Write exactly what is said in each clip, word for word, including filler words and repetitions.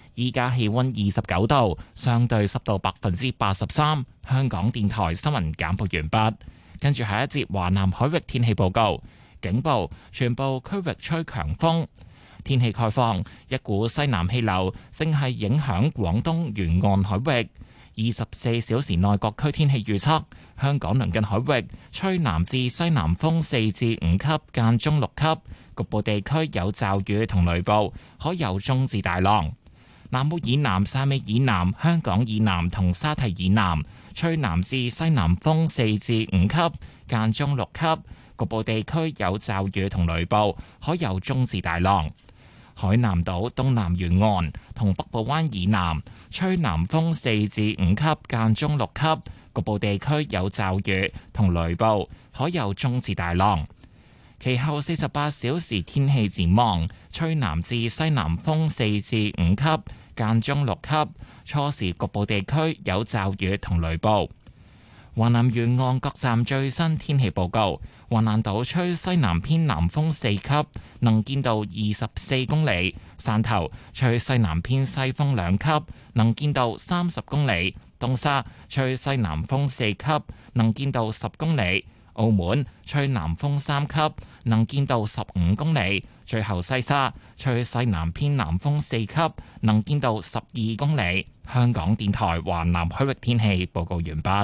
依家氣溫二十九度，相對濕度百分之八十三。香港電台新聞簡報完畢。跟住下一節華南海域天氣報告。警報，全部區域吹強風。天氣概況，一股西南氣流正係影響廣東沿岸海域。二十四小時內各區天氣預測：香港鄰近海域吹南至西南風四至五級，間中六級，局部地區有驟雨同雷暴，可有中至大浪。南澳以南、汕尾以南、香港以南同沙堤以南吹南至西南風四至五級，間中六級，局部地區有驟雨同雷暴，可有中至大浪。海南島東南沿岸同北部灣以南吹南風四至五級，間中六級，局部地區有驟雨同雷暴，可有中至大浪。其後四十八小時天氣展望，吹南至西南風四至五級，間中六級，初時局部地區有驟雨同雷暴。華南沿岸各站最新天氣報告：華南島吹西南偏南風四級，能見度二十四公里；汕頭吹西南偏西風兩級，能見度三十公里；東沙吹西南風四級，能見度十公里；澳門吹南風三級，能見度十五公里；最後西沙吹西南偏南風四級，能見度十二公里。香港電台華南海域天氣報告完畢。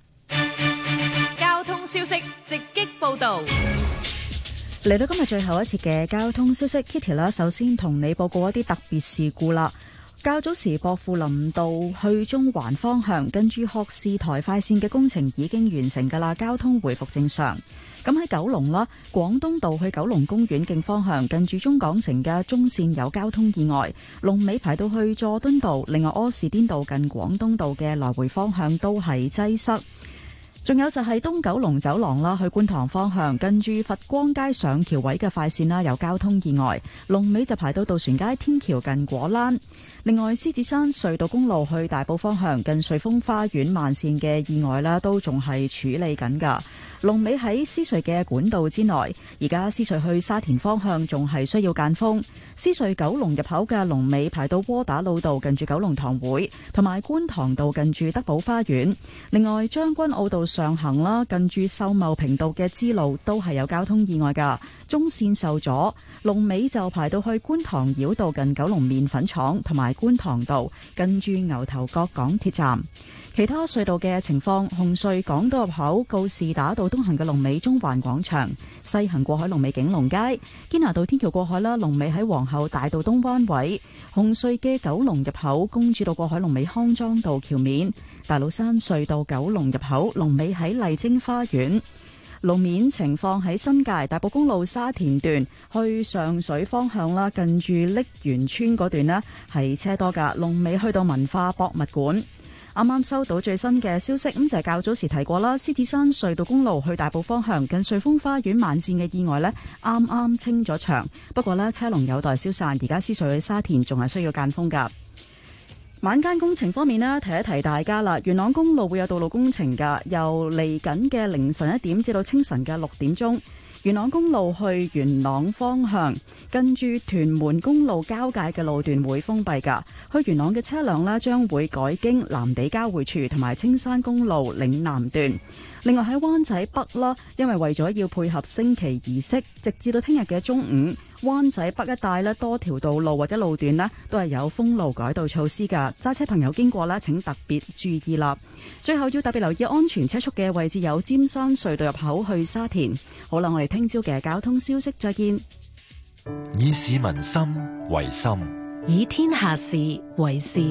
交通消息直擊報道。 嚟到今日最後一次嘅交通消息 ，Kitty 啦，首先同你報告一啲特別事故啦。較早時，薄扶林道去中環方向，跟住學士台快線嘅工程已經完成㗎啦，交通回復正常。咁喺九龍啦，廣東道去九龍公園徑方向，近住中港城嘅中線有交通意外，龍尾排到去佐敦道。另外，柯士甸道近廣東道嘅來回方向都係擠塞。仲有就係東九龍走廊啦，去觀塘方向，近住佛光街上橋位嘅快線啦，有交通意外，龍尾就排到渡船街天橋近果欄。另外，獅子山隧道公路去大埔方向，近瑞豐花園慢線嘅意外啦，都仲係處理緊噶。龍尾喺獅隧嘅管道之內，而家獅隧去沙田方向仲係需要間封。獅隧九龍入口嘅龍尾排到窩打老道近住九龍塘會，同埋觀塘道近住德寶花園。另外，將軍澳道上行啦，近住秀茂坪道嘅支路都係有交通意外噶，中線受阻，龍尾就排到去觀塘繞道近九龍麵粉廠，同埋觀塘道近住牛頭角港鐵站。其他隧道嘅情況，紅隧港島入口告士打道東行嘅龍尾中環廣場，西行過海龍尾景隆街，堅拿道天橋過海啦，龍尾喺皇后大道東灣位。紅隧嘅九龍入口公主道過海龍尾康莊道橋面，大老山隧道九龍入口龍尾喺麗晶花園。路面情況喺新界大埔公路沙田段去上水方向啦，近住瀝源村嗰段呢係車多噶，龍尾去到文化博物館。啱啱收到最新嘅消息，咁就係較早時提過啦，獅子山隧道公路去大埔方向近瑞豐花園慢線嘅意外呢，啱啱清咗場，不過呢，車龍有待消散，而家獅隧去沙田仲係需要間封噶。晚間工程方面呢，提一提大家啦，元朗公路會有道路工程噶，由嚟緊嘅凌晨一點至到清晨嘅六點鐘。元朗公路去元朗方向，跟住屯門公路交界嘅路段會封閉噶。去元朗嘅車輛呢，將會改經藍地交匯處同埋青山公路嶺南段。另外喺灣仔北啦，因為為咗要配合升旗儀式，直至到聽日嘅中午，灣仔北一帶呢，多條道路或者路段呢，都係有封路改道措施噶。揸車朋友經過呢，請特別注意啦。最後要特別留意安全車速嘅位置有尖山隧道入口去沙田。好啦，我哋聽朝嘅交通消息再見。 以市民心為心， 以天下事為事。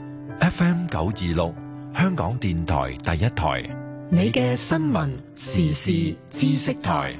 F M 九二六，香港電台第一台， 你嘅新聞時事知識台。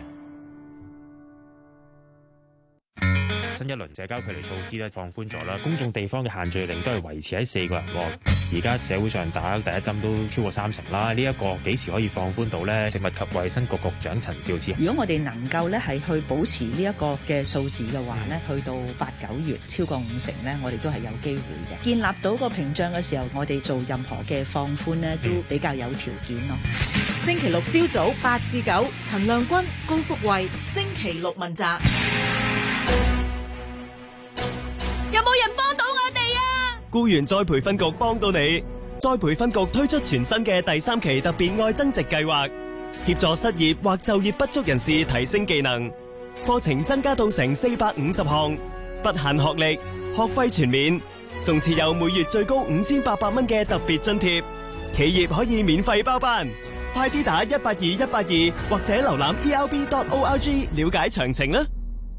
新一輪社交距離措施咧放寬咗啦，公眾地方嘅限聚令都係維持喺四個人。而家社會上打第一針都超過三成啦，呢、這、一個幾時可以放寬到呢？食物及衛生局局長陳肇始， 如果我哋能夠咧係去保持呢一個嘅數字嘅話呢，去到八九月超過五成呢，我哋都係有機會嘅。建立到個屏障嘅時候，我哋做任何嘅放寬呢都比較有條件咯。 星期六朝早八至九，陳亮君、高福慧，星期六問責。有冇人幫到我哋啊？ 僱員再培訓局幫到你。再培訓局推出全新嘅第三期特別愛增值計劃，協助失業或就業不足人士提升技能。課程增加到成四百五十項，不限學歷，學費全免，仲設有每月最高五千八百蚊嘅特別津貼。企業可以免費包班，快啲打一八二一八二或者瀏覽 e l b dot org 了解詳情啦。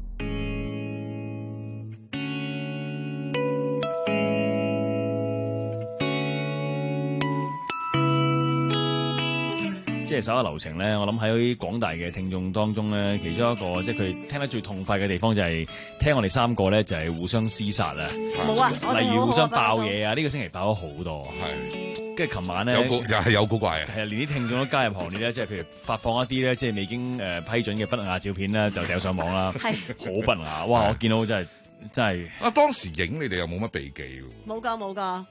即係手下留情咧，我諗喺廣大嘅聽眾當中咧，其中一個即係佢聽得最痛快嘅地方就係聽我哋三個咧就係互相廝殺啊！ 冇啊， 例如互相爆嘢啊！呢個星期爆咗好多， 係跟住琴晚咧有古又係有古怪啊！ 係啊，連啲聽眾都加入行列咧，即係譬如發放一啲咧，即係未經誒批准嘅不雅照片咧，就掉上網啦，係好不雅！哇！我見到真係真係啊！當時影你哋又冇乜避忌喎， 冇㗎冇㗎。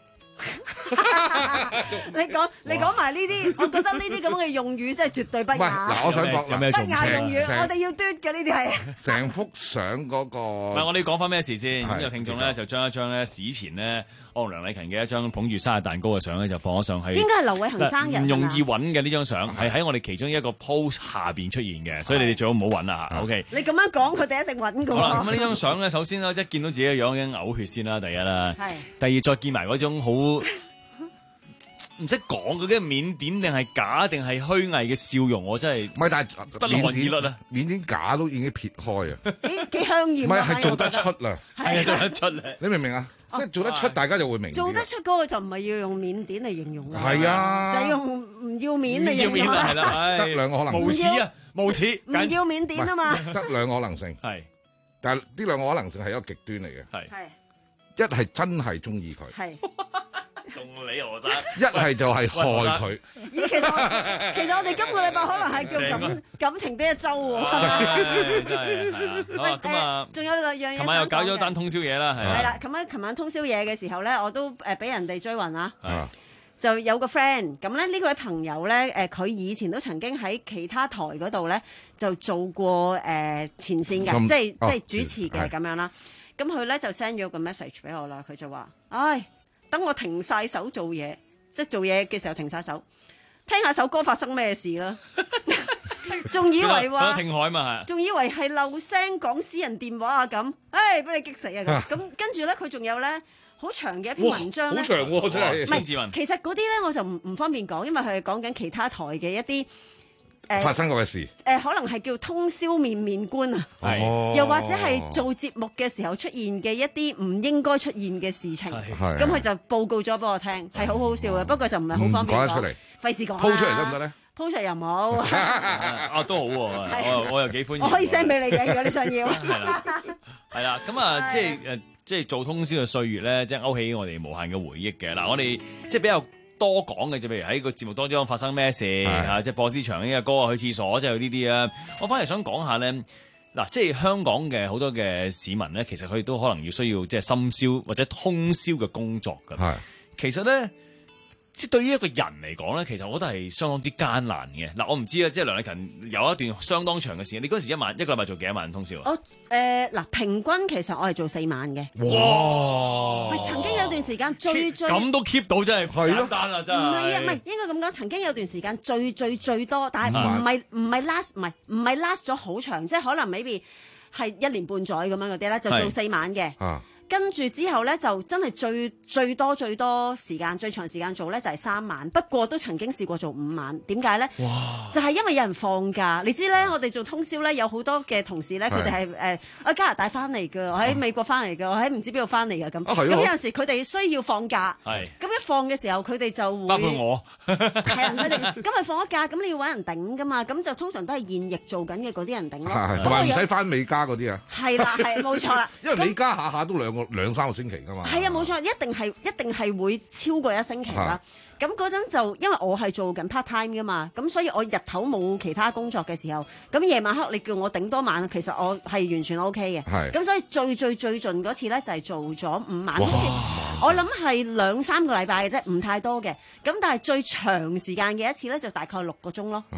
你講你講埋呢啲，我覺得呢啲咁嘅用語真係絕對不雅。 嗱，我想講不雅用語，我哋要嘟嘅呢啲係。 成幅相嗰個，唔係我哋講翻咩事先？咁有聽眾咧就將一張咧史前咧我同梁禮勤嘅一張捧住生日蛋糕嘅相咧就放咗上去。 應該係劉偉恒生日。 唔容易揾嘅呢張相係喺我哋其中一個 post 下邊出現嘅，所以你哋最好唔好揾啦嚇。OK。 你咁樣講，佢哋一定揾㗎。 好啦，咁呢張相咧，首先咧一見到自己嘅樣已經嘔血先啦，第一啦。係。第二再見埋嗰種好。唔識講嗰啲緬甸定係假定係虛偽嘅笑容，我真係唔係，但係不寒而慄啊！ 緬甸假都已經撇開啊， 幾幾香豔， 唔係係做得出啦， 係啊做得出咧， 你明唔明啊？即係做得出，大家就會明。 做得出嗰個就唔係要用緬甸嚟形容啦， 係啊， 就係用唔要面嚟形容啦， 係啦， 得兩個可能性， 無恥啊，無恥， 唔要緬甸啊嘛， 得兩個可能性， 係， 但係呢兩個可能性係一個極端嚟嘅， 係， 一係真係中意佢， 係。 仲你何生？ 一係就係害佢。 咦，其實其實我哋今個禮拜可能係叫感感情呢一周喎。 真係係啊！咁啊， 仲有兩樣嘢。琴晚又搞咗單通宵嘢啦，係。 係啦，琴晚琴晚通宵嘢嘅時候咧，我都誒俾人哋追魂啊。就有個 friend 咁咧，呢位朋友咧誒，佢以前都曾經喺其他台嗰度咧就做過誒前線嘅，即係即係主持嘅咁樣啦。咁佢咧就 send 咗個 message 俾我啦，佢就話：唉。等我停晒手做嘢，即係做嘢嘅時候停晒手，聽下首歌發生咩事啦。仲以為話聽海嘛， 仲以為係漏聲講私人電話啊咁，唉，俾你激死啊咁。咁跟住咧，佢仲有咧好長嘅一篇文章咧， 好長喎真係。 唔係，其實嗰啲咧我就唔唔方便講，因為佢係講緊其他台嘅一啲。 發生過嘅事， 誒可能係叫通宵面面觀啊， 係， 又或者係做節目嘅時候出現嘅一啲唔應該出現嘅事情，咁佢就報告咗俾我聽，係好好笑嘅，不過就唔係好方便講， 講得出嚟， 費事講啦， 鋪出嚟得唔得咧？ 鋪出嚟又冇， 啊都好喎，我我又幾歡迎， 我可以 send 俾你嘅，如果你想要， 係啦，係啦，咁啊，即係誒，即係做通宵嘅歲月咧，即係勾起我哋無限嘅回憶嘅。嗱，我哋即係比較多講嘅就譬如喺個節目當中發生咩事啊，即係播啲長啲嘅歌啊，去廁所即係呢啲啊。我反而想講下咧，嗱，即係香港嘅好多嘅市民咧，其實佢哋都可能要需要即係深宵或者通宵嘅工作㗎。係，其實咧。即係對於一個人嚟講咧，其實我覺得係相當之艱難嘅。嗱，我唔知啊，即係梁禮勤有一段相當長嘅時間。你嗰陣時一晚一個禮拜做幾多晚通宵啊？ 我誒嗱，平均其實我係做四晚嘅。 哇！ 係曾經有段時間最最咁都 keep 到真係簡單啦，真係。 唔係啊，唔係應該咁講。曾經有段時間最最最多，但係唔係唔係 last 唔係唔係 last 咗好長，即係可能 maybe 係一年半載咁樣嗰啲咧，就做四晚嘅。跟住之後咧，就真係最最多最多時間最長時間做咧就係三晚，不過都曾經試過做五晚。點解咧？哇！就係因為有人放假，你知咧，我哋做通宵咧，有好多嘅同事咧，佢哋係誒喺加拿大翻嚟嘅，我喺美國翻嚟嘅，我喺唔知邊度翻嚟嘅咁。咁有陣時佢哋需要放假，咁一放嘅時候佢哋就會包括我係啊，佢哋今日放咗假，咁你要揾人頂噶嘛，咁就通常都係現役做緊嘅嗰啲人頂咯。 同埋唔使翻美加嗰啲啊。係啦，係冇錯啦。因為美加下下都兩個兩三個星期㗎嘛， 係啊，冇錯，一定係一定係會超過一星期啦。咁嗰陣就因為我係做緊 part time 㗎嘛，咁所以我日頭冇其他工作嘅時候，咁夜晚黑你叫我頂多晚，其實我係完全 O K 嘅。係，咁所以最最最盡嗰次咧就係做咗五晚，好似我諗係兩三個禮拜嘅啫，唔太多嘅。咁但係最長時間嘅一次咧就大概六個鐘咯。係。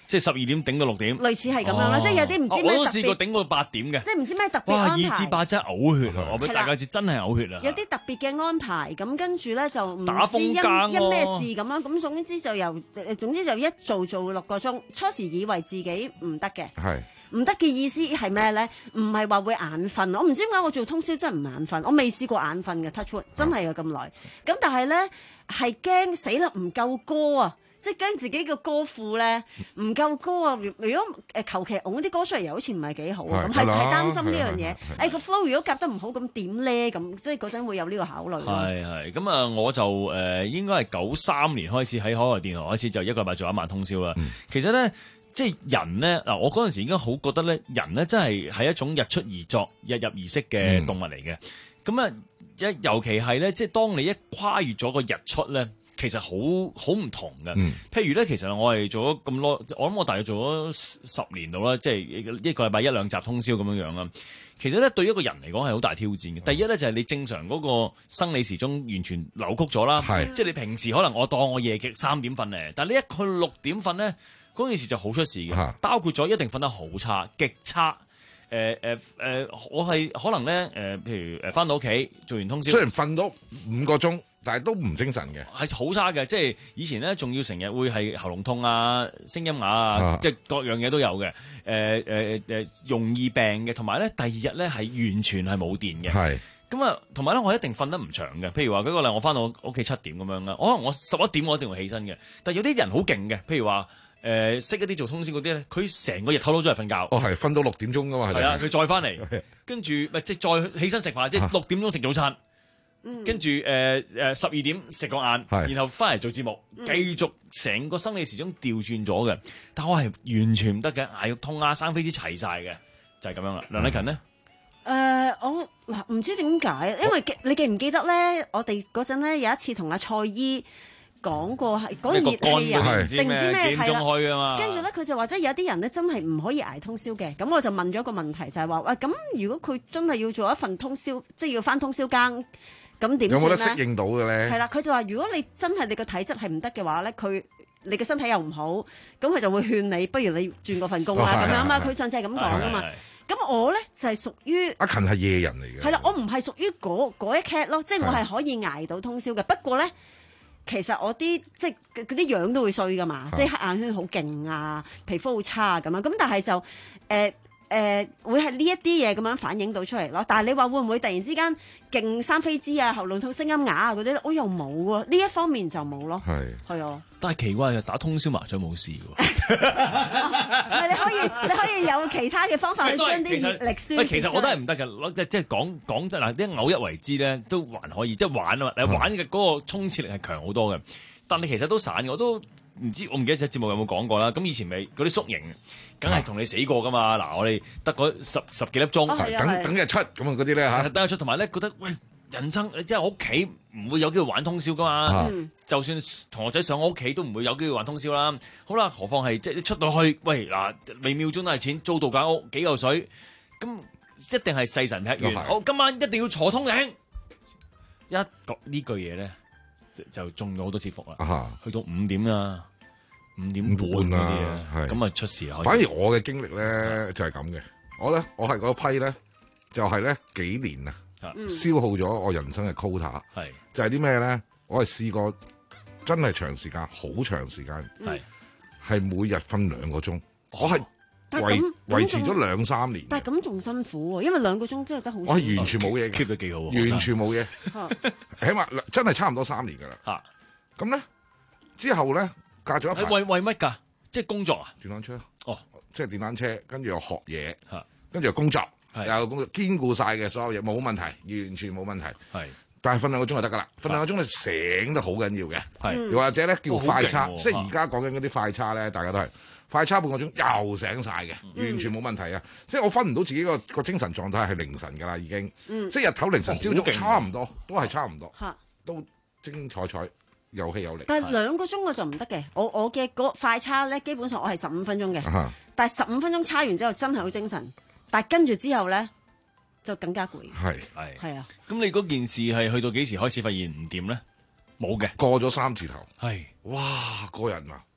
即係十二點頂到六點， 類似係咁樣啦，即係有啲唔知咩特別。 我都試過頂到八點嘅， 即係唔知咩特別安排。 哇！二至八真係嘔血啊！我俾大家知，真係嘔血啊！ 有啲特別嘅安排，咁跟住咧就唔打知因風更因咩事咁樣，咁總之就由總之就一做做六個鐘。初時以為自己唔得嘅， 係唔得嘅意思係咩咧？唔係話會眼瞓，我唔知點解我做通宵真係唔眼瞓，我未試過眼瞓嘅 touch wood，真係有咁耐。咁但係咧係驚死啦，唔夠歌啊！即係驚自己個歌庫咧唔夠歌啊！如果誒求其㧬啲歌出嚟，又好似唔係幾好啊！咁係係擔心呢樣嘢。誒個 flow 如果夾得唔好，咁點咧？咁即係嗰陣會有呢個考慮。 係係咁啊！我就誒、呃、應該係九三年開始喺海外電台開始就一個禮拜做一晚通宵啦。嗯、其實咧，即係人咧嗱，我嗰陣時已經好覺得咧，人咧真係係一種日出而作、日入而息嘅動物嚟嘅。咁啊、嗯，一尤其係咧，即係當你一跨越咗個日出咧。其實好好唔同嘅，嗯、譬如咧，其實我係做咗咁多，我諗我大約做咗十年度啦，即係一個禮拜一兩集通宵咁樣樣啦。其實咧，對一個人嚟講係好大挑戰嘅。第一咧就係、是、你正常嗰個生理時鐘完全扭曲咗啦，是即係你平時可能我當我夜極三點瞓咧，但係你一去六點瞓咧，嗰件事就好出事嘅，是包括咗一定瞓得好差、極差。誒誒誒，我係可能咧誒、呃，譬如誒翻到屋企做完通宵， 雖然瞓咗五個鐘。但係都唔精神嘅， 係好差嘅。即係以前咧，仲要成日會係喉嚨痛啊、聲音啞啊，啊即係各樣嘢都有嘅。誒誒誒，容易病嘅，同埋咧第二日咧係完全係冇電嘅。係咁啊，同埋咧我一定瞓得唔長嘅。譬如話舉個例，我翻到屋企七點咁樣啦，可能我十一點我一定會起身嘅。但係有啲人好勁嘅，譬如話誒識一啲做通宵嗰啲咧，佢成個日頭都出嚟瞓覺。 哦，係瞓到六點鐘噶嘛，係啊，佢再翻嚟，跟住咪即係再起身食飯，即係六點鐘食早餐。跟住誒誒十二點食個晏，然後翻嚟做節目，繼續成個生理時鐘調轉咗嘅。但我係完全唔得嘅，牙肉痛啊、生痱子齊晒嘅，就係、是、咁樣啦。梁禮勤呢？誒、 呃，我嗱唔知點解，因為我你記唔記得咧？我哋嗰陣咧有一次同阿蔡姨講過係講熱氣啊，定唔知咩係啦。跟住咧佢就話即係有啲人咧真係唔可以捱通宵嘅。咁我就問咗個問題就係話喂，咁如果佢真係要做一份通宵，即係要返通宵更？咁點算咧？有冇得適應到嘅咧？ 係啦，佢就話：如果你真係你個體質係唔得嘅話咧，佢你個身體又唔好，咁佢就會勸你，不如你轉嗰份工啦咁、哦、樣啊嘛。佢上次係咁講啊嘛。咁我咧就係屬於阿勤係夜人嚟嘅。 係啦，我唔係屬於嗰嗰一 cat 咯，即係我係可以捱到通宵嘅。不過咧，其實我啲即係嗰啲樣都會衰噶嘛，即係黑眼圈好勁啊，皮膚好差啊咁樣。咁但係就誒。呃誒、呃、會係呢一啲嘢咁樣反映到出嚟咯，但係你話會唔會突然之間勁生痱子啊、喉嚨痛、聲音啞啊嗰啲，我又冇喎，呢一方面就冇咯。係係啊， 但係奇怪嘅，打通宵麻雀冇事喎。 你可以你可以有其他嘅方法去將啲熱力宣泄出嚟。 其實我都係唔得嘅，即即係講講真嗱，啲偶一為之咧都還可以，即係玩啊嘛，嗯、玩嘅嗰個衝刺力係強好多嘅。但係其實都散嘅，我都唔知我唔記得隻節目有冇講過啦。咁以前咪嗰啲宿營。梗係同你死過噶嘛？嗱、啊，我哋得嗰十十幾粒鐘， 哦、等等日出咁啊嗰啲咧嚇， 等日出同埋咧覺得喂人生即係我屋企唔會有機會玩通宵噶嘛，嗯、就算同學仔上我屋企都唔會有機會玩通宵啦。好啦，何況係即係出到去，喂嗱，每秒鐘都係錢，租度假屋幾嚿水，咁一定係細神劈完。是好，今晚一定要坐通頂，一講呢句嘢咧就中咗好多節目啦，啊、去到五點啦。五點半嗰啲啊，咁啊出事啦。 反而我嘅經歷咧就係咁嘅，我咧我係嗰批咧就係咧幾年啊，消耗咗我人生嘅 quota，係就係啲咩咧？我係試過真係長時間，好長時間，係係每日瞓兩個鐘，我係維維持咗兩三年。 但係咁仲辛苦喎，因為兩個鐘真係得好。 我係完全冇嘢 keep 得幾好， 完全冇嘢，起碼真係差唔多三年噶啦。嚇咁咧之後咧。隔咗一排， 為為乜㗎？即係工作啊？ 電單車哦， 即係電單車，跟住又學嘢，跟住又工作，又工作兼顧晒嘅所有嘢，冇問題，完全冇問題。係，但係瞓兩個鐘就得㗎啦。瞓兩個鐘你醒得好緊要嘅。係，又或者咧叫快叉，即係而家講緊嗰啲快叉咧，大家都係快叉半個鐘又醒晒嘅，完全冇問題啊！即係我分唔到自己個個精神狀態係凌晨㗎啦，已經。即係日頭凌晨朝早差唔多，都係差唔多，都精精彩彩。有氣有力， 但係兩個鐘我就唔得嘅。我我嘅嗰快叉咧，基本上我係十五分鐘嘅。Uh-huh. 但係十五分鐘叉完之後真係好精神，但係跟住之後咧就更加攰。 係係係啊！ 咁你嗰件事係去到幾時開始發現唔掂咧？冇嘅， 過咗三字頭。 係哇，過癮啊！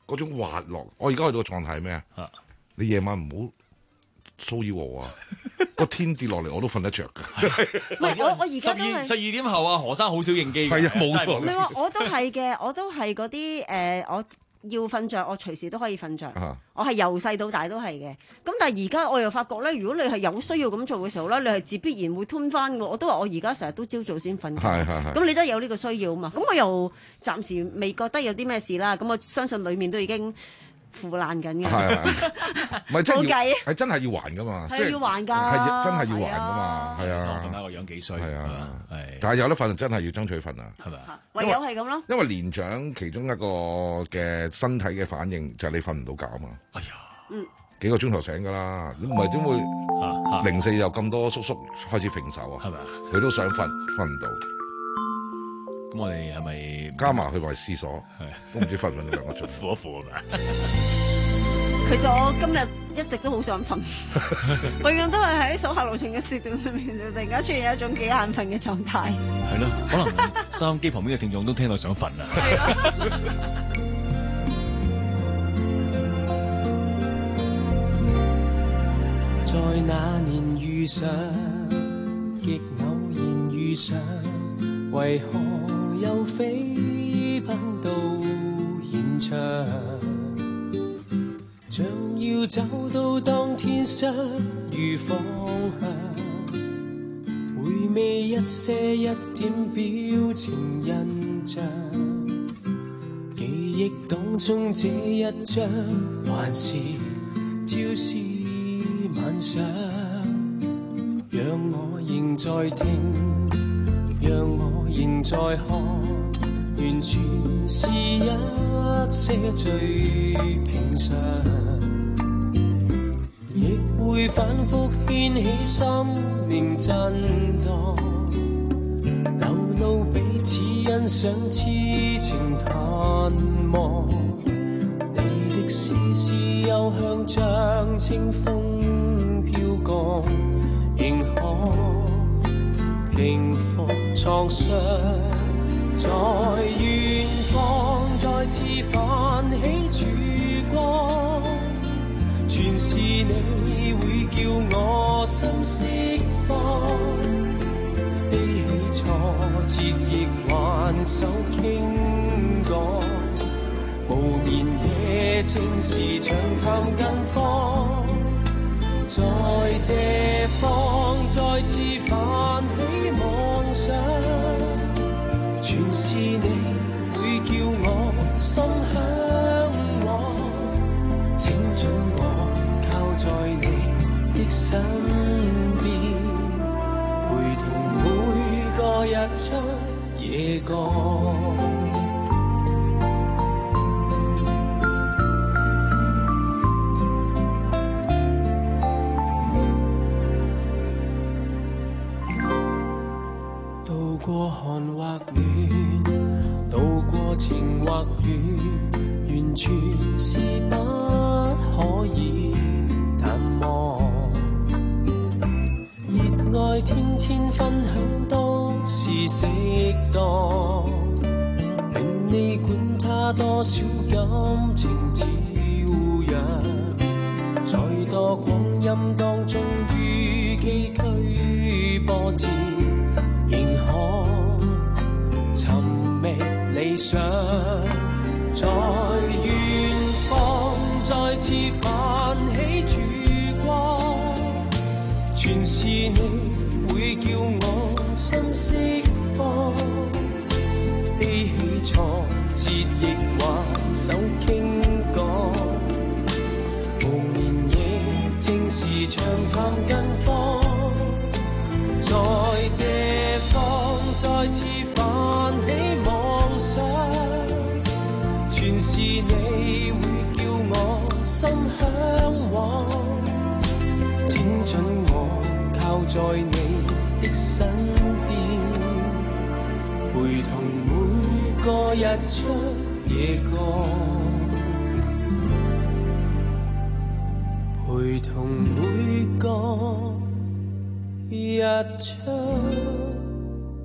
嗰種滑落。我而家去到個狀態係咩啊？你夜晚唔好騷擾我啊！個天跌落嚟我都瞓得着㗎。 唔係我我而家都係十二點後啊，何生好少應機嘅。 係啊，冇錯。 唔係喎，我都係嘅，我都係嗰啲誒，我要瞓着，我隨時都可以瞓着。 啊、 我係由細到大都係嘅。咁但係而家我又發覺咧，如果你係有需要咁做嘅時候咧，你係自必然會吞翻嘅。我都話我而家成日都朝早先瞓覺。 係係係。 咁你真係有呢個需要嘛？咁我又暫時未覺得有啲咩事啦。咁我相信裡面都已經腐爛緊嘅， 唔係真係要，係真係要還噶嘛， 係要還㗎， 係真係要還噶嘛，係啊， 仲睇我養幾歲， 係啊，係，但係有得瞓真係要爭取瞓啊， 係咪？ 唯有係咁咯。 因為年長其中一個嘅身體嘅反應就係你瞓唔到覺啊嘛， 哎呀， 嗯， 幾個鐘頭醒㗎啦，唔係點會零四又咁多叔叔開始揈手啊？係咪啊？佢都想瞓，瞓唔到。 咁我哋係咪加埋去為廁所？係都唔知瞓唔瞓到兩個鐘， 扶一扶係咪？ 其實我今日一直都好想瞓，永遠都係喺手下留情嘅時段裏面，突然間出現一種幾眼瞓嘅狀態。 係咯，可能收音機旁邊嘅聽眾都聽到想瞓啦。 係啊。 在那年遇上，極偶然遇上，為何又飛奔到現場？像要找到當天相遇方向，回味一些一點表情印象，記憶當中這一張，還是朝思晚想，讓我仍在聽，讓我仍在看，完全是一些最平常，亦會反覆掀起心靈震盪，流露彼此欣賞，痴情盼望，你的絲絲幽香將清風飄降，仍可平復創傷，在遠方再次泛起曙光，全是你會叫我心釋放，悲喜挫折亦還手傾講，無眠夜正是長談近況，在這方再次泛起妄想，全是你會叫我心向往，請准我靠在你的身邊，陪同每個日出夜降。渡過寒或暖，渡過情或怨，完全是不可以淡忘。熱愛天天分享都是適當，令你管他多少感情照樣，在多光陰當中於崎嶇波折，仍可尋覓理想，在遠方再次泛起曙光，全是你會叫我心釋放，悲喜挫折亦還手傾講，無眠夜正是長談近況，在這方再次泛起妄想，全是你會叫我心向往，請准我靠在你的身邊，陪同每個日出夜降，陪同每個日出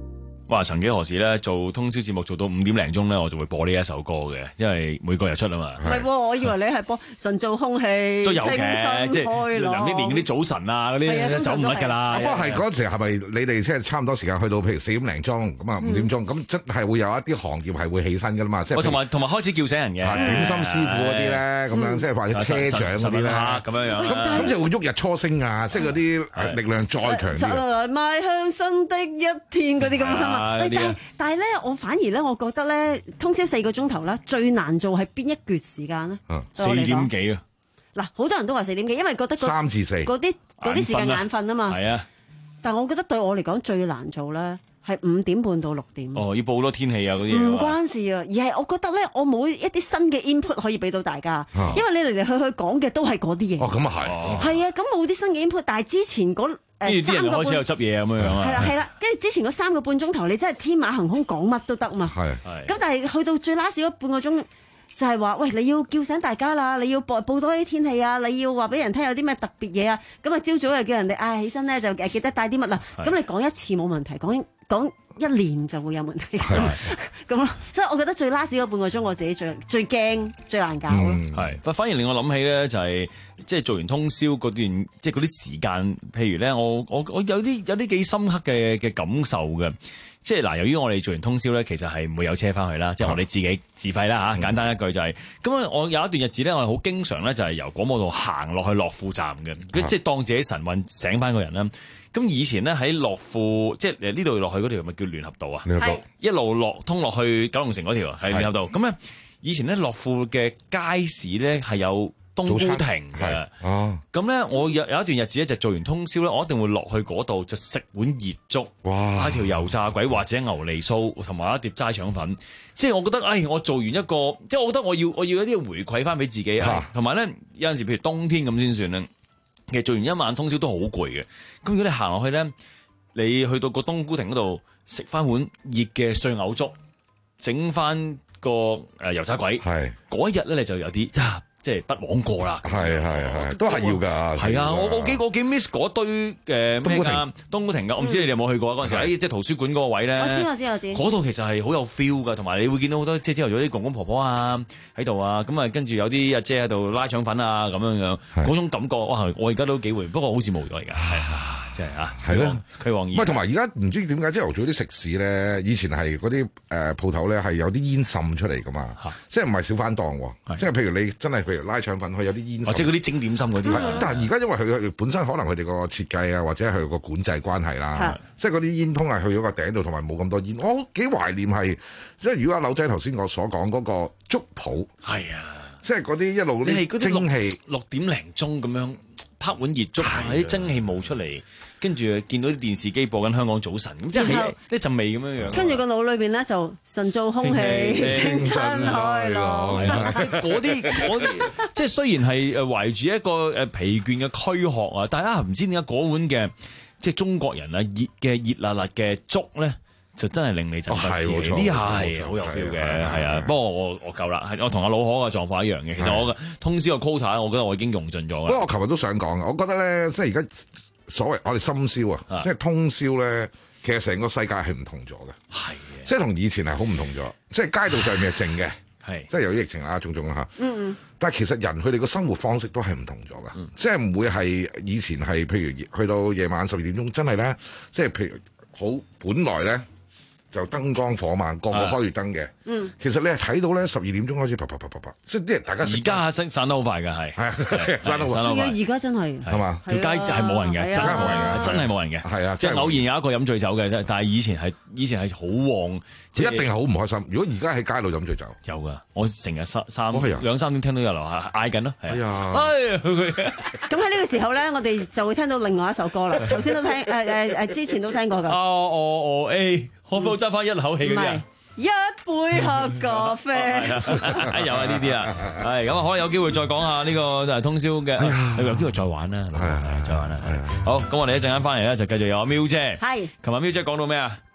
哇！曾幾何時咧，做通宵節目做到五點零鐘咧，我就會播呢一首歌嘅，因為每個日出啊嘛。 唔係喎，我以為你係播晨造空氣， 都有嘅，即係林憶蓮嗰啲早晨啊嗰啲走唔甩㗎啦。 不過係嗰陣時係咪你哋即係差唔多時間去到譬如四點零鐘咁啊五點鐘咁，真係會有一啲行業係會起身㗎嘛？即係同埋同埋開始叫醒人嘅點心師傅嗰啲咧，咁樣即係或者車長嗰啲咧， 咁樣樣。 咁咁就會喐日初升啊，即係嗰啲力量再強啲。 就來邁向新的一天嗰啲咁啊嘛。但係但係咧，我反而咧，我覺得咧，通宵四個鐘頭咧，最難做係邊一橛時間咧？ 四點幾啊！ 嗱，好多人都話四點幾，因為覺得三至四嗰啲嗰啲時間眼瞓啊嘛。 係啊， 但係我覺得對我嚟講最難做咧係五點半到六點。 哦，要報好多天氣啊嗰啲。 唔關事啊，而係我覺得咧，我冇一啲新嘅 input 可以俾到大家，因為你嚟嚟去去講嘅都係嗰啲嘢。 哦，咁啊係。係啊，咁冇啲新嘅 input，但係之前嗰誒三個半開始有執嘢咁樣啊。 係啦係啦，跟住之前嗰三個半鐘頭，你真係天馬行空講乜都得嘛。 係係。咁但係去到最 last 嗰半個鐘。就係話，喂，你要叫醒大家啦，你要報報多啲天氣啊，你要話俾人聽有啲咩特別嘢啊，咁啊朝早又叫人哋啊起身咧就誒記得帶啲乜啦，咁你講一次冇問題，講講一年就會有問題咁咯，所以我覺得最 last 嗰半個鐘我自己最最驚最難搞咯。 係、嗯，反而令我諗起咧就係即係做完通宵嗰段即係嗰啲時間，譬如咧我我我有啲有啲幾深刻嘅嘅感受嘅。即係嗱，由於我哋做完通宵咧，其實係唔會有車翻去啦，即係我哋自己自費啦嚇。簡單一句就係，咁啊，我有一段日子咧，我係好經常咧，就係由廣播道行落去樂富站嘅，即係當自己神運醒翻個人啦。咁以前咧喺樂富，即係誒呢度落去嗰條咪叫聯合道啊，聯合道一路落通落去九龍城嗰條係聯合道。咁咧以前咧樂富嘅街市咧係有冬菇亭嘅，咁咧我有有一段日子咧就做完通宵咧，我一定會落去嗰度就食碗熱粥，哇！一條油炸鬼或者牛脷酥同埋一碟齋腸粉，即係我覺得，哎，我做完一個，即係我覺得我要我要一啲回饋翻俾自己啊，同埋咧有陣時譬如冬天咁先算啦，其實做完一晚通宵都好攰嘅，咁如果你行落去咧，你去到個冬菇亭嗰度食翻碗熱嘅碎牛粥，整翻個誒油炸鬼，嗰一日咧你就有啲即係不枉過啦， 係係係，都係要㗎。係啊， 我我幾我幾 miss 嗰堆嘅咩㗎？冬菇亭㗎，我唔知你哋有冇去過嗰陣時，喺即係圖書館嗰個位咧。 我知我知我知。嗰度其實係好有 feel 㗎，同埋你會見到好多即係朝頭早啲公公婆婆啊喺度啊，咁啊跟住有啲阿姐喺度拉腸粉啊咁樣樣，嗰種感覺哇！我而家都幾回，不過好似冇咗而家。即係啊， 係咯， 佢黃唔係同埋而家唔知點解朝頭早啲食肆咧，以前係嗰啲誒鋪頭咧係有啲煙滲出嚟噶嘛，即係唔係小販檔喎，即係譬如你真係譬如拉腸粉，佢有啲煙， 即係嗰啲蒸點心嗰啲。 但係而家因為佢本身可能佢哋個設計啊，或者係個管制關係啦，即係嗰啲煙通係去咗個頂度，同埋冇咁多煙。我幾懷念係，即係如果阿柳仔頭先我所講嗰個粥鋪，係啊，即係嗰啲一路啲蒸氣六點零鐘咁樣。拍碗熱粥，啲蒸氣冒出嚟，跟住見到啲電視機播緊香港早晨，咁即係一陣味咁樣樣。 跟住個腦裏邊咧就晨造空氣，清新開朗。 嗰啲嗰啲，即係雖然係誒懷住一個誒疲倦嘅軀殼啊，但係啊唔知點解嗰碗嘅即係中國人啊熱嘅熱辣辣嘅粥咧。就真係令你就不知，呢下係好有 feel 嘅，係啊。不過我我夠啦，係我同阿老可嘅狀況一樣嘅。其實我嘅通宵嘅 quota，我覺得我已經用盡咗。不過我琴日都想講嘅，我覺得咧，即係而家所謂我哋深宵啊，即係通宵咧，其實成個世界係唔同咗嘅，係嘅，即係同以前係好唔同咗。即係街道上面係靜嘅，係即係由於疫情啦，種種啦嚇。嗯嗯。但係其實人佢哋個生活方式都係唔同咗嘅，嗯、即係唔會係以前係譬如去到夜晚十二點鐘，真係咧，即係譬如好本來咧。就燈光火猛，個個開住燈嘅。嗯，其實你係睇到咧，十二點鐘開始啪啪啪啪啪，即係啲人大家而家散散得好快㗎，係係啊， 散得好快。 而家真係係嘛？ 條街係冇人嘅，真係冇人嘅，真係冇人嘅。係啊，即係偶然有一個飲醉酒嘅，但係以前係以前係好旺， 一定係好唔開心。如果而家喺街度飲醉酒， 有㗎，我成日三三兩三點聽到有樓下嗌緊咯，係啊。 咁喺呢個時候咧，我哋就會聽到另外一首歌啦。頭先都聽誒誒誒，之前都聽過㗎。 哦哦哦 A。可否揸翻一口氣嗰啲啊？ 一杯黑咖啡， 有啊呢啲啊，係咁啊，可能有機會再講下呢個就係通宵嘅，有機會再玩啦，係係再玩啦。好，咁我哋一陣間翻嚟咧就繼續有阿喵姐，係，琴日喵姐講到咩啊？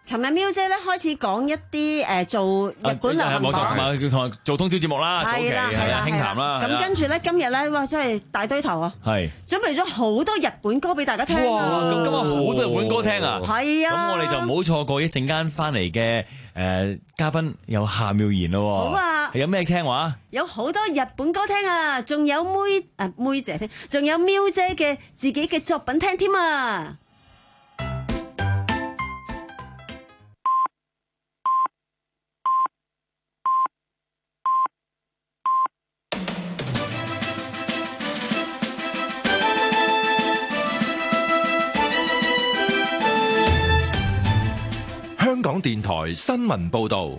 尋日喵姐咧開始講一啲誒做日本流行榜， 同做通宵節目啦，早期係啦，輕談啦。 咁跟住咧，今日咧，哇，真係大堆頭啊！係準備咗好多日本歌俾大家聽。 哇！咁今日好多日本歌聽啊！ 係啊！ 咁我哋就唔好錯過一陣間翻嚟嘅誒嘉賓有夏妙妍咯。 好啊！ 有咩聽話？ 有好多日本歌聽啊！仲有妹誒妹姐聽，仲有喵姐嘅自己嘅作品聽添啊！ 香港電台新聞報導，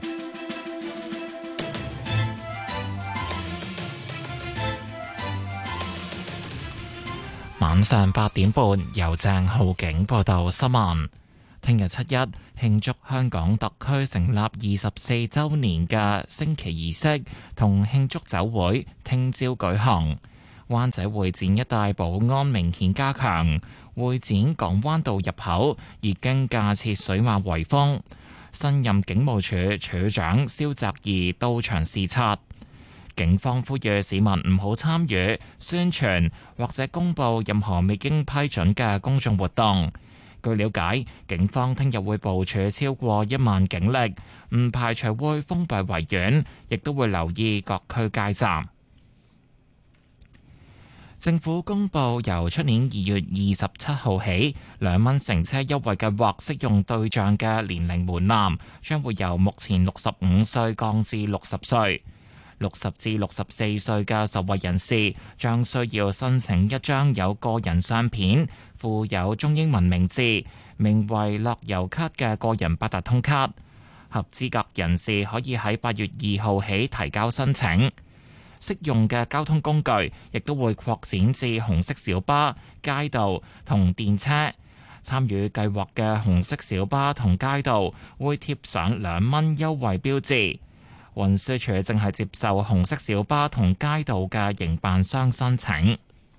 晚上八點半由鄭浩景報道新聞。聽日七一慶祝香港特區成立二十四週年嘅升旗儀式同慶祝酒會，聽朝舉行。灣仔會展一帶保安明顯加強，會展港灣道入口已經架設水馬圍封。新任警務處處長蕭澤頤到場視察。警方呼籲市民唔好參與宣傳或者公佈任何未經批准嘅公眾活動。據了解，警方聽日會部署超過一萬警力，唔排除會封閉維園，亦都會留意各區街站。政府公布由出年二月二十七號起，兩蚊乘車優惠計劃適用對象嘅年齡門檻將會由目前六十五歲降至六十歲。六十至六十四歲嘅受惠人士將需要申請一張有個人相片、附有中英文名字、名為樂悠卡嘅個人八達通卡。合資格人士可以喺八月二號起提交申請。適用嘅交通工具亦都會擴展至紅色小巴、街道同電車。參與計劃嘅紅色小巴同街道會貼上兩蚊優惠標誌。運輸署正係接受紅色小巴同街道嘅營辦商申請。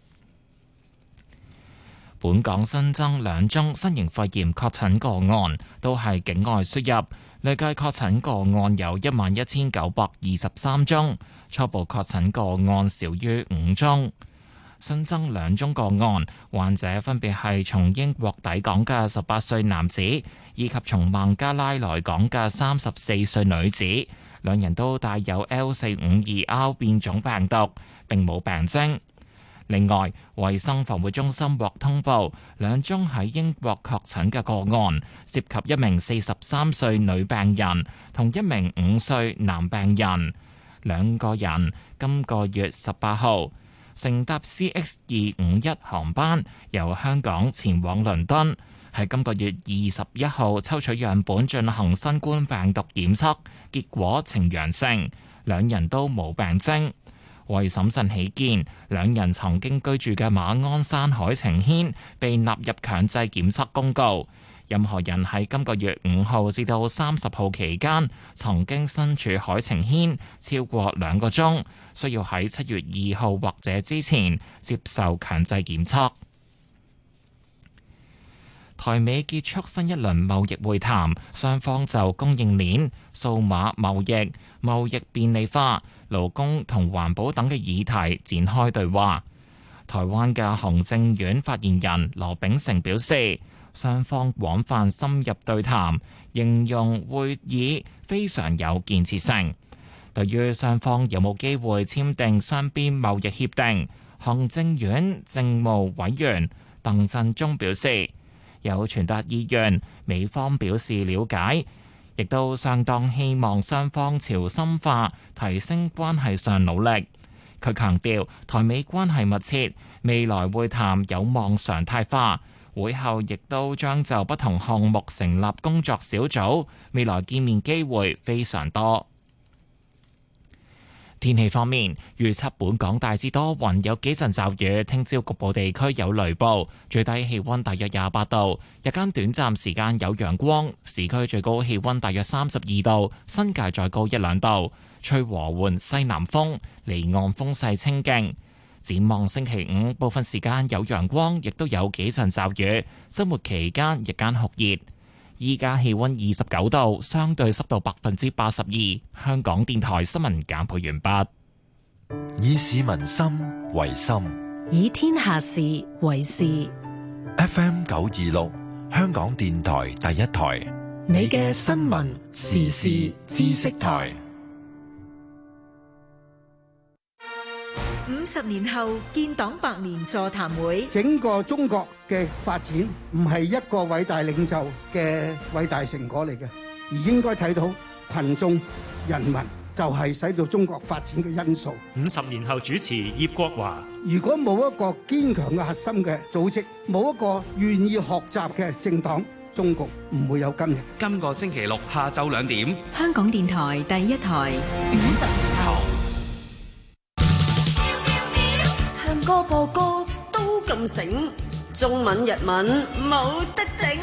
本港新增兩宗新型肺炎確診個案，都係境外輸入。累計確診個案有一萬一千九百二十三宗，初步確診個案少於五宗。新增兩宗個案，患者分別係從英國抵港嘅十八歲男子，以及從孟加拉來港嘅三十四歲女子，兩人都帶有 L 四五二 R 變種病毒，並冇病徵。另外，衛生防護中心獲通報兩宗喺英國確診嘅個案，涉及一名四十三歲女病人同一名五歲男病人。兩個人今個月十八號乘搭 C X 二五一航班由香港前往倫敦，喺今個月二十一號抽取樣本進行新冠病毒檢測，結果呈陽性，兩人都冇病徵。為審慎起見，兩人曾經居住嘅馬鞍山海晴軒被納入強制檢測公告。任何人喺今個月五號至到三十號期間曾經身處海晴軒超過兩個鐘，需要喺七月二號或者之前接受強制檢測。台美結束新一輪貿易會談，雙方就供應鏈、數碼貿易、貿易便利化、勞工同環保等嘅議題展開對話。台灣嘅行政院發言人羅秉成表示，雙方廣泛深入對談，形容會議非常有建設性。對於雙方有冇機會簽訂雙邊貿易協定，行政院政務委員鄧振中表示，有傳達意願，美方表示了解，亦都相當希望雙方朝深化、提升關係上努力。佢強調，台美關係密切，未來會談有望常態化。會後亦都將就不同項目成立工作小組，未來見面機會非常多。天氣方面，預測本港大致多雲，有幾陣驟雨，聽朝局部地區有雷暴，最低氣溫大約廿八度，日間短暫時間有陽光，市區最高氣溫大約三十二度，新界再高一兩度，吹和緩西南風，離岸風勢清勁。展望星期五，部分時間有陽光，亦都有幾陣驟雨，周末期間日間酷熱。 依家氣溫二十九度，相對濕度百分之八十二。香港電台新聞簡報完畢。 以市民心為心， 以天下事為事。 F M 九二六，香港電台第一台， 你嘅新聞時事知識台。 五十年後建黨百年座談會， 整個中國嘅發展唔係一個偉大領袖嘅偉大成果嚟嘅，而應該睇到群眾人民就係使到中國發展嘅因素。 五十年後主持葉國華， 如果冇一個堅強嘅核心嘅組織，冇一個願意學習嘅政黨，中國唔會有今日。 今個星期六下晝兩點， 香港電台第一台五十年後。 唱歌播歌都咁醒，中文日文冇得整。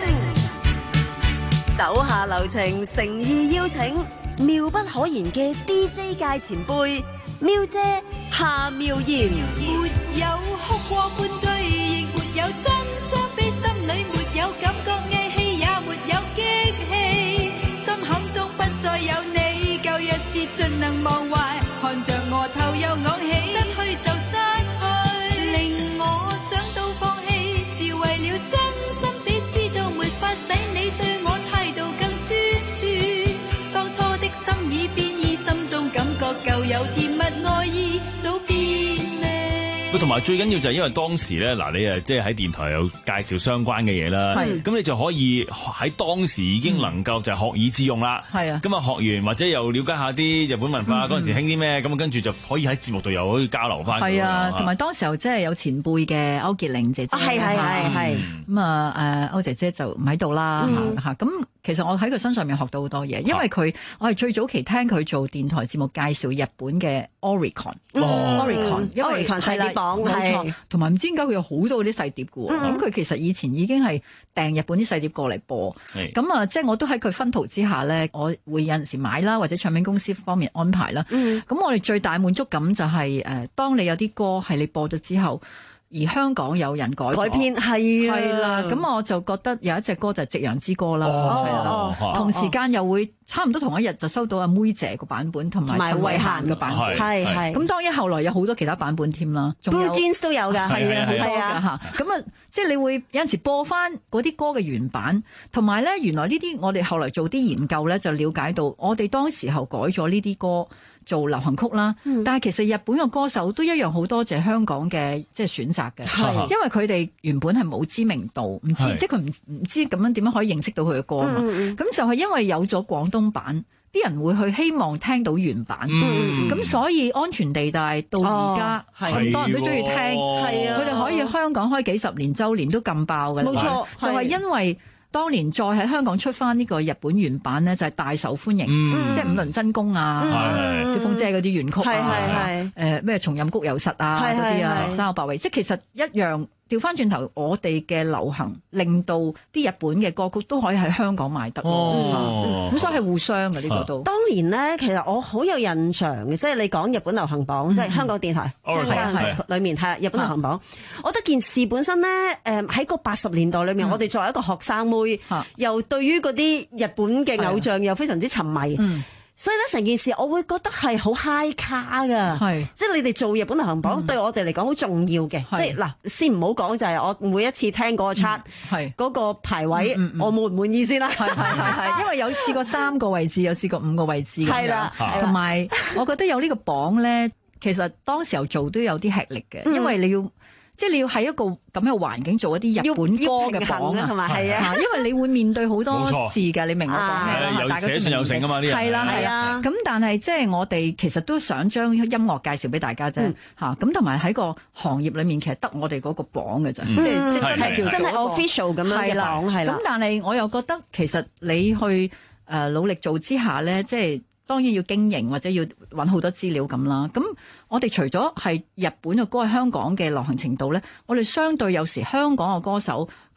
手下留情，誠意邀請妙不可言嘅 D J 界前輩妙姐夏妙妍。 沒有哭過半句，亦沒有真傷悲，心裏沒有感覺翳氣，也沒有激氣，心坎中不再有你，舊日是盡能忘懷，看着我頭又昂起，失去就失去，令我想到放棄，是為了真心只知道沒法使你對我態度更專注，當初的心已變異，心中感覺舊有甜蜜愛意早變呢。 同埋最緊要就係因為當時咧，嗱你誒即係喺電台有介紹相關嘅嘢啦，咁你就可以喺當時已經能夠就學以致用啦。係啊，咁啊學完或者又了解下啲日本文化嗰陣時興啲咩，咁跟住就可以喺節目度又可以交流翻。 係啊，同埋當時候即係有前輩嘅歐潔玲姐姐， 係係係係咁啊誒歐姐姐就唔喺度啦嚇嚇咁。其實我喺佢身上面學到好多嘢，因為佢我係最早期聽佢做電台節目介紹日本嘅 Oricon，Oricon，因為細碟榜冇錯，同埋唔知點解佢有好多啲細碟嘅喎。咁佢其實以前已經係訂日本啲細碟過嚟播，咁啊即係我都喺佢薰陶之下咧，我會有陣時買啦，或者唱片公司方面安排啦。咁我哋最大滿足感就係誒，當你有啲歌係你播咗之後，而香港有人改改編係係啦，咁我就覺得有一隻歌就係《夕陽之歌》啦，係啦，同時間又會差唔多同一日就收到阿妹姐個版本同埋陳慧嫻嘅版本， 係係。 咁當然後來有好多其他版本添啦 ，Blue Jeans 都有㗎， 係啊，好多㗎嚇。咁啊，即係你會有陣時播翻嗰啲歌嘅原版，同埋咧原來呢啲我哋後來做啲研究咧，就了解到我哋當時候改咗呢啲歌做流行曲啦，嗯、但係其實日本嘅歌手都一樣好多謝香港嘅即係選擇嘅，係因為佢哋原本係冇知名度，唔知即係佢唔唔知咁樣點樣可以認識到佢嘅歌嘛，咁、嗯嗯、就係因為有咗廣東版，啲人會去希望聽到原版，咁、嗯、所以安全地帶到而家咁多人都中意聽，係啊，佢哋可以香港開幾十年週年都咁爆嘅，冇錯，就係因為。當年再喺香港出翻呢個日本原版呢，就係大受歡迎，嗯、即係五輪真弓啊、小鳳姐嗰啲原曲啊，誒咩松任谷由實啊嗰啲啊，山口百惠，即係其實一樣。調翻轉頭，我哋嘅流行令到啲日本嘅歌曲都可以喺香港賣得，咁、哦嗯、所以係互相嘅呢、啊、個都。當年呢，其實我好有印象嘅，即係你講日本流行榜，嗯、即係香港電台，係係裏面係日本流行榜。我覺得件事本身呢，誒喺個八十年代裏面，嗯、我哋作為一個學生妹，啊、又對於嗰啲日本嘅偶像又非常之沉迷。嗯所以咧，成件事我會覺得係好 high 卡噶，係即係你哋做日本流行榜、嗯、對我哋嚟講好重要嘅。即係嗱，先唔好講就係我每一次聽嗰個 chart，係嗰個排位，嗯嗯嗯、我滿唔滿意先啦。係係係係，因為有試過三個位置，有試過五個位置咁樣，同埋我覺得有呢個榜咧，其實當時候做都有啲吃力嘅，嗯、因為你要。即係你要喺一個咁嘅環境做一啲日本歌嘅榜啊，係咪？係啊，因為你會面對好多字㗎，你明我講咩啦？有寫信有成啊嘛，呢啲係啦係啊。咁但係即係我哋其實都想將音樂介紹俾大家啫嚇。咁同埋喺個行業裡面，其實得我哋嗰個榜嘅啫，即係即係真係叫真係 official 咁樣嘅榜係啦。咁但係我又覺得其實你去誒努力做之下咧，即係。當然要經營或者要揾好多資料咁啦。咁我哋除咗係日本嘅歌喺香港嘅流行程度咧，我哋相對有時香港嘅歌手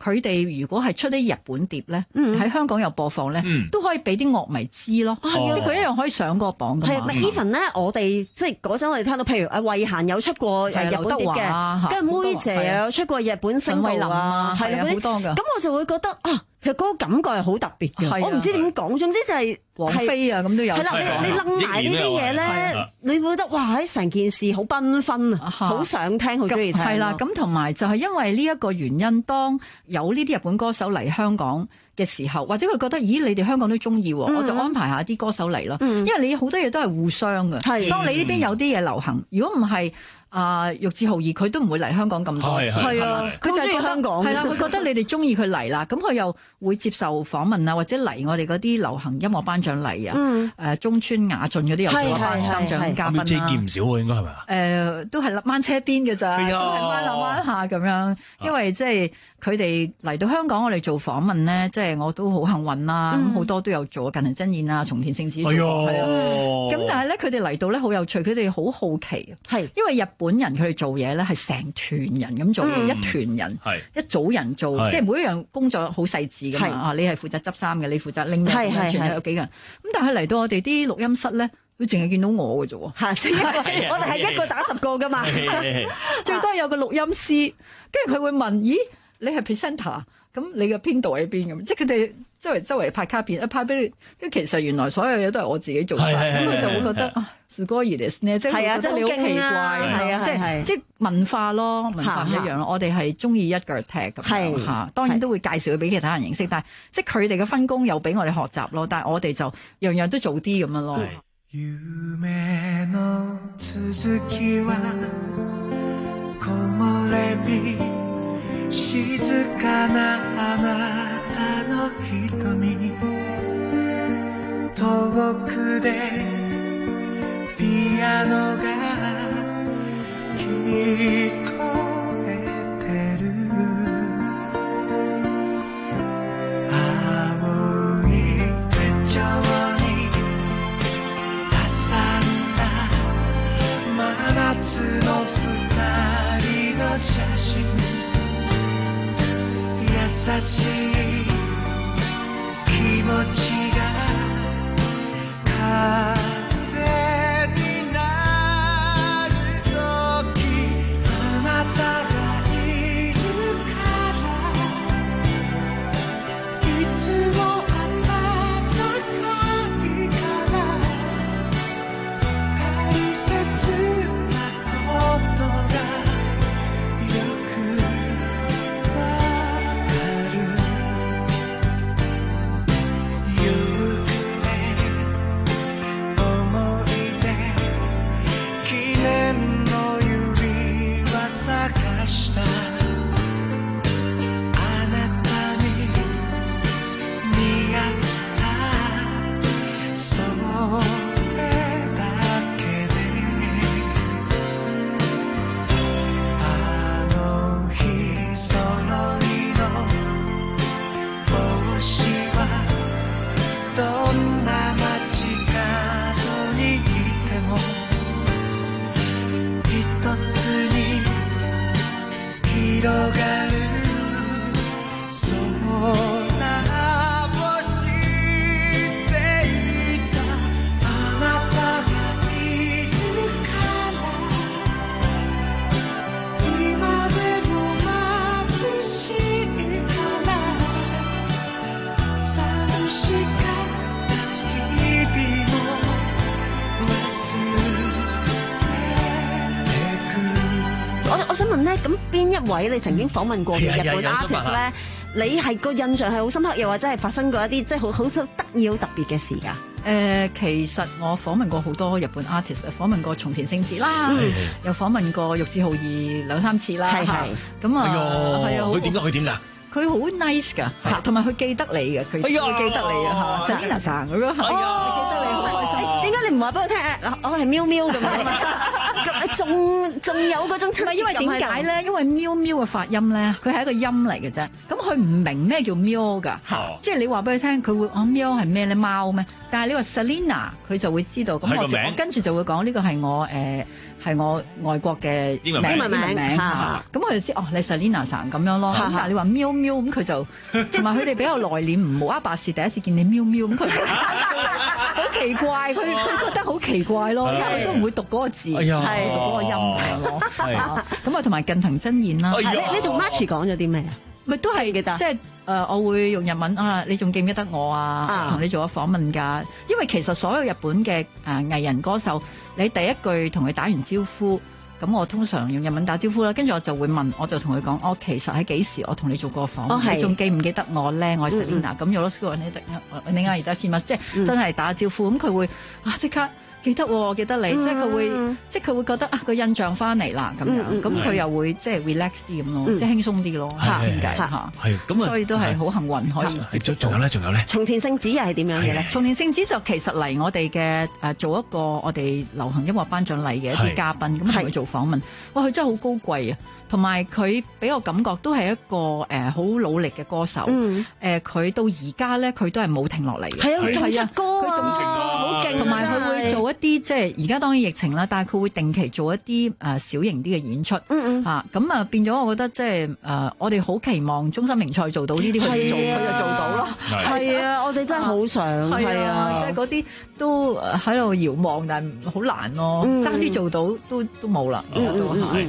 佢哋如果係出啲日本碟咧，喺、嗯、香港有播放咧，嗯、都可以俾啲樂迷知咯。哦、即係佢一樣可以上個榜㗎嘛。 係 even 咧，我哋即係嗰陣我哋聽到，譬如阿慧嫻有出過誒日本碟嘅，跟住妹姐又有出過日本星路啊，係啊好多㗎。咁我就會覺得啊，其實嗰個感覺係好特別嘅。我唔知點講，總之就係、是。王菲啊，咁都有。係啦，你你掕埋呢啲嘢咧，你會覺得哇！喺成件事好繽紛啊，好想聽，好中意聽。 係啦，咁同埋就係因為呢一個原因，當有呢啲日本歌手嚟香港嘅時候，或者佢覺得，咦，你哋香港都中意，嗯、我就安排下啲歌手嚟咯。嗯、因為你好多嘢都係互相嘅。係。當你呢邊有啲嘢流行，如果唔係。啊，玉置浩二佢都唔會嚟香港咁多次，係啊，佢就係覺得香港，係啦，佢覺得你哋中意佢嚟啦，咁佢又會接受訪問啊，或者嚟我哋嗰啲流行音樂頒獎禮啊，誒、嗯呃、中村雅俊嗰啲有做頒頒獎嘉賓啦， 見唔少喎，應該係咪啊？誒、 呃，都係掹車邊嘅咋，都係掹下掹下咁樣，因為即係佢哋嚟到香港，我哋做訪問咧，即係我都好幸運啦，咁好、嗯、多都有做近藤真彥啊、松田聖子，係啊，咁但係咧佢哋嚟到咧好有趣，佢哋好好奇，係因為日本人佢哋做嘢咧係成團人咁做，嗯、一團人，一組人做，即係每一樣工作好細緻㗎嘛。啊，你係負責執衫嘅，你負責拎嘅，全係有幾個人。咁但係嚟到我哋啲錄音室咧，佢淨係見到我嘅啫喎。 係，我哋係一個打十個㗎嘛。 最多有個錄音師，跟住佢會問：咦，你係 presenter？ 咁你嘅編導喺邊咁？即係佢哋周圍周圍派卡片，一派俾你。跟其實原來所有嘢都係我自己做晒，咁佢就會覺得啊，すごいですね，即係覺得你好奇怪，係啊，即係即係文化咯，文化唔一樣咯。我哋係中意一腳踢咁樣嚇，當然都會介紹佢俾其他人認識，但係即係佢哋嘅分工又俾我哋學習咯。但係我哋就樣樣都做啲咁樣咯。夢の続きは木漏れ日静かなあなたの瞳遠くでピアノが聞こえてる青い手帳に挟んだ真夏の二人の写真優しい気持ちが風になる時あなたがいるからいつも暖かいから大切なことがよく一位你曾經訪問過嘅日本 artist 咧，你係個印象係好深刻，又或者係發生過一啲即係好好得意、好特別嘅事㗎？誒、 呃，其實我訪問過好多日本 artist， 訪問過松田聖子啦，嗯、又訪問過玉置浩二兩三次啦，係係咁啊，係啊， 佢點㗎？佢點㗎？ 佢好 nice 㗎，同埋佢記得你嘅，佢會記得你啊嚇 Selina さん咁樣，哦，記得你好開心。 點解你唔話俾我聽？我係喵喵咁樣？ 仲仲有嗰種親切感。 因為點解咧？因為喵喵嘅發音咧，佢係一個音嚟嘅啫。咁佢唔明咩叫喵㗎，即係你話俾佢聽，佢會哦喵係咩咧？貓咩？但係你話 Selina，佢就會知道。咁我我跟住就會講呢個係我誒係我外國嘅英文名英文名嚇。咁佢就知哦，你 Selina 神咁樣咯。咁但係你話喵喵咁佢就同埋佢哋比較內斂，唔無啦啦事第一次見你喵喵咁佢好奇怪，佢佢覺得好奇怪咯，因為佢都唔會讀嗰個字，係讀嗰個音咁樣咯。咁啊，同埋近藤真彥啦。 你你同 March 講咗啲咩啊？ 咪都係記得，即係誒、呃，我會用日文啊！你仲記唔記得我啊？同、啊、你做咗訪問㗎。因為其實所有日本嘅誒、呃、藝人歌手，你第一句同佢打完招呼，咁我通常用日文打招呼啦。跟住我就會問，我就同佢講，我、哦、其實喺幾時我同你做過訪問？哦、你仲記唔記得我咧？我係 Selina。咁有咗呢個你啱而家先嘛，即係真係打招呼。咁佢會啊即刻。記得喎，記得你，嗯、即係佢會，即係佢會覺得啊個印象翻嚟啦咁樣，咁佢、嗯、又會即係 relax 啲咁咯，即係輕鬆啲咯，傾偈嚇。係咁啊，所以都係好幸運可以接觸。 仲有咧，仲有咧。 松田聖子又係點樣嘅咧？ 松田聖子就其實嚟我哋嘅誒做一個我哋流行音樂頒獎禮嘅一啲嘉賓，咁同佢做訪問。哇，佢真係好高貴啊！同埋佢俾我感覺都係一個誒好努力嘅歌手。誒，佢到而家咧，佢都係冇停落嚟嘅。係啊，仲出歌啊，佢仲出歌，好勁。同埋佢會做一啲即係而家當然疫情啦，但係佢會定期做一啲誒小型啲嘅演出。嗯嗯。嚇，咁啊變咗，我覺得即係誒，我哋好期望中森明菜做到呢啲，佢做佢就做到咯。 係啊，我哋真係好想。 係啊，即係嗰啲都喺度遙望，但係好難咯。爭啲做到都都冇啦。都係。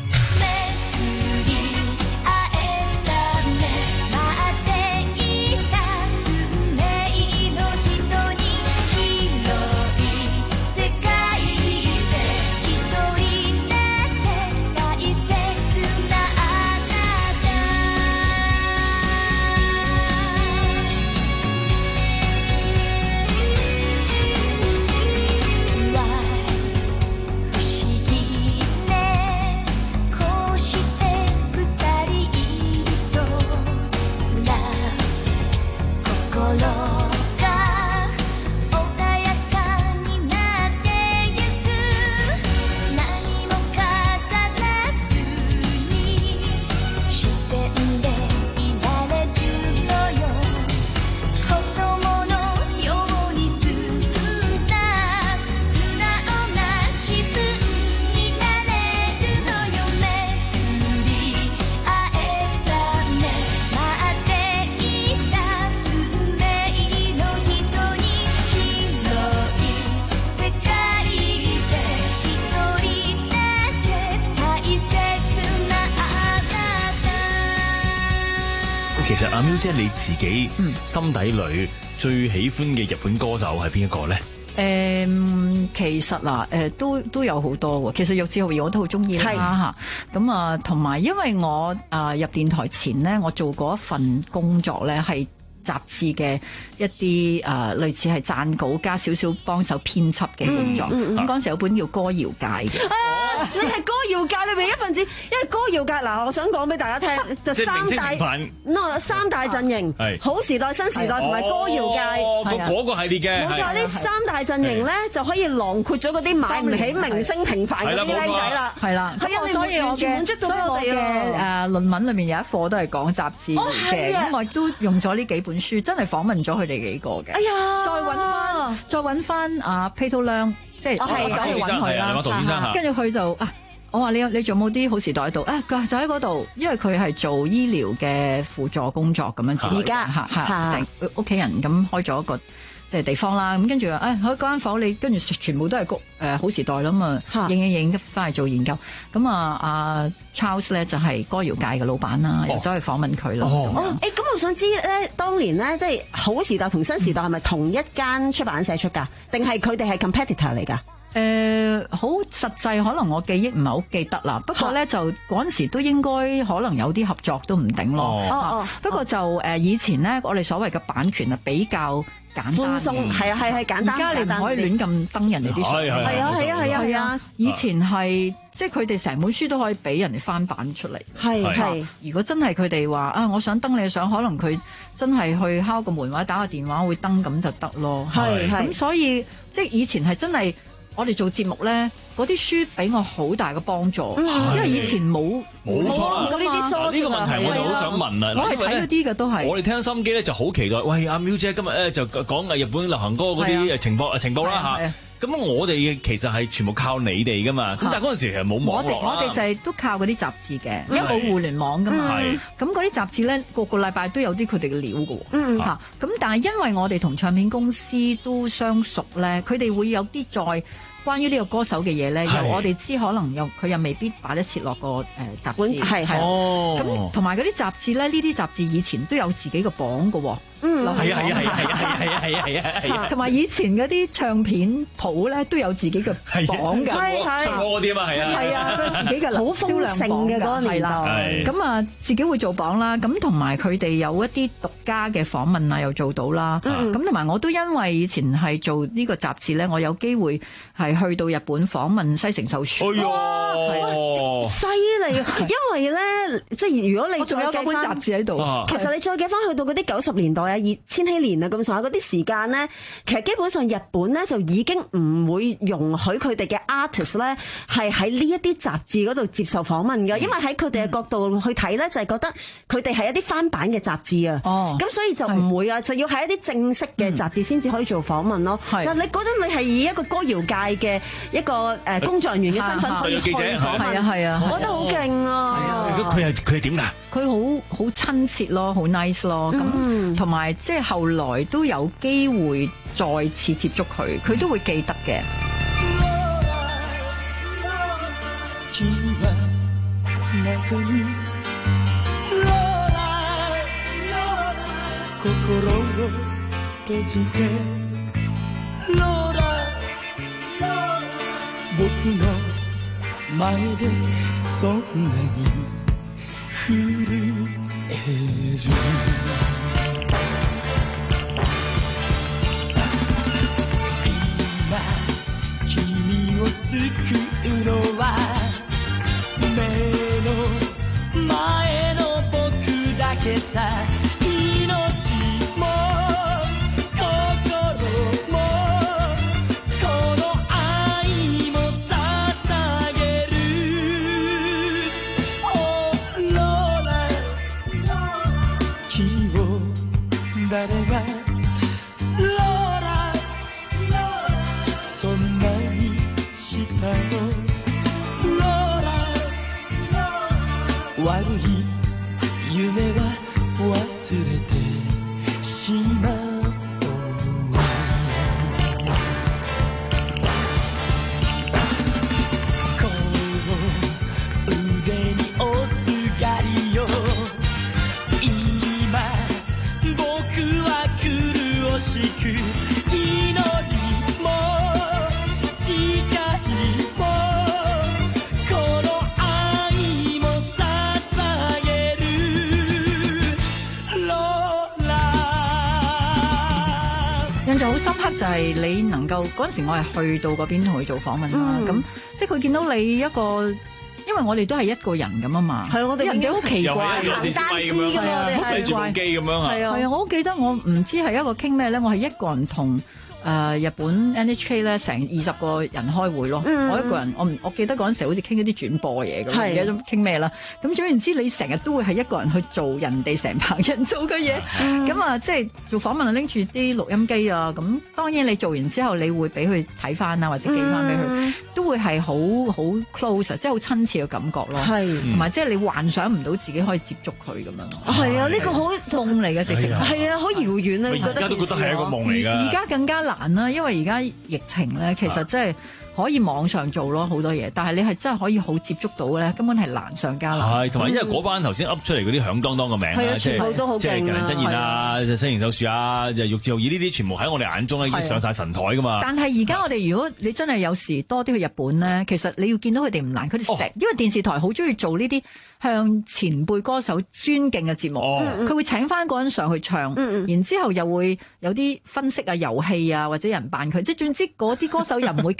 其實阿 Miu 姐你自己心底裏最喜歡嘅日本歌手係邊一個咧？ 誒、嗯，其實嗱，誒、呃、都都有好多喎。其實玉置浩二我都好中意啦嚇。咁啊，同埋因為我啊、呃、入電台前咧，我做過一份工作咧，係雜誌嘅一啲誒、呃、類似係撰稿加少少幫手編輯嘅工作。咁嗰陣時有本叫《歌謠界》嘅。 啊、你係歌謠界裏面一份子，因為歌謠界嗱，我想講俾大家聽，就三大 no 三大陣營，係好時代、新時代同埋歌謠界， 個嗰個系列嘅。 冇錯，呢三大陣營咧就可以囊括咗嗰啲買唔起明星平凡嗰啲僆仔啦。 係啦， 係啊，所以我嘅所以我嘅誒論文裏面有一課都係講雜誌嘅，咁我亦都用咗呢幾本書，真係訪問咗佢哋幾個嘅。 哎呀， 再揾翻，再揾翻阿 Peter Lang，即係我走去揾佢啦。跟住佢就啊。我話你你仲有冇啲好時代喺度？啊，佢就喺嗰度，因為佢係做醫療嘅輔助工作咁樣子。而家嚇嚇成屋企人咁開咗一個即係地方啦。咁跟住話，誒喺嗰間房你跟住全部都係誒好時代啦嘛，影影影翻嚟做研究。咁啊，阿 Charles 咧就係歌謠界嘅老闆啦，又走去訪問佢咯。 哦，誒咁我想知咧，當年咧即係好時代同新時代係咪同一間出版社出㗎？定係佢哋係 competitor 嚟㗎？ 誒好、呃、實際，可能我記憶唔係好記得啦。不過咧，就嗰陣時都應該可能有啲合作都唔定咯。哦哦。不過就誒、呃、以前咧，我哋所謂嘅版權啊比較簡單，寬鬆係啊係係簡單。而家你唔可以亂咁登人哋啲書。係啊係啊係啊係啊！以前係即係佢哋成本書都可以俾人哋翻版出嚟。係係。如果真係佢哋話啊，我想登你嘅相，可能佢真係去敲個門或者打個電話會登咁就得咯。係係。咁所以即係以前係真係。我哋做節目咧， 嗰啲書俾我好大嘅幫助， 嗯、 因為以前冇冇錯咁呢啲疏呢個問題我就好想問啦。 我係睇嗰啲嘅都係。 我哋聽心機咧就好期待，喂阿苗姐今日咧就講誒日本流行歌嗰啲情報情報啦嚇。咁我哋其實係全部靠你哋噶嘛，咁但係嗰陣時其實冇網絡啦。 我哋我哋就係都靠嗰啲雜誌嘅，因為冇互聯網噶嘛。咁嗰啲雜誌咧，個個禮拜都有啲佢哋嘅料㗎喎。嚇，咁但係因為我哋同唱片公司都相熟咧，佢哋會有啲再關於呢個歌手嘅嘢咧，由我哋知可能又佢又未必擺得切落個誒雜誌。係係。咁同埋嗰啲雜誌咧，呢啲雜誌以前都有自己嘅榜㗎喎。嗯，係啊係啊係啊係啊係啊係啊係啊，同埋以前嗰啲唱片鋪咧都有自己嘅榜㗎， 係係信我嗰啲啊嘛，係啊係啊， 佢自己嘅好豐盛嘅嗰個年代，咁啊自己會做榜啦，咁同埋佢哋有一啲獨家嘅訪問啊，又做到啦，咁同埋我都因為以前係做呢個雜誌咧，我有機會係去到日本訪問西城秀樹， 哇，犀利啊！因為咧，即係如果你我仲有嗰本雜誌喺度， 其實你再記翻去到嗰啲九十年代啊、二千禧年啊咁上下嗰啲時間咧，其實基本上日本咧就已經唔會容許佢哋嘅 artist 咧係喺呢一啲雜誌嗰度接受訪問㗎，因為喺佢哋嘅角度去睇咧，就係覺得佢哋係一啲翻版嘅雜誌啊，咁所以就唔會啊，就要喺一啲正式嘅雜誌先至可以做訪問咯。嗱，你嗰陣你係以一個歌謠界嘅一個誒工作人員嘅身份可以去訪問， 係啊係啊， 我覺得好勁啊！ 如果佢係佢係點㗎？ 佢好好親切咯，好 nice 咯，咁同埋即係後來都有機會再次接觸佢，佢都會記得嘅。 君を救うのは目の前の僕だけさ命も心もこの愛も捧げる Oh Lola 君を誰がそんなにしたのローラ悪い夢は忘れてしまうこの腕に押すがりよ今僕は苦しく祈り印象好深刻就係你能夠嗰陣時，我係去到嗰邊同佢做訪問啦。咁、嗯、即係佢見到你一個，因為我哋都係一個人咁啊嘛。係我哋人哋好奇怪， 行單支咁樣，孭住部機咁樣啊。 係啊，我好記得我唔知係一個傾咩咧，我係一個人同。誒、呃、日本 N H K 咧成二十個人開會咯，嗯、我一個人，我唔我記得嗰陣時好似傾一啲轉播嘢咁，唔記得傾咩啦。咁總言之，你成日都會係一個人去做人哋成棚人做嘅嘢，咁、嗯、啊即係做訪問拎住啲錄音機啊，咁當然你做完之後，你會俾佢睇翻啊，或者寄翻俾佢，嗯、都會係好好 close，即係好親切嘅感覺咯。係，同埋即係你幻想唔到自己可以接觸佢咁樣。係啊，呢、呢個好夢嚟嘅，直情係啊，好遙遠啊！ 而家都覺得係一個夢嚟㗎。 而家更加難啦，因為而家疫情咧，其實真係可以網上做咯好多嘢，但係你係真係可以好接觸到咧，根本係難上加難。 係，同埋因為嗰班頭先噏出嚟嗰啲響當當嘅名啊，即係即係近藤真彥啊、西城秀樹啊、就玉置浩二呢啲，全部喺我哋眼中咧已經上晒神台噶嘛。 但係而家我哋如果你真係有時多啲去日本咧，其實你要見到佢哋唔難，佢哋成因為電視台好中意做呢啲向前輩歌手尊敬嘅節目，佢、哦、會請翻個人上去唱，嗯、然之後又會有啲分析啊、遊戲啊，或者人扮佢，即係總之嗰啲歌手又唔會介意自己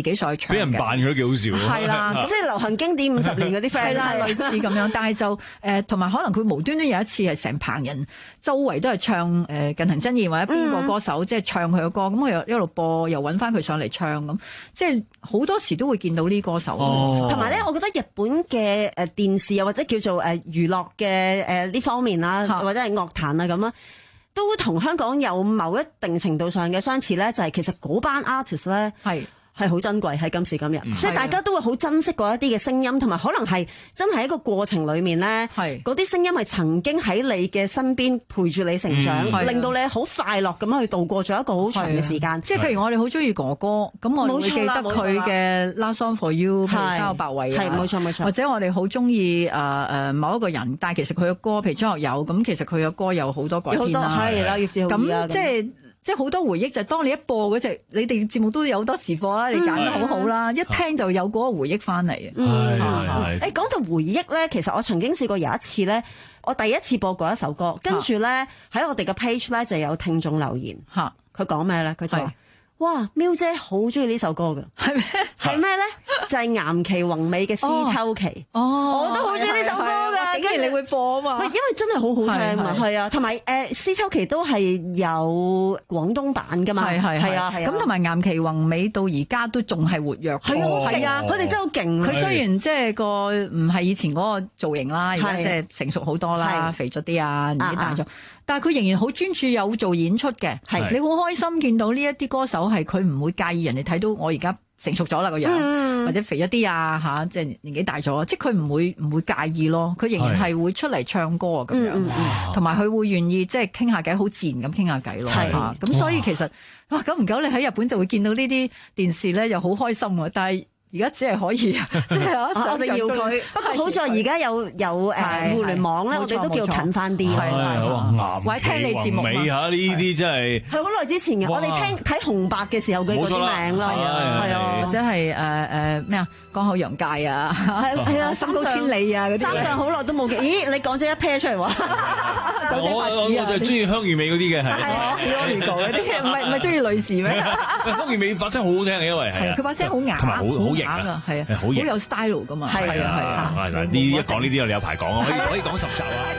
己上去唱嘅。 俾人扮佢都幾好笑。 係啦， 即係流行經典五十年嗰啲 friend 啦，類似咁樣。但係就誒，同埋可能佢無端端有一次係成棚人周圍都係唱誒近藤真彥或者邊個歌手，即係唱佢嘅歌，咁佢又一路播，又揾翻佢上嚟唱咁，即係好多時都會見到呢歌手。 同埋咧，我覺得日本嘅誒電視又或者叫做誒娛樂嘅誒呢方面啦，或者係樂壇啊咁啊，都同香港有某一定程度上嘅相似咧，就係其實嗰班 artist 咧係係好珍貴喺今時今日，即係大家都會好珍惜嗰一啲嘅聲音，同埋可能係真係一個過程裡面咧，嗰啲聲音係曾經喺你嘅身邊陪住你成長，令到你好快樂咁樣去度過咗一個好長嘅時間。 即係譬如我哋好中意哥哥，咁我哋會記得佢嘅 Last Song for You， 譬如三個百位啊， 係冇錯冇錯。 或者我哋好中意誒誒某一個人，但係其實佢嘅歌，譬如張學友，咁其實佢嘅歌有好多改編啦， 係啦，葉志豪啊， 咁即係。即係好多回憶，就係當你一播嗰隻，你哋節目都有好多時課啦，你揀得好好啦，一聽就有嗰個回憶翻嚟。 誒講到回憶咧，其實我曾經試過有一次咧，我第一次播過一首歌，跟住咧喺我哋嘅 page 咧就有聽眾留言，嚇佢講咩咧？佢就話：哇，喵姐好中意呢首歌㗎，係咩？係咩咧？就係岩崎宏美嘅《思秋期》。哦，我都好中意呢首歌㗎。 竟然你會播啊嘛？ 因為真係好好聽嘛，係啊，同埋誒《思秋期》都係有廣東版㗎嘛，係係係啊，係啊。 咁同埋岩崎宏美到而家都仲係活躍， 係啊，係啊，佢哋真係好勁。 佢雖然即係個唔係以前嗰個造型啦，而家即係成熟好多啦，肥咗啲啊，年紀大咗，但係佢仍然好專注有做演出嘅。係你好開心見到呢一啲歌手係佢唔會介意人哋睇到我而家成熟咗啦個樣，嗯、或者肥一啲啊嚇，即係年紀大咗，即係佢唔會唔會介意咯。佢仍然係會出嚟唱歌啊咁樣，同埋佢會願意即係傾下偈，好自然咁傾下偈咯嚇。咁所以其實哇，久唔久你喺日本就會見到呢啲電視咧，又好開心喎。但係而家只係可以，即係我哋要佢。不過好在而家有有誒互聯網咧，我哋都叫近翻啲。係係， 或者聽你節目美嚇呢啲真係係好耐之前嘅。我哋聽睇紅白嘅時候嘅嗰啲名啦，係啊， 或者係誒誒咩啊？江口洋介啊， 係啊， 三高千里啊，嗰啲三上好耐都冇嘅。咦，你講咗一 pair 出嚟喎！ 我我就中意香魚味嗰啲嘅，係啊 Leonigo 嗰啲，唔係唔係中意女士咩？ 香魚味把聲好好聽嘅，因為係佢把聲好硬， 同埋好好型啊， 係啊，好有 style 噶嘛， 係啊係啊， 係嗱，呢一講呢啲我哋有排講啊，可以可以講十集啊。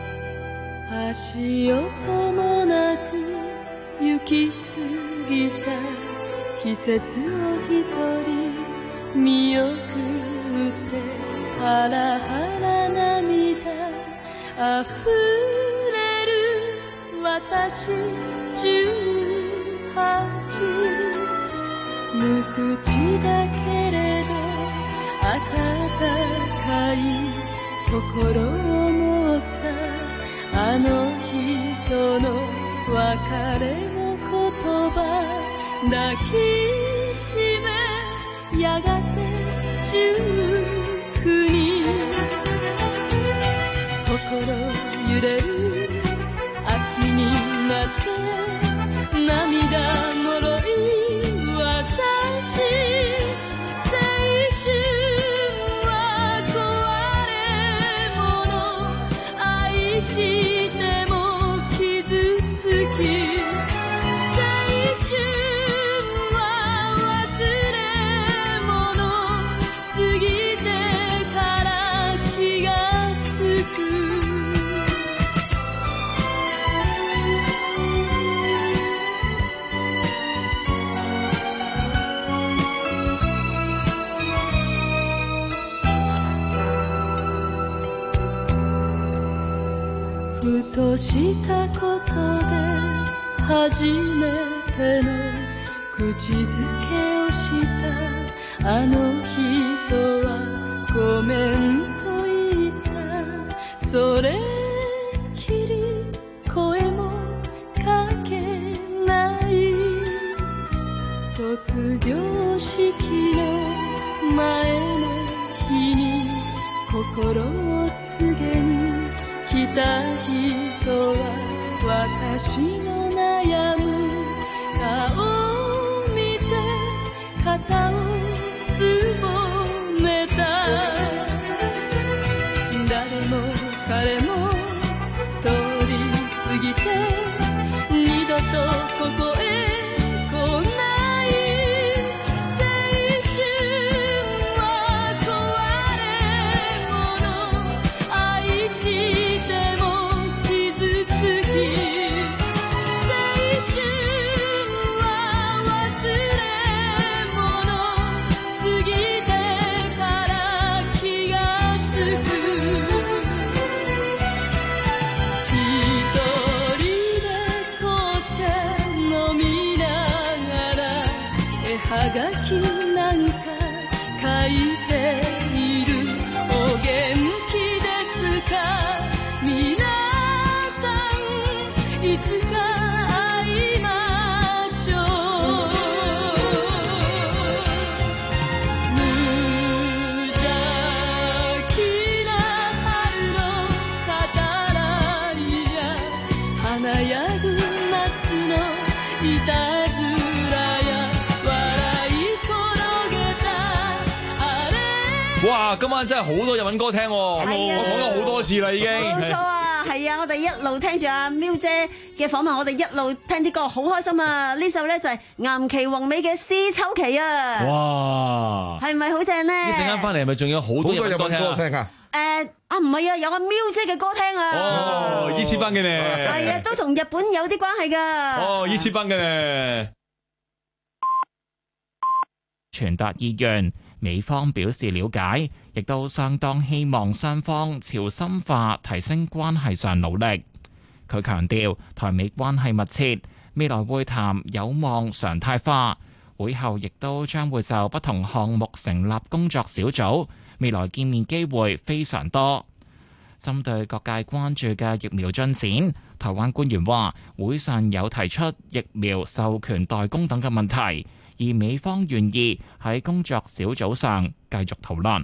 足音もなく行き過ぎた季節を一人見送ってハラハラ涙あふれる私十八無口だけれど温かい心を持ったあの人の別れの言葉抱きしめやがて十九人心揺れる秋になって涙もろい私青春は壊れ物愛しても傷つきふとしたことで初めての口づけをしたあの人はごめんと言ったそれっきり声もかけない卒業式の前の日に心を告げに来た人は私の悩む顔を見て肩をすぼめた誰も彼も通り過ぎて二度とここへ来ない青春なんか書いているお元気ですか皆さんいつか会いましょう無邪気な春の語らいや華やぐ夏のいたずらや笑い転げたあれ。 哇！今晚真係好多日文歌聽喎，我講咗好多次啦已經。 冇錯啊，係啊，我哋一路聽住阿喵姐嘅訪問，我哋一路聽啲歌，好開心啊！呢首咧就係岩崎宏美嘅《絲秋期》啊。 哇！ 係咪好正咧？ 一陣間翻嚟係咪仲有好多日文歌聽啊？ 誒啊，唔係啊，有阿喵姐嘅歌聽啊！ 哦，一起班嘅呢？ 係啊，都同日本有啲關係㗎。 哦，一起班嘅呢？ 傳達意願，美方表示了解，亦都相當希望雙方朝深化提升關係上努力。佢強調，台美關係密切，未來會談有望常態化。會後亦都將會就不同項目成立工作小組，未來見面機會非常多。針對各界關注嘅疫苗進展，台灣官員話會上有提出疫苗授權代工等嘅問題，而美方願意喺工作小組上繼續討論。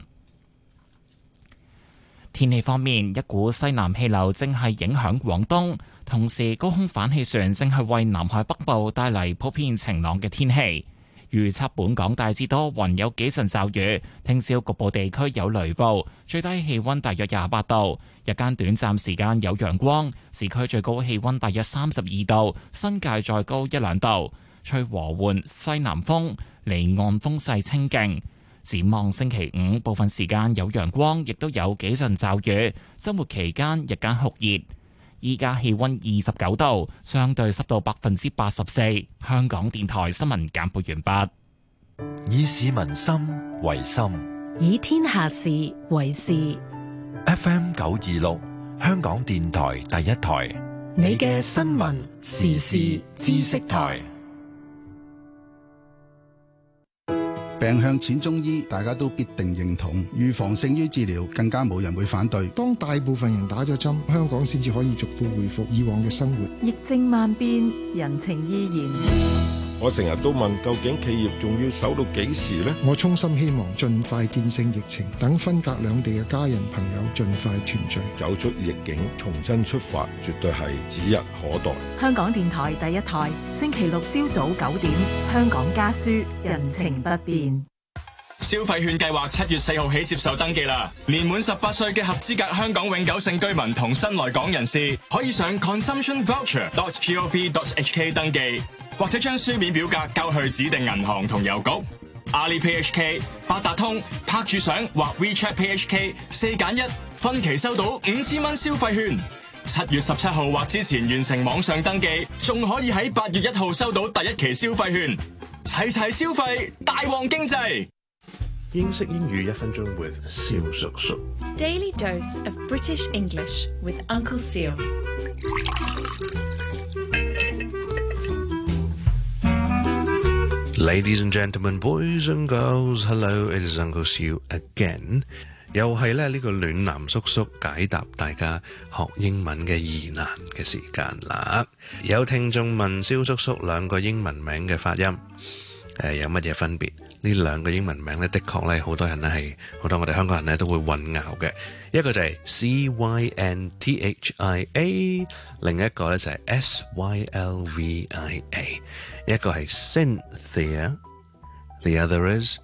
天氣方面，一股西南氣流正係影響廣東，同時高空反氣旋正係為南海北部帶嚟普遍晴朗嘅天氣。預測本港大致多雲，有幾陣驟雨，聽朝局部地區有雷暴，最低氣溫大約廿八度，日間短暫時間有陽光，市區最高氣溫大約三十二度，新界再高一兩度，吹和緩西南風，離岸風勢清勁。展望星期五，部分時間有陽光，亦都有幾陣驟雨，週末期間日間酷熱。依家氣溫二十九度，相對濕度百分之八十四。香港電台新聞簡報完畢。 以市民心為心， 以天下事為事。 F M 九二六，香港電台第一台， 你嘅新聞時事知識台。 病向淺中醫，大家都必定認同。預防勝於治療，更加冇人會反對。 當大部分人打咗針，香港先至可以逐步恢復以往嘅生活。 疫症萬變，人情依然。 我成日都問，究竟企業仲要守到幾時呢？ 我衷心希望盡快戰勝疫情，等分隔兩地嘅家人朋友盡快團聚， 走出逆境，重新出發，絕對係指日可待。 香港電台第一台，星期六朝早九點，香港家書，人情不變。 消費券計劃七月四號起接受登記啦！年滿十八歲嘅合資格香港永久性居民同新來港人士，可以上 consumption voucher dot gov dot hk 登記，或者將書面表格交去指定銀行同郵局。Alipay H K、八達通拍住相或 WeChat Pay H K 四揀一，分期收到五千蚊消費券。七月十七號或之前完成網上登記，仲可以喺八月一號收到第一期消費券。齊齊消費，大旺經濟。 英式英語一分鐘 with 蕭叔叔。 Daily dose of British English with Uncle Seal。 Ladies and gentlemen, boys and girls, hello, it is Uncle Siu again。又係咧呢個暖男叔叔解答大家學英文嘅疑難嘅時間啦。有聽眾問蕭叔叔兩個英文名嘅發音，誒、呃、有乜嘢分別？呢兩個英文名咧，的確咧好多人咧係好多我哋香港人咧都會混淆嘅。一個就係 C Y N T H I A， 另一個咧就係 S Y L V I A。一個係 Cynthia，the other is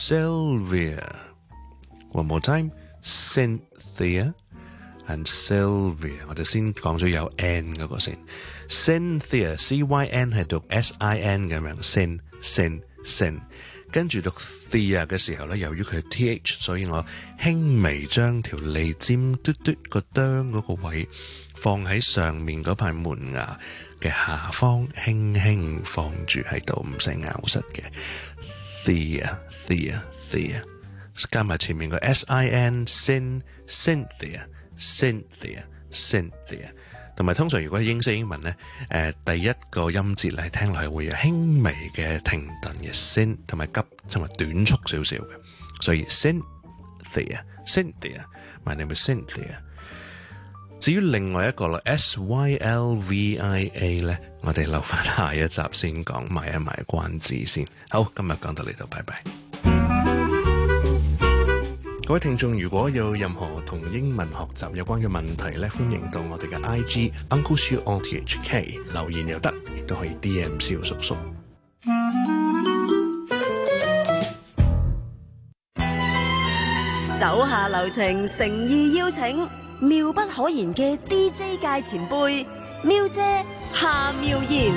Sylvia。One more time， Cynthia and Sylvia。我哋先講咗有 N 嗰個先。Cynthia C Y N 係讀 S I N 咁樣 ，Sin Sin Sin。跟住讀 Thea 嘅時候咧，由於佢係 T H， 所以我輕微將條脷尖嘟嘟個啄嗰個位放喺上面嗰排門牙嘅下方，輕輕放住喺度，唔使咬實嘅。Thea Thea Thea， 加埋前面個 S I N Sin Cynthia Cynthia Cynthia。 同埋通常如果係英式英文咧，誒第一個音節咧聽落係會有輕微嘅停頓嘅 sin， 同埋急同埋短促少少嘅，所以 Cynthia，Cynthia，My name is Cynthia。至於另外一個啦 ，S Y L V I A 咧，我哋留翻下一集先講，埋一埋關子先。好，今日講到呢度，拜拜。各位聽眾，如果有任何同英文學習有關嘅問題咧，歡迎到我哋嘅 I G Uncle Siu O T H K 留言又得，亦都可以 D M 蕭叔叔。 手下留情，誠意邀請妙不可言嘅 D J 界前輩妙姐夏妙妍。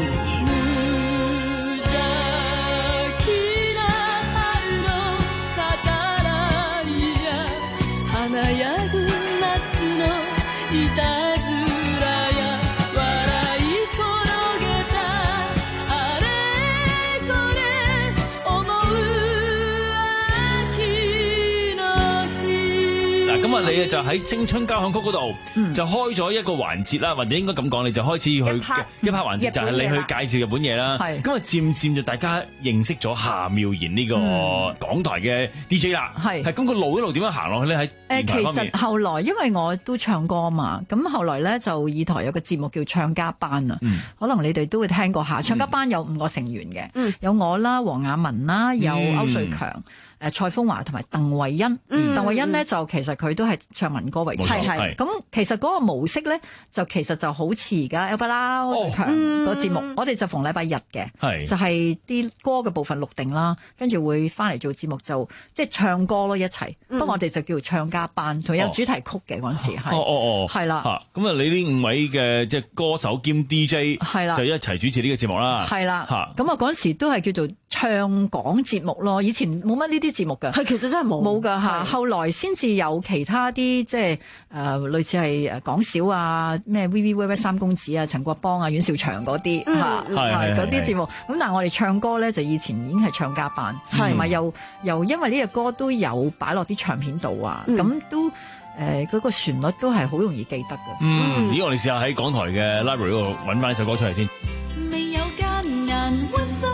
咁啊，你就喺青春交響曲嗰度就開咗一個環節啦，或者應該咁講，你就開始去一 part 一 part 環節，就係你去介紹日本嘢啦。咁啊，漸漸就大家認識咗夏妙妍呢個港台嘅 D J 啦。係係咁個路一路點樣行落去咧？喺誒，其實後來因為我都唱歌嘛，咁後來咧就二台有個節目叫唱家班啊，嗯、可能你哋都會聽過下。唱家班有五個成員嘅，嗯、有我啦、黃雅文啦，有歐瑞強。嗯誒蔡楓華同埋鄧惠欣，嗯、鄧惠欣咧就其實佢都係唱民歌為主，係係咁其實嗰個模式咧就其實就好似而家有不啦歐瑞強個節目，嗯、我哋就逢禮拜日嘅，就係啲歌嘅部分錄定啦，跟住會翻嚟做節目就即係唱歌咯一齊，不過、嗯、我哋就叫做唱家班，同有主題曲嘅嗰陣時係，哦哦哦，係啦，咁啊你呢五位嘅即係歌手兼 D J 係啦，就一齊主持呢個節目啦，係啦，咁啊嗰陣時都係叫做唱講節目咯，以前冇乜呢啲節目㗎，係其實真係冇冇㗎嚇，後來先至有其他啲即係誒、呃、類似係誒講笑啊，咩 V V V V 三公子啊、陳國邦啊、阮兆祥嗰啲嚇，係嗰啲節目。咁但係我哋唱歌咧就以前已經係唱家班，同埋又又因為呢隻歌都有擺落啲唱片度啊，咁、嗯、都誒嗰、呃那個旋律都係好容易記得㗎。 嗯，咦、嗯，我哋試下喺港台嘅 library 嗰度揾翻呢首歌出嚟先。 未有艱難屈心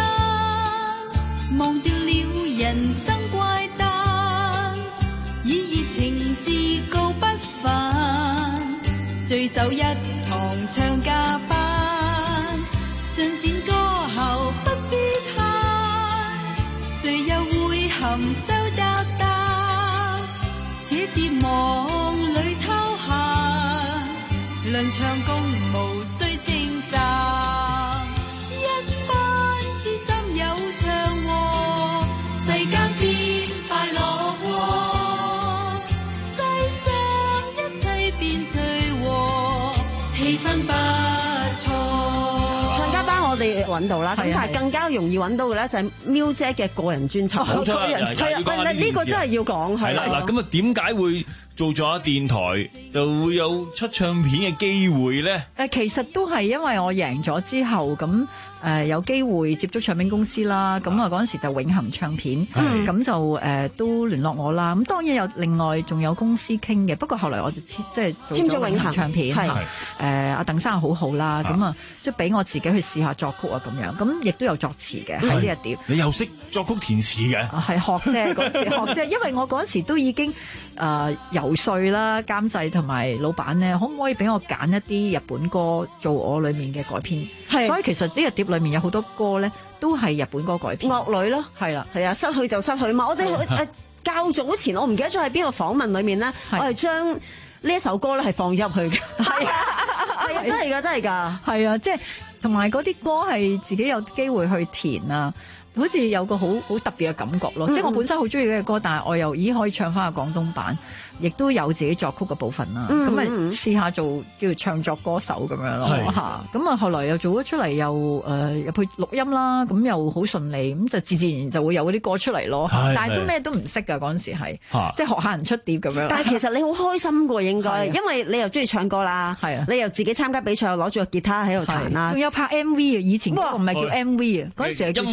忘掉了人生怪誕，以熱情自告不凡，聚首一堂唱家班，進展歌後不必限，誰又會含羞答答，且至夢裏偷閒，論唱功無需稱讚。世間變快樂過，世上一切變隨和，氣氛不錯。唱家班我哋揾到啦，咁但係更加容易揾到嘅咧就係喵姐嘅個人專輯。 冇錯，係啊， 呢個真係要講係啦。 嗱，咁啊點解會做咗電台就會有出唱片嘅機會咧？ 誒，其實都係因為我贏咗之後咁。誒、呃、有機會接觸唱片公司啦，咁啊嗰陣時就永恆唱片，咁、嗯、就誒、呃、都聯絡我啦。咁當然有另外仲有公司傾嘅，不過後來我就即係做咗永恆唱片，誒阿鄧生好好啦，咁啊即係俾我自己去試下作曲啊咁樣，咁亦都有作詞嘅喺呢一碟。 你又識作曲填詞嘅？ 係學啫，嗰時學啫，因為我嗰陣時都已經誒游說啦，監製同埋老闆咧，可唔可以俾我揀一啲日本歌做我裡面嘅改編？所以其實呢一碟裏面有好多歌咧，都係日本歌改編。 樂女咯，係啦，係啊，失去就失去嘛。我哋誒較早前，我唔記得咗喺邊個訪問裏面咧，我係將呢一首歌咧係放咗入去嘅。係啊，係啊，真係㗎，真係㗎。 係啊，即係同埋嗰啲歌係自己有機會去填啊。好似有個好好特別嘅感覺咯，嗯、即係我本身好中意嘅歌，但係我又已經可以唱翻個廣東版，亦都有自己作曲嘅部分啦。咁咪試下做叫做唱作歌手咁樣咯嚇。咁啊後來又做咗出嚟，又誒入去錄音啦，咁又好順利，咁就自自然然就會有嗰啲歌出嚟咯。但係都咩都唔識㗎嗰陣時係，即係學下人出碟咁樣。 但係其實你好開心㗎應該，因為你又中意唱歌啦，係啊，你又自己參加比賽，又攞住個吉他喺度彈啦， 仲有拍 M V 啊！以前嗰個唔係叫 M V 啊，嗰陣時係叫做音樂錄影帶。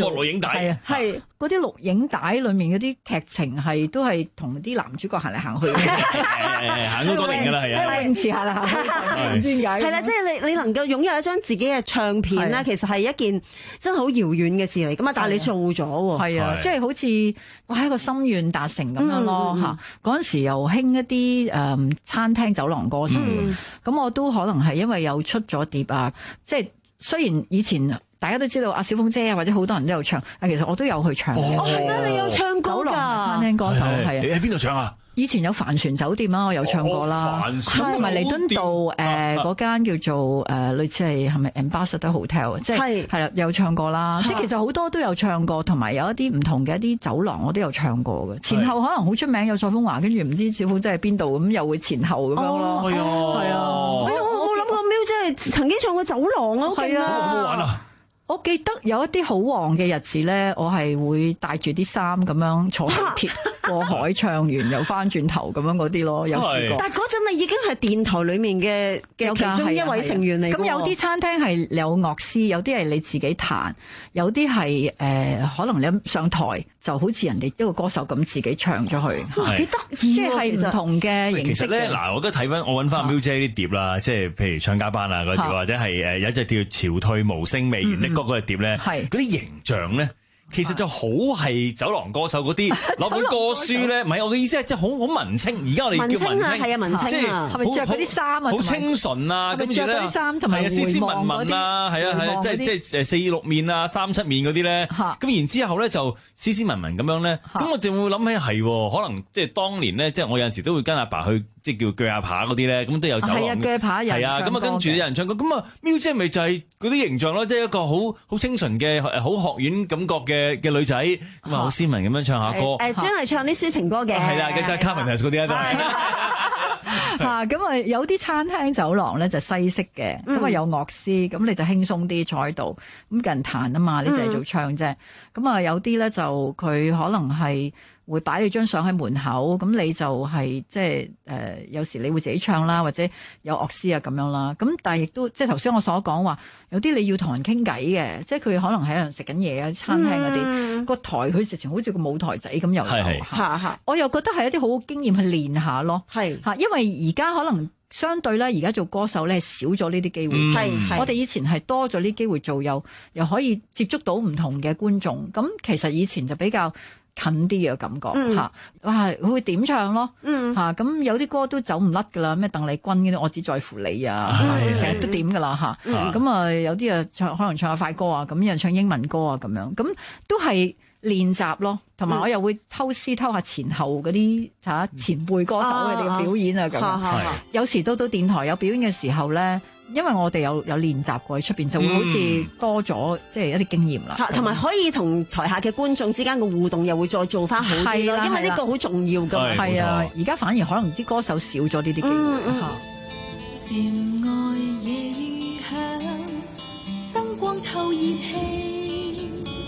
係啊，係嗰啲錄影帶裡面嗰啲劇情係都係同啲男主角行嚟行去嘅， 行到多年㗎啦，係啊， 泳池行嚟行去，唔知點解。 係啦，即係你你能夠擁有一張自己嘅唱片咧，其實係一件真係好遙遠嘅事嚟㗎嘛，但係你做咗喎， 係啊，即係好似哇一個心願達成咁樣咯嚇。嗰陣時又興一啲誒餐廳走廊歌手，咁我都可能係因為有出咗碟啊，即係雖然以前。大家都知道阿小鳳姐啊，或者好多人都有唱，但其實我都有去唱嘅。 哦，係咩？你有唱歌㗎？ 酒廊餐廳歌手係啊。 你喺邊度唱啊？ 以前有帆船酒店啦，我有唱過啦。咁同埋彌敦道誒嗰間叫做誒類似係係咪 Ambassador Hotel， 即係係啦，有唱過啦。即係其實好多都有唱過，同埋有一啲唔同嘅一啲酒廊我都有唱過嘅。前後可能好出名，有蔡楓華，跟住唔知小鳳姐喺邊度，咁又會前後咁樣咯。 係啊， 係啊。 哎呀，我冇諗過喵姐係曾經唱過酒廊啊， 係啊， 好好玩啊！ 我記得有一啲好旺嘅日子咧，我係會帶住啲衫咁樣坐地鐵過海唱完又翻轉頭咁樣嗰啲咯，有試過。 但係嗰陣你已經係電台裡面嘅嘅其中一位成員嚟。 咁有啲餐廳係有樂師，有啲係你自己彈，有啲係誒可能你上台就好似人哋一個歌手咁自己唱咗去。 哇，幾得意！ 即係唔同嘅形式。 其實咧，嗱，我覺得睇翻我揾翻 Miu 姐啲碟啦，即係譬如唱家班啊嗰啲，或者係誒有一隻叫潮退無聲未完的歌嗰隻碟咧，嗰啲形象咧。其實就好係酒廊歌手嗰啲攞本歌書咧，唔係我嘅意思係即係好好文青。而家我哋叫文青， 係啊文青， 即係係咪着嗰啲衫啊？ 好清純啊，跟住咧，係啊斯斯文文啊，係啊係啊，即係即係誒四六面啊三七面嗰啲咧。咁然之後咧就斯斯文文咁樣咧，咁我就會諗起係可能即係當年咧，即係我有陣時都會跟阿爸去。即係叫鋸下扒嗰啲咧，咁都有酒廊。係啊，鋸扒有。係啊，咁啊跟住有人唱歌，咁啊 Miu 姐咪就係嗰啲形象咯，即係一個好好清純嘅好學院感覺嘅嘅女仔，咁啊好斯文咁樣唱下歌。 誒專係唱啲抒情歌嘅。 係啦，即係 Carmen 嗰啲啊，都係。 嚇咁啊，有啲餐廳酒廊咧就西式嘅，咁啊有樂師，咁你就輕鬆啲坐喺度，咁近彈啊嘛，你就係做唱啫。咁啊有啲咧就佢可能係。會擺你張相喺門口，咁你就係即係誒，有時你會自己唱啦，或者有樂師啊咁樣啦。咁但係亦都即係頭先我所講話，有啲你要同人傾偈嘅，即係佢可能喺度食緊嘢啊，餐廳嗰啲個台佢直情好似個舞台仔咁又有。係係，我又覺得係一啲好好經驗去練下咯。係嚇，因為而家可能相對咧，而家做歌手咧少咗呢啲機會。係、嗯、我哋以前係多咗呢啲機會做，又又可以接觸到唔同嘅觀眾。咁其實以前就比較近啲嘅感覺嚇，哇！佢會點唱咯嚇，咁有啲歌都走唔甩噶啦，咩鄧麗君嗰啲我只在乎你啊，成日都點噶啦嚇，咁啊有啲啊唱可能唱下快歌啊，咁有人唱英文歌啊咁樣，咁都係練習咯，同埋我又會偷師偷下前後嗰啲嚇前輩歌手佢哋嘅表演啊咁，有時到到電台有表演嘅時候咧。因為我哋有有練習過喺出邊，就會好似多咗、嗯、即係一啲經驗啦。同埋可以同台下嘅觀眾之間嘅互動又會再做翻好啲咯。因為呢個好重要㗎。 係啊，而家反而可能啲歌手少咗呢啲機會。 禪外夜雨響，燈光透熱氣，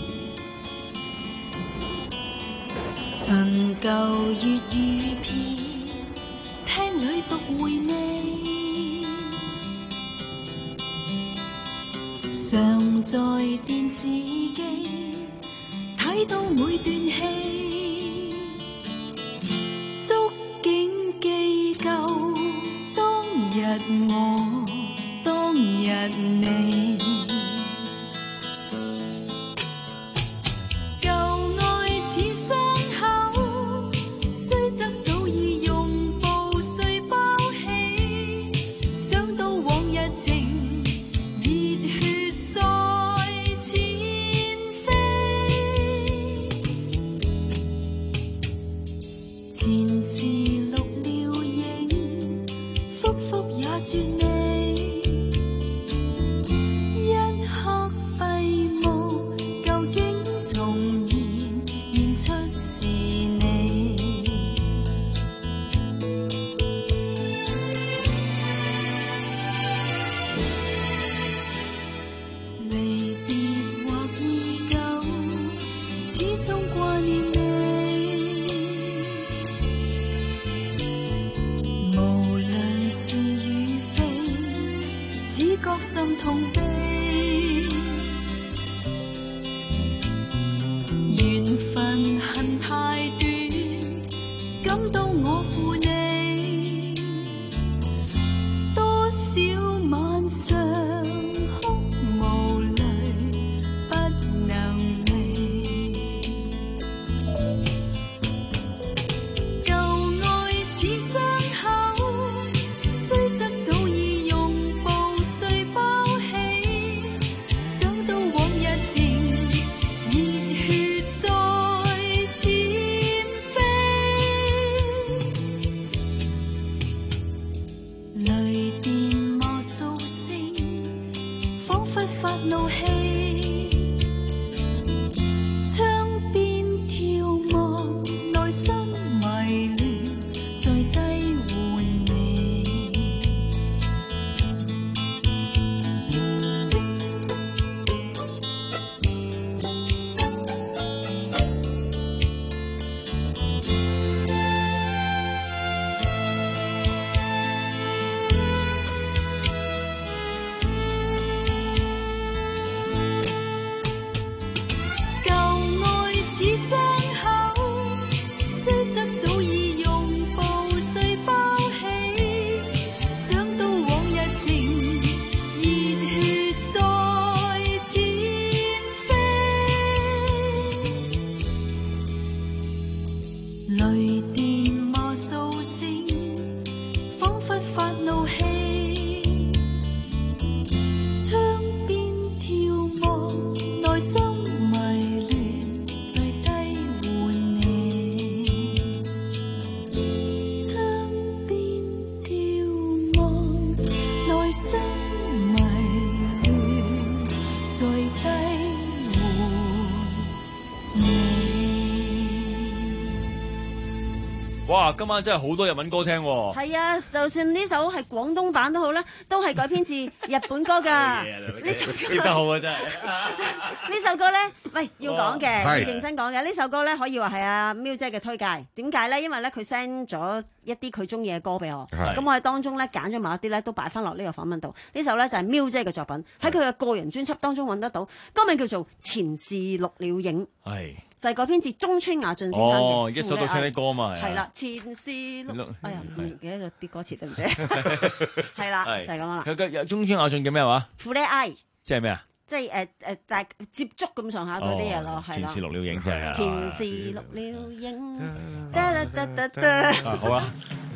陳舊粵語片，廳裏獨回味。常在電視機睇到每段戲，觸景記舊當日我，當日你，舊愛似傷口，雖則早已擁抱碎包起，想到往日情。前事錄了影，復復也絕美，一刻閉目，舊景重現，現出是你。離別或已久，始終掛念你。 雷電罵蘇聲，彷彿發怒氣。窗邊眺望，內心迷亂，最低換你。窗邊眺望，內心迷亂，最低換你。 哇！今晚真係好多日文歌聽喎。 係啊，就算呢首係廣東版都好啦，都係改編自日本歌㗎。呢首接得好啊，真係。 呢首歌咧，喂，要講嘅，要認真講嘅。呢首歌咧，可以話係阿 Miu 姐嘅推介。點解咧？因為咧，佢 send 咗一啲佢中意嘅歌俾我，咁我喺當中咧揀咗某一啲咧，都擺翻落呢個訪問度。呢首咧就係 Miu 姐嘅作品，喺佢嘅個人專輯當中揾得到，歌名叫做《前事錄了影》。係。就係改編自中村雅俊先生嘅。 哦，一首到青的歌嘛， 係啦，前事錄，哎呀，唔記得咗啲歌詞，對唔住。係啦，就係咁啦。 佢嘅中村雅俊叫咩話？ 苦咧 I， 即係咩啊？ 即係誒誒，但係接觸咁上下嗰啲嘢咯，係啦。 前事錄了影就係啊。 前事錄了影，得啦得得得。 好啊。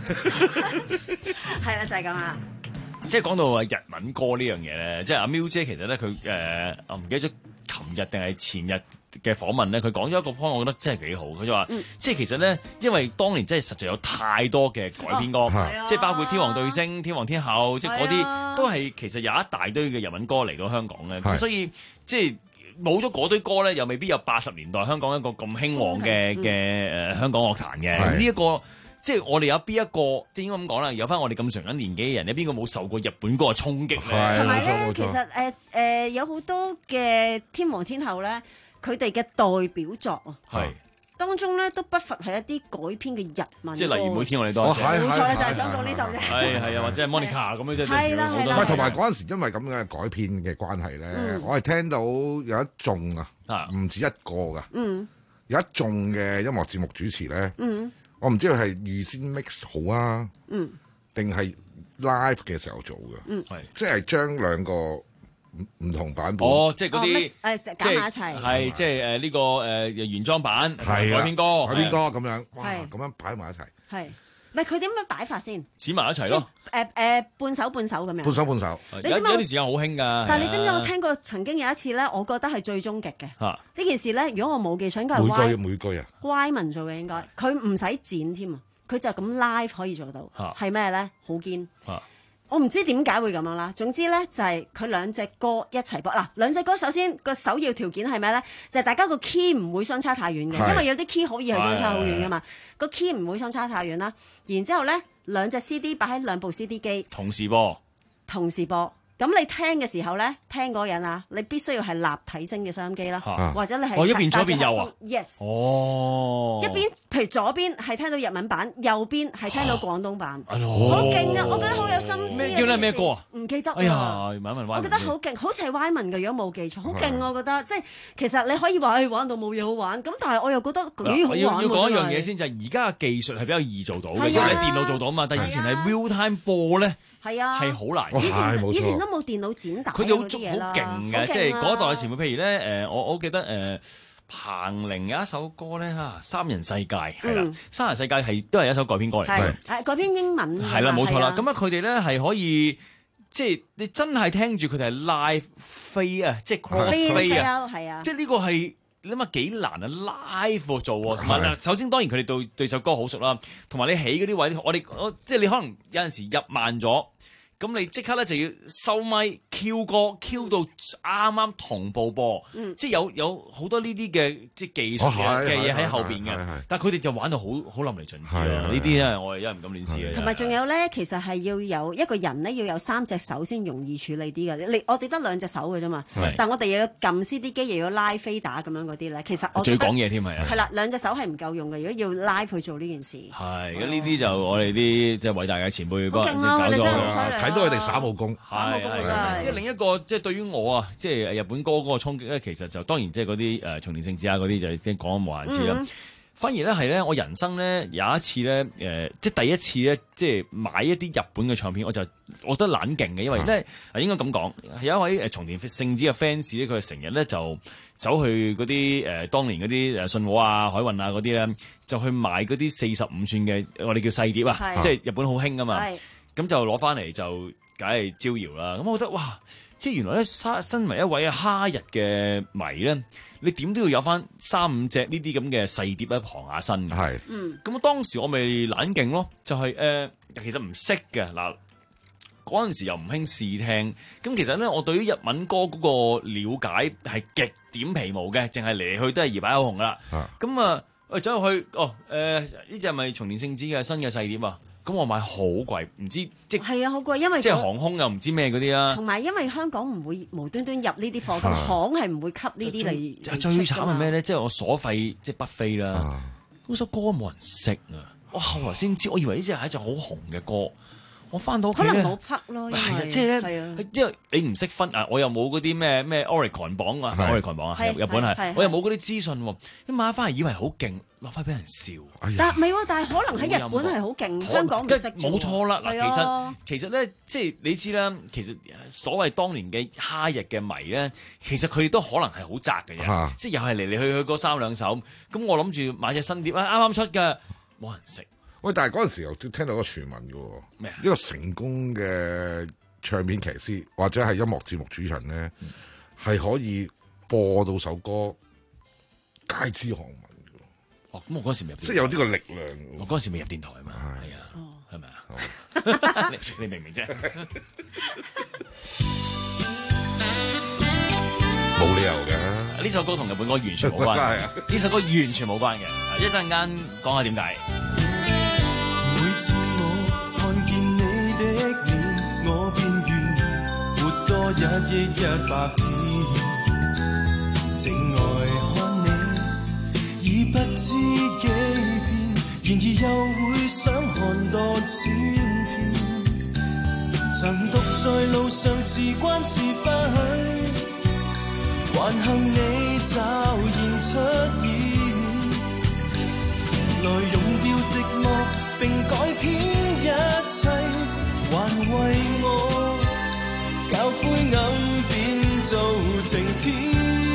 係啦，就係咁啦。 即係講到話日文歌呢樣嘢咧，即係阿 Miu 姐其實咧，佢誒我唔記得咗。琴日定係前日嘅訪問咧，佢講咗一個 point，我覺得真係幾好。佢就話，嗯、即係其實咧，因為當年真係實在有太多嘅改編歌，哦、即係包括天王對星、天王天后，即係嗰啲都係其實有一大堆嘅日文歌嚟到香港嘅。咁所以即係冇咗嗰堆歌咧，又未必有八十年代香港一個咁興旺嘅嘅誒香港樂壇嘅呢一個。即係我哋有邊一個，即係應該咁講啦，有翻我哋咁上緊年紀嘅人，有邊個冇受過日本歌嘅衝擊咧？ 同埋咧，其實誒誒、呃呃、有好多嘅天王天后咧，佢哋嘅代表作啊，係當中咧都不乏係一啲改編嘅日文。即係例如每天我哋都冇錯啦，就係想講呢首啫。係係啊，或者係 Monica 咁樣啫。係啦係啦。 同埋嗰陣時，因為咁嘅改編嘅關係咧，嗯、我係聽到有一眾啊，唔止一個噶，嗯、有一眾嘅音樂節目主持咧。嗯我唔知佢係預先 mix 好啊，嗯，定係 live 嘅時候做嘅，嗯，係，即係將兩個唔唔同版本， 哦，即係嗰啲誒夾埋一齊， 係即係誒呢個誒原裝版，係改編歌， 改編歌咁樣，哇，咁樣擺埋一齊， 係。唔係佢點樣擺法先？ 剪埋一齊咯。 誒誒，半手半手咁樣。 半手半手。 你知唔知？ 有段時間好興㗎。 但係你知唔知？我聽過曾經有一次咧，我覺得係最終極嘅。呢件事咧，如果我冇記錯，應該係每句每句啊。 Wyman做嘅應該，佢唔使剪添啊，佢就咁 live 可以做到。係咩咧？好堅。我唔知點解會咁樣啦。總之咧，就係佢兩隻歌一齊播嗱。兩隻歌首先個首要條件係咩咧？就係、是、大家個 key 唔會相差太遠嘅，因為有啲 key 可以係相差好遠噶嘛。個 key 唔會相差太遠啦。然之後咧，兩隻 C D 擺喺兩部 C D 機同時播， 同時播。咁你聽嘅時候咧，聽嗰個人啊，你必須要係立體聲嘅收音機啦，啊、或者你係哦一邊左一邊右啊 ，yes， 哦， 一邊譬如左邊係聽到日文版，右邊係聽到廣東版，好勁啊！我覺得好有心思。 咩叫咧咩歌啊？ 唔記得。 哎呀，問一問 Wyman 我覺得好勁，好似係 Wyman 嘅，如果冇記錯，好勁我覺得。即係其實你可以話誒玩到冇嘢好玩，咁但係我又覺得幾好玩。 要要講一樣嘢先，就係而家嘅技術係比較易做到嘅，因為你電腦做到啊嘛。但係以前係 real time 播咧。 係啊， 係好難。 以前以前都冇電腦剪帶， 佢哋好足好勁嘅，即係嗰一代嘅前輩。譬如咧，誒，我我記得誒，彭羚有一首歌咧嚇，《三人世界》係啦，《三人世界》係都係一首改編歌嚟嘅， 係改編英文。 係啦，冇錯啦。咁啊，佢哋咧係可以，即係你真係聽住佢哋係 live 飛啊，即係 cross 飛啊， 係啊， 即係呢個係。你諗下幾難啊 ！live 做喎，同埋嗱，首先當然佢哋對對首歌好熟啦，同埋你起嗰啲位，我哋我即係你可能有陣時入慢咗，咁你即刻咧就要收咪 Q 歌 Q 到啱啱同步播，嗯、即係有有好多呢啲嘅即係技術嘅嘢喺後邊嘅，但係佢哋就玩到好好淋漓盡致啊！呢啲咧我係一唔敢亂試嘅。 同埋仲有咧，其實係要有一個人咧，要有三隻手先容易處理啲嘅。你我哋得兩隻手嘅啫嘛，但我哋又要撳 C D 機，又要拉飛打咁樣嗰啲咧。其實我仲要講嘢添係啊。 係啦，兩隻手係唔夠用嘅。如果要拉去做呢件事， 係咁呢啲就我哋啲即係偉大嘅前輩嗰陣時搞咗。 睇到佢哋耍武功， 耍武功真即係另一個，即係對於我啊，即係日本歌嗰個衝擊咧，其實就當然即係嗰啲誒松田聖子啊嗰啲就即係講無限次啦。 反而咧係咧，我人生咧有一次咧，誒、呃，即係第一次咧，即係買一啲日本嘅唱片，我就我覺得懶勁嘅，因為咧，啊應該咁講，有一位誒松田聖子嘅 fans 咧，佢成日咧就走去嗰啲誒當年嗰啲誒信和啊、海運啊嗰啲咧，就去買嗰啲四十五寸嘅我哋叫細碟啊，即係日本好興噶嘛，咁就攞翻嚟就梗係招搖啦。咁我覺得哇！即係原來咧，身身為一位哈日嘅迷咧，你點都要有翻三五隻呢啲咁嘅細碟咧傍下身嘅。係，嗯，咁當時我咪懶勁咯，就係、是、誒、呃，其實唔識嘅嗱，嗰陣時又唔興試聽，咁其實咧，我對於日文歌嗰個了解係極點皮毛嘅，淨係嚟嚟去都係二百口紅啦。咁啊，我走入去，哦，誒呢隻係咪松田聖子嘅新嘅細碟啊？咁我買好貴，唔知即係啊，好貴，因為即係航空又唔知咩嗰啲啦。 同埋因為香港唔會無端端入呢啲貨，咁行係唔會吸呢啲嚟。 最慘係咩咧？即係我所費即係不菲啦。嗰、啊、首歌冇人識啊！我後來先知，我以為呢隻係一隻好紅嘅歌。我翻到屋企可能冇匹咯， 係啊，即係咧，即係你唔識分啊！我又冇嗰啲咩咩 Oricon 榜啊 ，Oricon 榜啊，日本係，我又冇嗰啲資訊喎，一買翻嚟以為好勁，落翻俾人笑。 但係唔係喎？但係可能喺日本係好勁，香港唔識。 冇錯啦，嗱，其實其實咧，即係你知啦，其實所謂當年嘅哈日嘅迷咧，其實佢哋都可能係好窄嘅啫，即係又係嚟嚟去去嗰三兩首。咁我諗住買隻新碟啊，啱啱出嘅，冇人識。 喂，但係嗰陣時又聽到個傳聞嘅喎，咩啊？一個成功嘅唱片騎師或者係音樂節目主持人咧，係、嗯、可以播到首歌街知巷聞嘅。 哦，咁我嗰時未入， 即係有呢個力量。 我嗰時未入電台啊嘛，係啊，係咪啊？你你明唔明啫？ 冇理由嘅。 呢首歌同日本歌完全冇關係，呢首歌完全冇關嘅。一陣間講下點解。 每次我看見你的臉，我便願活多一億一百天。靜愛看你，已不知幾遍，然而又會想看多千遍。曾獨在路上自關自廢，還幸你驟然出現，來溶掉寂寞並改編一切，還為我教灰暗變做晴天，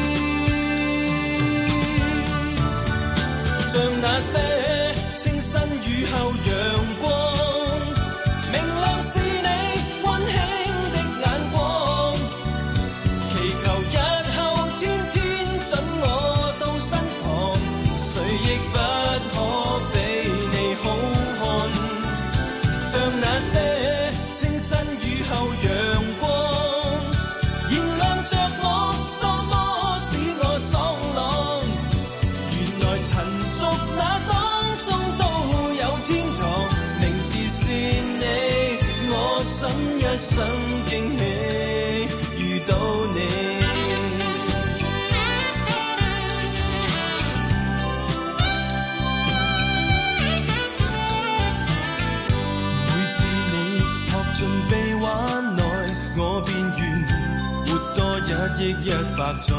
像那些清新雨後陽光，明亮是你溫馨的眼光，祈求日後天天準我到身旁，誰亦不可比你好看，像那些清新雨後陽光，燃亮着我，多麼使我爽朗，原來塵俗那當中都有天堂，名字是你，我心一生驚喜遇到你。每次你學盡臂彎內，我便願活多一億一百載，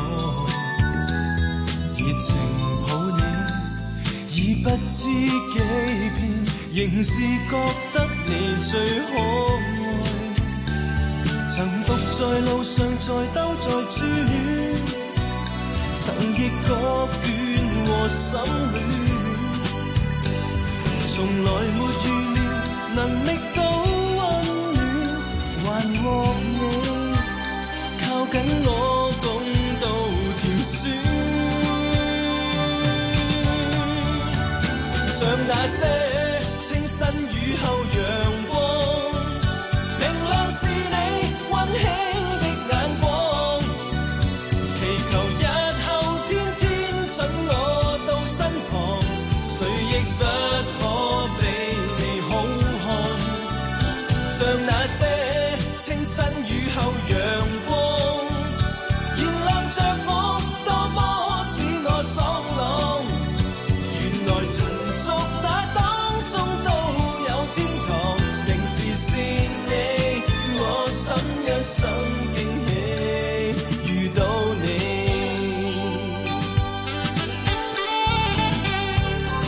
熱情抱你，已不知幾遍，仍是覺得你最可愛。曾獨在路上再兜再轉，曾亦覺倦和心亂，從來沒預料能覓到溫暖，還獲你靠緊我共度甜酸，像那些清新雨後陽光，明亮是你溫馨的眼光，祈求日後天天準我到身旁，誰亦不可比你好看，像那些清新雨後陽光，燃亮着我，多麼使我爽朗，原來塵俗那當中都有天堂，名字是你，我心一生驚喜遇到你。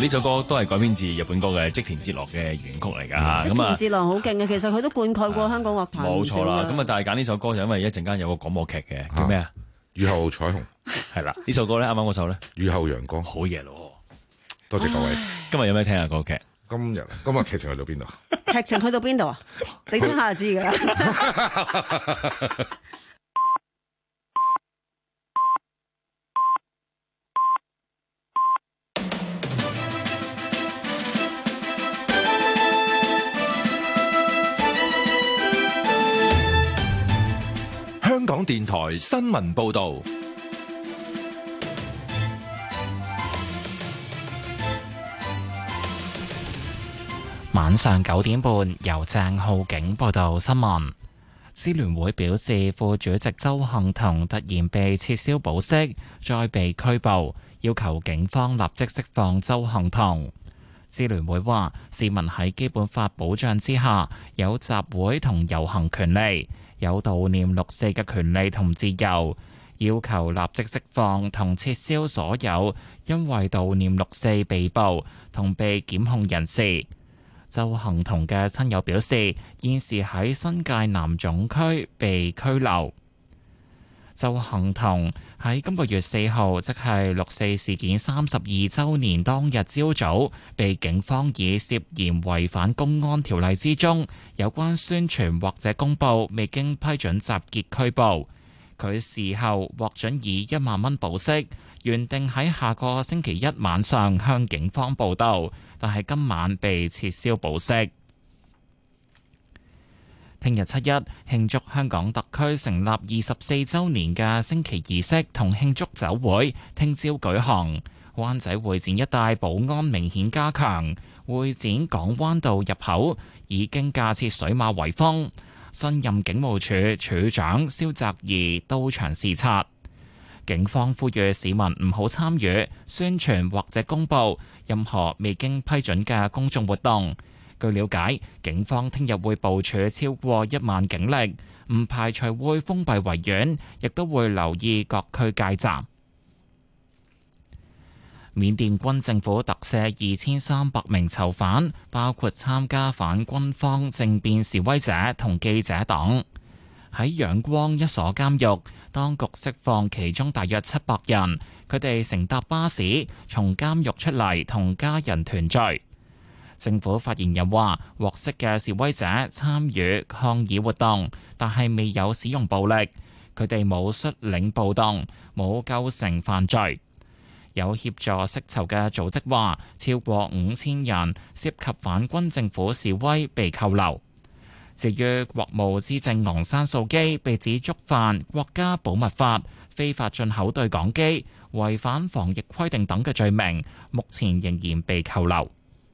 呢首歌都係改編自日本歌嘅織田哲郎嘅原曲嚟㗎嚇。 織田哲郎好勁嘅，其實佢都灌溉過香港樂壇。 冇錯啦，咁啊，但係揀呢首歌就因為一陣間有個廣播劇嘅，叫咩啊？ 雨後彩虹係啦，呢首歌咧啱啱嗰首咧， 雨後陽光， 好嘢咯！ 多謝各位。 今日有咩聽啊？個劇今日今日劇情去到邊度？ 劇情去到邊度啊？你聽下就知㗎啦。 香港電台新聞報導， 晚上九點半由鄭浩景報道新聞。支聯會表示，副主席鄒幸彤突然被撤銷保釋，再被拘捕，要求警方立即釋放鄒幸彤。支聯會話，市民喺基本法保障之下有集會同遊行權利，有悼念六四嘅權利同自由，要求立即釋放同撤銷所有因為悼念六四被捕同被檢控人士。鄒幸彤嘅親友表示，現時喺新界南總區被拘留。鄒幸彤喺今個月四號，即係六四事件三十二週年當日朝早，被警方以涉嫌違反公安條例之中有關宣傳或者公佈未經批准集結拘捕。佢事後獲准以一萬蚊保釋，原定喺下個星期一晚上向警方報到，但係今晚被撤銷保釋。聽日七一慶祝香港特區成立二十四週年嘅升旗儀式同慶祝酒會，聽朝舉行。灣仔會展一帶保安明顯加強，會展港灣道入口已經架設水馬圍封。新任警務處處長蕭澤頤到場視察。警方呼籲市民唔好參與宣傳或者公佈任何未經批准嘅公眾活動。據了解，警方聽日會部署超過一萬警力，唔排除會封閉維園，亦都會留意各區街站。緬甸軍政府特赦二千三百名囚犯，包括參加反軍方政變示威者同記者等。喺仰光一所監獄，當局釋放其中大約七百人，佢哋乘搭巴士從監獄出嚟同家人團聚。政府發言人話，獲釋嘅示威者參與抗議活動，但係未有使用暴力，佢哋冇率領暴動，冇構成犯罪。有協助釋囚嘅組織話，超過五千人涉及反軍政府示威被扣留。至於國務資政昂山素基被指觸犯國家保密法、非法進口對講機、違反防疫規定等嘅罪名，目前仍然被扣留。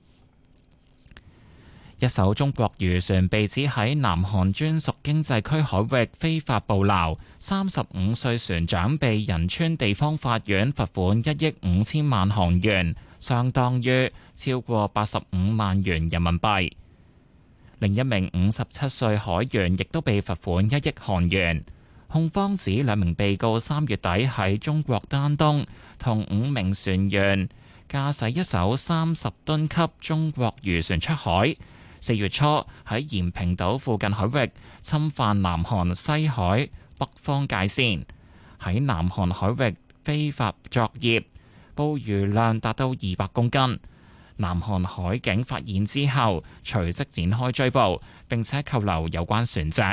一艘中國漁船被指喺南韓專屬經濟區海域非法捕撈，三十五歲船長被仁川地方法院罰款一億五千萬韓元，相當於超過八十五萬元人民幣。另一名五十七歲海員亦都被罰款一億韓元。控方指兩名被告三月底喺中國丹東同五名船員駕駛一艘三十噸級中國漁船出海。四月初喺延坪島附近海域侵犯南韓西海北方界線，喺南韓海域非法作業，捕魚量達到二百公斤。南韓海警發現之後，隨即展開追捕，並且扣留有關船隻。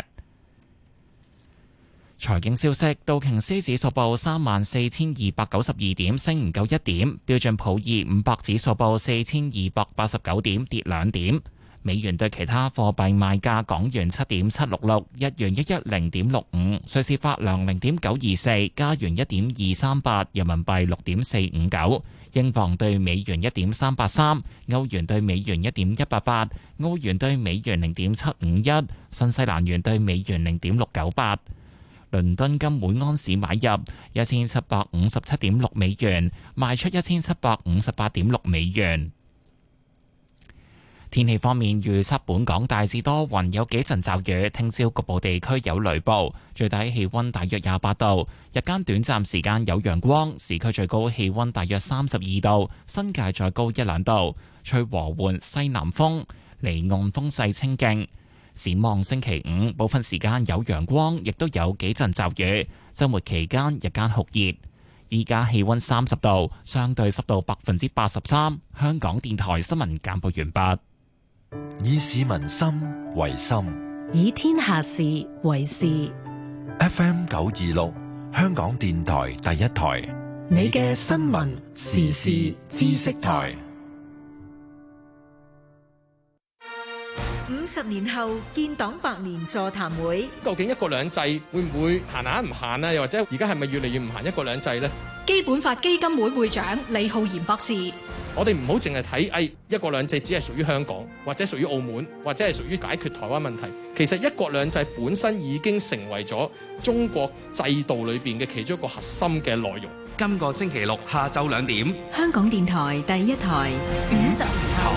財經消息：道瓊斯指數報三萬四千二百九十二點，升唔夠一點；標準普爾五百指數報四千二百八十九點，跌兩點。美元對其他貨幣賣價：港元七點七六六，日元一一零點六五，瑞士法郎零點九二四，加元一點二三八，人民幣六點四五九，英鎊對美元一點三八三，歐元對美元一點一八八，澳元對美元零點七五一，新西蘭元對美元零點六九八。倫敦金每安士買入一千七百五十七點六美元，賣出一千七百五十八點六美元。 天氣方面，預測本港大致多雲，有幾陣驟雨。聽朝局部地區有雷暴，最低氣溫大約廿八度。日間短暫時間有陽光，市區最高氣溫大約三十二度，新界再高一兩度。吹和緩西南風，離岸風勢清勁。展望星期五，部分時間有陽光，亦都有幾陣驟雨。週末期間日間酷熱。依家氣溫三十度，相對濕度百分之八十三。香港電台新聞簡報完畢。 以市民心為心， 以天下事為事。 F M 九二六，香港電台第一台， 你嘅新聞時事知識台。 五十年後建黨百年座談會， 究竟一國兩制會唔會行行唔行啊？又或者而家係咪越嚟越唔行一國兩制呢？ 基本法基金會會長李浩然博士， 我哋唔好淨係睇誒一國兩制只係屬於香港，或者屬於澳門，或者係屬於解決台灣問題。其實一國兩制本身已經成為咗中國制度裏邊嘅其中一個核心嘅內容。 今個星期六下晝兩點， 香港電台第一台五十年後。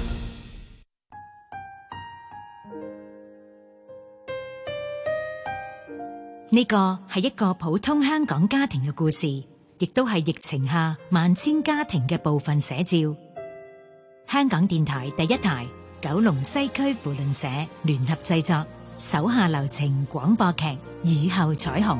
呢個係一個普通香港家庭嘅故事，亦都係疫情下萬千家庭嘅部分寫照。香港電台第一台，九龍西區扶輪社聯合製作，手下留情廣播劇《雨後彩虹》。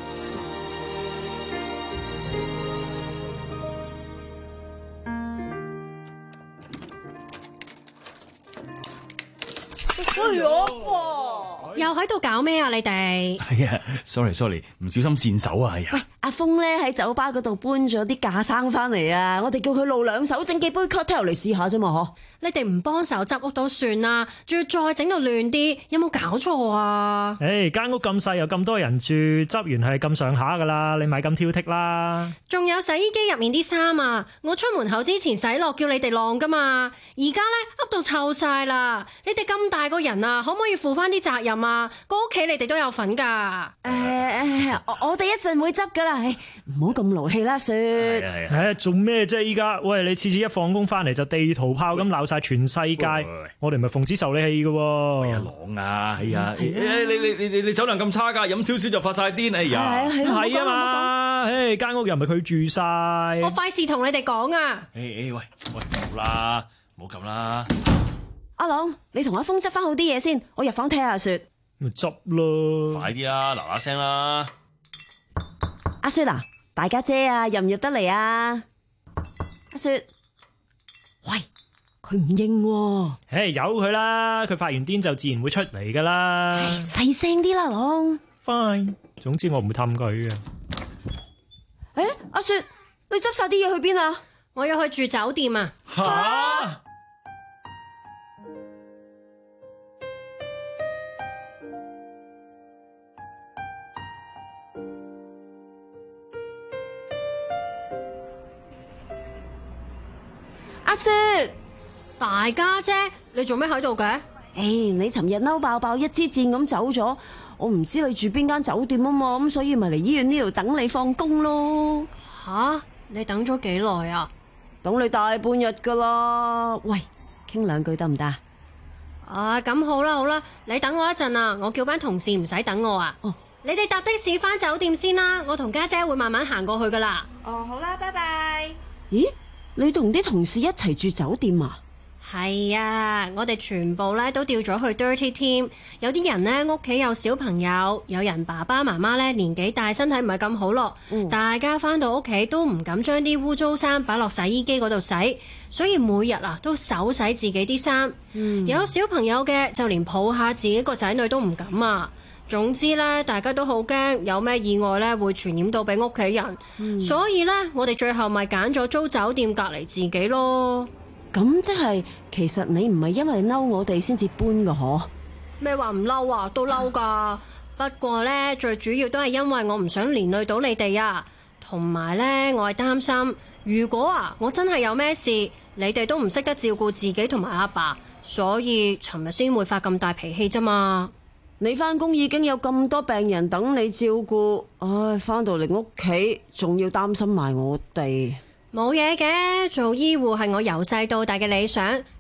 哎呀，哇！ 又喺度搞咩啊？你哋係啊 ，sorry sorry，唔小心跣手啊，係啊。 喂，阿峰咧喺酒吧嗰度搬咗啲架生翻嚟啊！我哋叫佢露兩手，整幾杯 cocktail 嚟試下啫嘛，嗬。 你哋唔幫手執屋都算啦，仲要再整到亂啲，有冇搞錯啊？ 誒，間屋咁細又咁多人住，執完係咁上下噶啦，你咪咁挑剔啦。 仲有洗衣機入面啲衫啊，我出門口之前洗落，叫你哋晾噶嘛。而家咧噏到臭晒啦，你哋咁大個人啊，可唔可以負翻啲責任啊？個屋企你哋都有份噶。 誒誒，我我哋一陣會執噶啦，唔好咁勞氣啦，雪。 誒，做咩啫？依家喂，你次次一放工翻嚟就地圖炮咁鬧晒全世界，我哋唔係奉旨受你氣噶。 哎呀，朗啊，哎呀，你你你你你酒量咁差噶，飲少少就發晒癲，哎呀， 係啊嘛，誒，間屋又唔係佢住晒， 我費事同你哋講啊。 誒誒，喂喂，好啦，唔好咁啦。 阿朗，你同阿峰執翻好啲嘢先，我入房睇下阿雪。 咪執咯， 快啲啦，嗱嗱聲啦。 阿雪啊，大家姐啊，入唔入得嚟啊？阿雪，喂，佢唔應喎。 誒，由佢啦，佢發完癲就自然會出嚟噶啦。 細聲啲啦，朗。 Fine，總之我唔會氹佢嘅。 誒，阿雪，你執晒啲嘢去邊啊？ 我要去住酒店啊。 吓？ 阿雪， 大家姐，你做咩喺度嘅？ 誒、hey，你尋日嬲爆爆一支箭咁走咗，我唔知你住邊間酒店啊嘛，咁所以咪嚟醫院呢度等你放工咯。 吓？你等咗幾耐啊？ 等你大半日噶啦。喂，傾兩句得唔得？ 啊，咁好啦好啦，你等我一陣啊，我叫班同事唔使等我啊。哦，你哋搭的士返酒店先啦，我同家姐會慢慢行過去噶啦。 哦，好啦，拜拜。咦？你同啲同事一齊住酒店啊？ 係啊，我哋全部咧都調咗去 Dirty Team。有啲人咧屋企有小朋友，有人爸爸媽媽咧年紀大，身體唔係咁好咯。嗯、大家翻到屋企都唔敢將啲污糟衫擺落洗衣機嗰度洗，所以每日啊都手洗自己啲衫。嗯、有小朋友嘅就連抱下自己個仔女都唔敢啊。總之咧，大家都好驚有咩意外咧會傳染到俾屋企人，嗯、所以咧我哋最後咪揀咗租酒店隔離自己咯。 咁即係其實你唔係因為嬲我哋先至搬噶嗬？ 咩話唔嬲啊？都嬲噶。不過咧最主要都係因為我唔想連累到你哋啊，同埋咧我係擔心如果啊我真係有咩事，你哋都唔識得照顧自己同埋阿爸，所以尋日先會發咁大脾氣啫嘛。 你返工已經有咁多病人等你照顧，唉，返到嚟屋企仲要擔心埋我哋。 冇嘢嘅，做醫護係我由細到大嘅理想，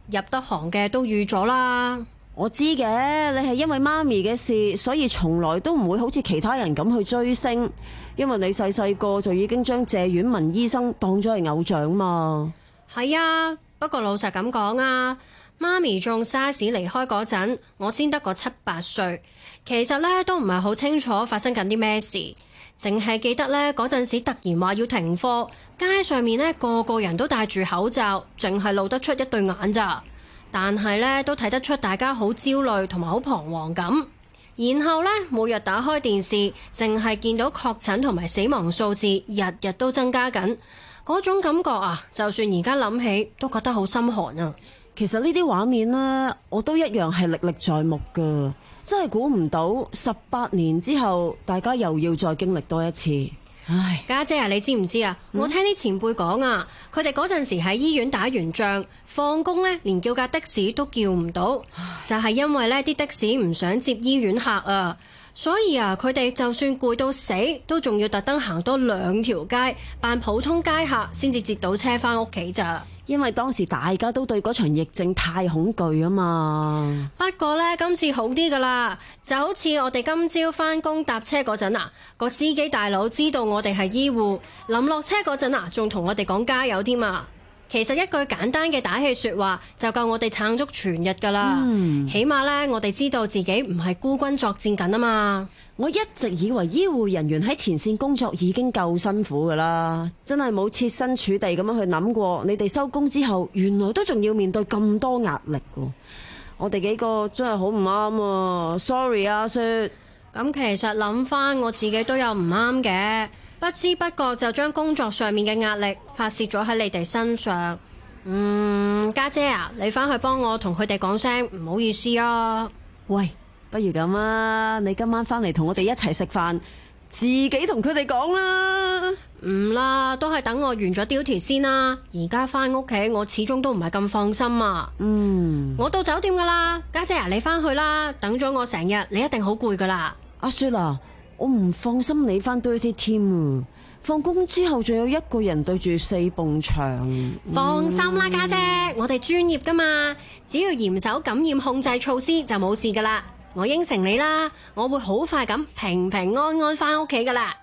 入得行嘅都預咗啦。 我知嘅，你係因為媽咪嘅事，所以從來都唔會好似其他人咁去追星，因為你細細個就已經將謝婉文醫生當咗係偶像嘛。 係啊，不過老實咁講啊，媽咪中沙士離開嗰陣，我先得個七八歲，其實咧都唔係好清楚發生緊啲咩事，淨係記得咧嗰陣時突然話要停課，街上面咧個個人都戴住口罩，淨係露得出一對眼咋。但係咧都睇得出大家好焦慮同埋好彷徨咁。然後咧每日打開電視，淨係見到確診同埋死亡數字日日都增加緊，嗰種感覺啊，就算而家諗起都覺得好心寒啊。 其實呢啲畫面呢，我都一樣係歷歷在目噶，真係估唔到十八年之後大家又要再經歷多一次。唉， 家姐啊，你知唔知啊？嗯、我聽啲前輩講啊，佢哋嗰陣時喺醫院打完仗，放工呢連叫架的士都叫唔到，就係因為呢啲的士唔想接醫院客啊，所以啊，佢哋就算攰到死，都仲要特登行多兩條街，扮普通街客，先至截到車返屋企咋。 因為當時大家都對嗰場疫症太恐懼啊嘛。 不過呢，今次好啲噶啦，就好似我哋今朝返工搭車嗰陣啊，個司機大佬知道我哋係醫護，臨落車嗰陣啊，仲同我哋講加油添啊。其實一句簡單嘅打氣說話就夠我哋撐足全日噶啦。嗯、起碼呢，我哋知道自己唔係孤軍作戰緊啊嘛。 我一直以為醫護人員喺前線工作已經夠辛苦噶啦，真係冇設身處地咁樣去諗過，你哋收工之後原來都仲要面對咁多壓力㗎。我哋幾個真係好唔啱啊 ，sorry 啊雪。 咁其實諗翻我自己都有唔啱嘅，不知不覺就將工作上面嘅壓力發洩咗喺你哋身上。嗯，家姐啊，你翻去幫我同佢哋講聲唔好意思啊。 喂，不如咁啊，你今晚翻嚟同我哋一齊食飯，自己同佢哋講啦。 唔啦，都係等我完咗 duty 先啦。而家翻屋企，我始終都唔係咁放心啊。嗯，我到酒店噶啦，家姐啊，你翻去啦。等咗我成日，你一定好攰噶啦。 阿雪啊，我唔放心你翻 dirty team 啊。放工之後仲有一個人對住四埲牆。 放心啦，家姐，我哋專業噶嘛，只要嚴守感染控制措施就冇事噶啦。我應承你啦，我會好快咁平平安安翻屋企噶啦。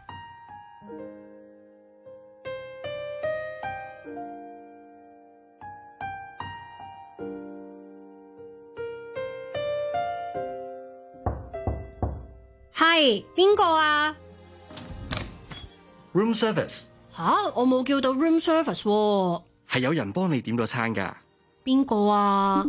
係邊個啊？ Room service 吓，我冇叫到 room service 喎。 係有人幫你點咗餐噶。 邊個啊？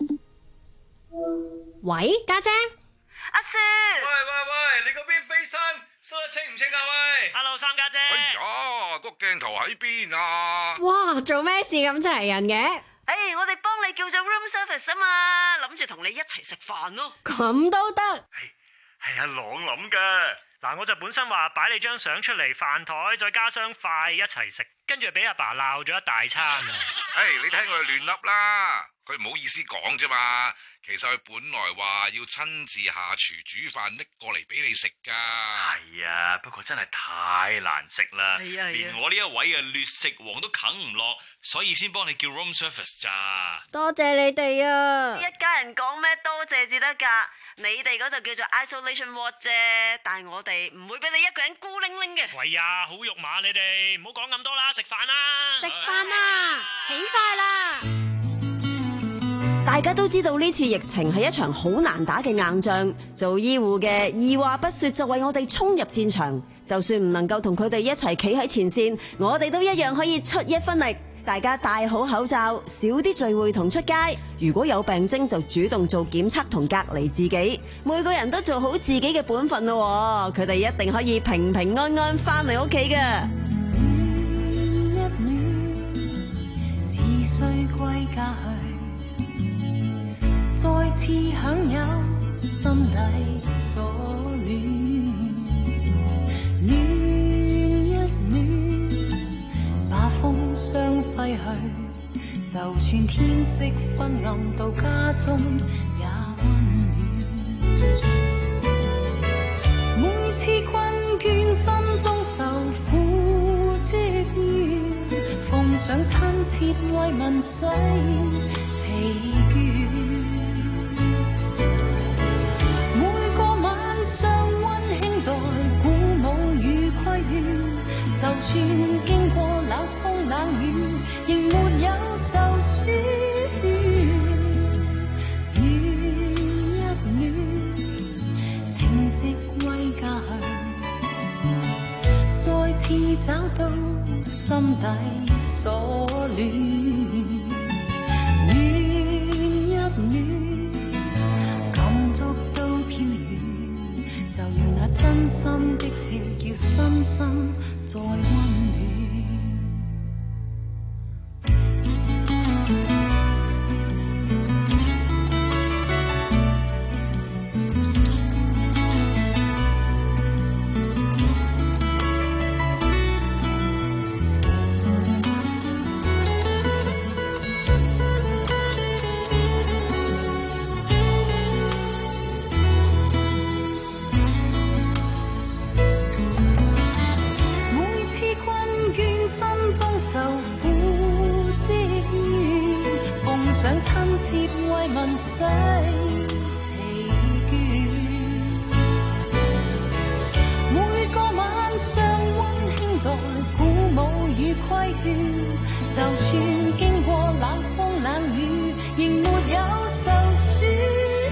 喂，家姐， 阿雪。 喂喂喂，你嗰邊飛身收得清唔清啊？喂 ，Hello 三家姐。 哎呀，個鏡頭喺邊啊？ 哇，做咩事咁齊人嘅？ 哎，我哋幫你叫咗 room service 啊嘛，諗住同你一齊食飯咯。 咁都得？ 係阿朗諗噶。嗱，我就本身話擺你張相出嚟飯台，再加雙筷一齊食，跟住俾阿爸鬧咗一大餐啊！ 唉，你睇佢亂笠啦，佢唔好意思講啫嘛。其實佢本來話要親自下廚煮飯拎過嚟俾你食噶。 係啊，不過真係太難食啦， 係啊， 連我呢一位嘅劣食王都啃唔落，所以先幫你叫 room service 咋。 多謝你哋啊！ 一家人講咩多謝至得噶。你哋嗰度叫做 isolation ward 啫，但係我哋唔會俾你一個人孤零零嘅。 喂呀，好肉麻你哋，唔好講咁多啦，食飯啦！ 食飯啦，起筷啦！ 大家都知道呢次疫情係一場好難打嘅硬仗，做醫護嘅二話不說就為我哋衝入戰場，就算唔能夠同佢哋一齊企喺前線，我哋都一樣可以出一分力。大家戴好口罩，少啲聚會同出街。如果有病徵就主動做檢測同隔離自己。每個人都做好自己嘅本分咯，佢哋一定可以平平安安翻嚟屋企㗎。 暖一暖，自須歸家去，再次享有心底所戀。暖一暖，把風霜揮去，就算天色昏暗，到家中也溫暖。每次困倦，心中受苦積怨，奉上親切慰問，洗疲倦。每個晚上溫馨在鼓舞與規勸，就算經過冷風冷雨，仍沒有受損。暖一暖，情直歸家鄉，再次找到心底所戀。暖一暖，感觸都飄遠，就讓那真心的笑叫身心再溫暖。想親切慰問洗疲倦，每個晚上溫馨在鼓舞與規勸，就算經過冷風冷雨，仍沒有受損。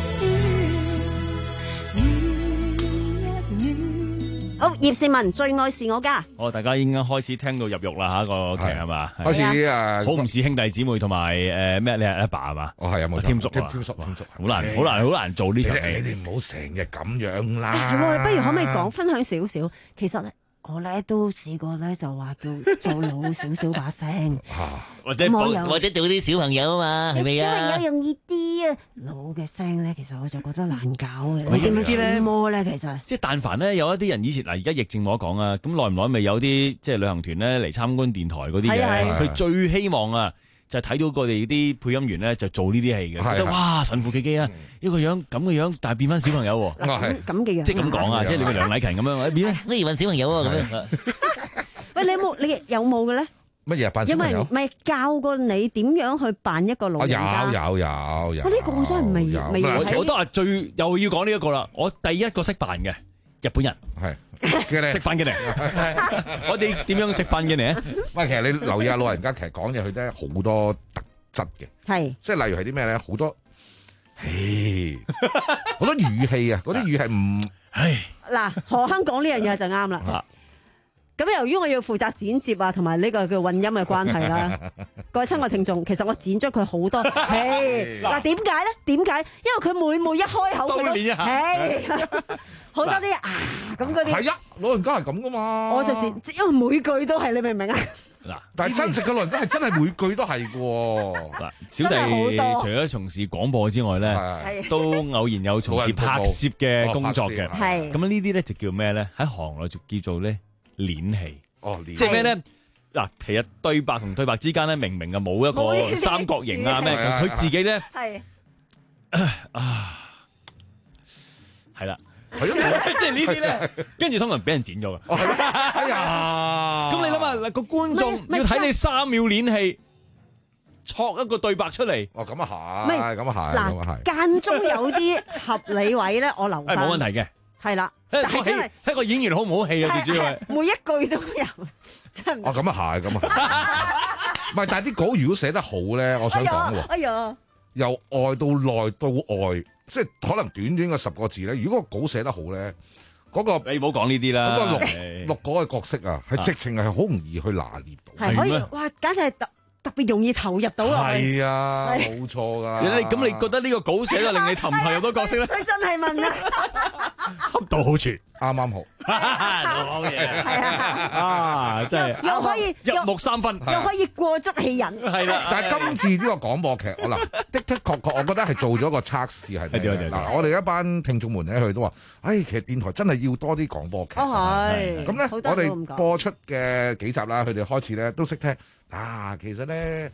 好，葉倩文最愛是我家。 哦，大家已經開始聽到入獄啦嚇，個劇係嘛？ 開始誒， 好唔似兄弟姊妹同埋誒咩？你係阿爸係嘛？ 哦，係啊，冇錯。 添叔啊， 添叔，添叔， 好難，好難，好難做呢場戲。 你哋唔好成日咁樣啦。 係，不如可唔可以講分享少少？其實咧，我咧都試過咧，就話叫做老少少把聲， 或者或者做啲小朋友啊嘛，係咪啊？ 小朋友容易啲啊，老嘅聲咧，其實我就覺得難搞嘅。 你點知咧？ 摸咧，其實即係但凡咧有一啲人以前嗱，而家疫症冇得講啊，咁耐唔耐咪有啲即係旅行團咧嚟參觀電台嗰啲嘅，佢最希望啊就係睇到佢哋啲配音員咧就做呢啲戲嘅，覺得哇神乎其技啊，一個樣咁嘅樣，但係變翻小朋友喎， 咁嘅樣， 即係咁講啊，即係你個梁禮勤咁樣，變咩？變翻小朋友啊咁樣。 喂，你有冇你有冇嘅咧？ 乜嘢扮小朋友？ 因為咪教過你點樣去扮一個老人家？ 有有有有。 我呢個我真係未未睇。 我都話最又要講呢一個啦，我第一個識扮嘅日本人係食飯嘅嚟，我哋點樣食飯嘅嚟啊？ 喂，其實你留意下老人家，其實講嘢佢都係好多特質嘅， 係即係例如係啲咩咧？好多，唉，好多語氣啊！嗰啲語係唔，唉， 嗱，何香講呢樣嘢就啱啦。咁由於我要負責剪接啊，同埋呢個叫混音嘅關係啦，各位親愛聽眾，其實我剪咗佢好多，係嗱點解咧？點解？因為佢每每一開口佢都係好多啲啊咁嗰啲。 係啊，老人家係咁噶嘛。 我就剪，因為每句都係，你明唔明啊？ 嗱， 但係真實嘅老人家係真係每句都係嘅喎。 嗱，小弟除咗從事廣播之外咧，都偶然有從事拍攝嘅工作嘅。係咁呢啲咧就叫咩咧？喺行內就叫做咧。練戲哦， 即係咩咧？嗱，其實對白同對白之間咧，明明啊冇一個三角形啊咩，佢自己咧係啊，係啦，係咯，即係呢啲咧，跟住通常俾人剪咗噶。哎呀，咁你諗下嗱，個觀眾要睇你三秒練戲，錯一個對白出嚟。 哦，咁啊係，咁啊係，咁啊係。 間中有啲合理位咧，我留翻。 冇問題嘅。 係啦，但係真係一個演員好唔好戲啊？最主要係每一句都有，真係。 哦，咁啊係，咁啊，唔係，但係啲稿如果寫得好咧，我想講喎。 哎呀， 由外到內到外，即係可能短短嘅十個字咧。如果個稿寫得好咧，嗰個你唔好講呢啲啦。 嗰個錄錄嗰個角色啊，係直情係好容易去拿捏到。 係可以，哇！簡直係特特別容易投入到啊。 係啊，冇錯㗎。 你咁你覺得呢個稿寫得令你投唔投入到角色咧？ 佢真係問啊！ 恰到好處，啱啱好， 好嘢，係啊，啊，真係又可以入木三分， 又可以過足戲人， 係啦。 但係今次呢個廣播劇，我嗱的的確確，我覺得係做咗個測試係咩？嗱，我哋一班聽眾們咧，佢都話，誒，其實電台真係要多啲廣播劇。 係， 咁咧，我哋播出嘅幾集啦，佢哋開始咧都識聽。啊，其實咧。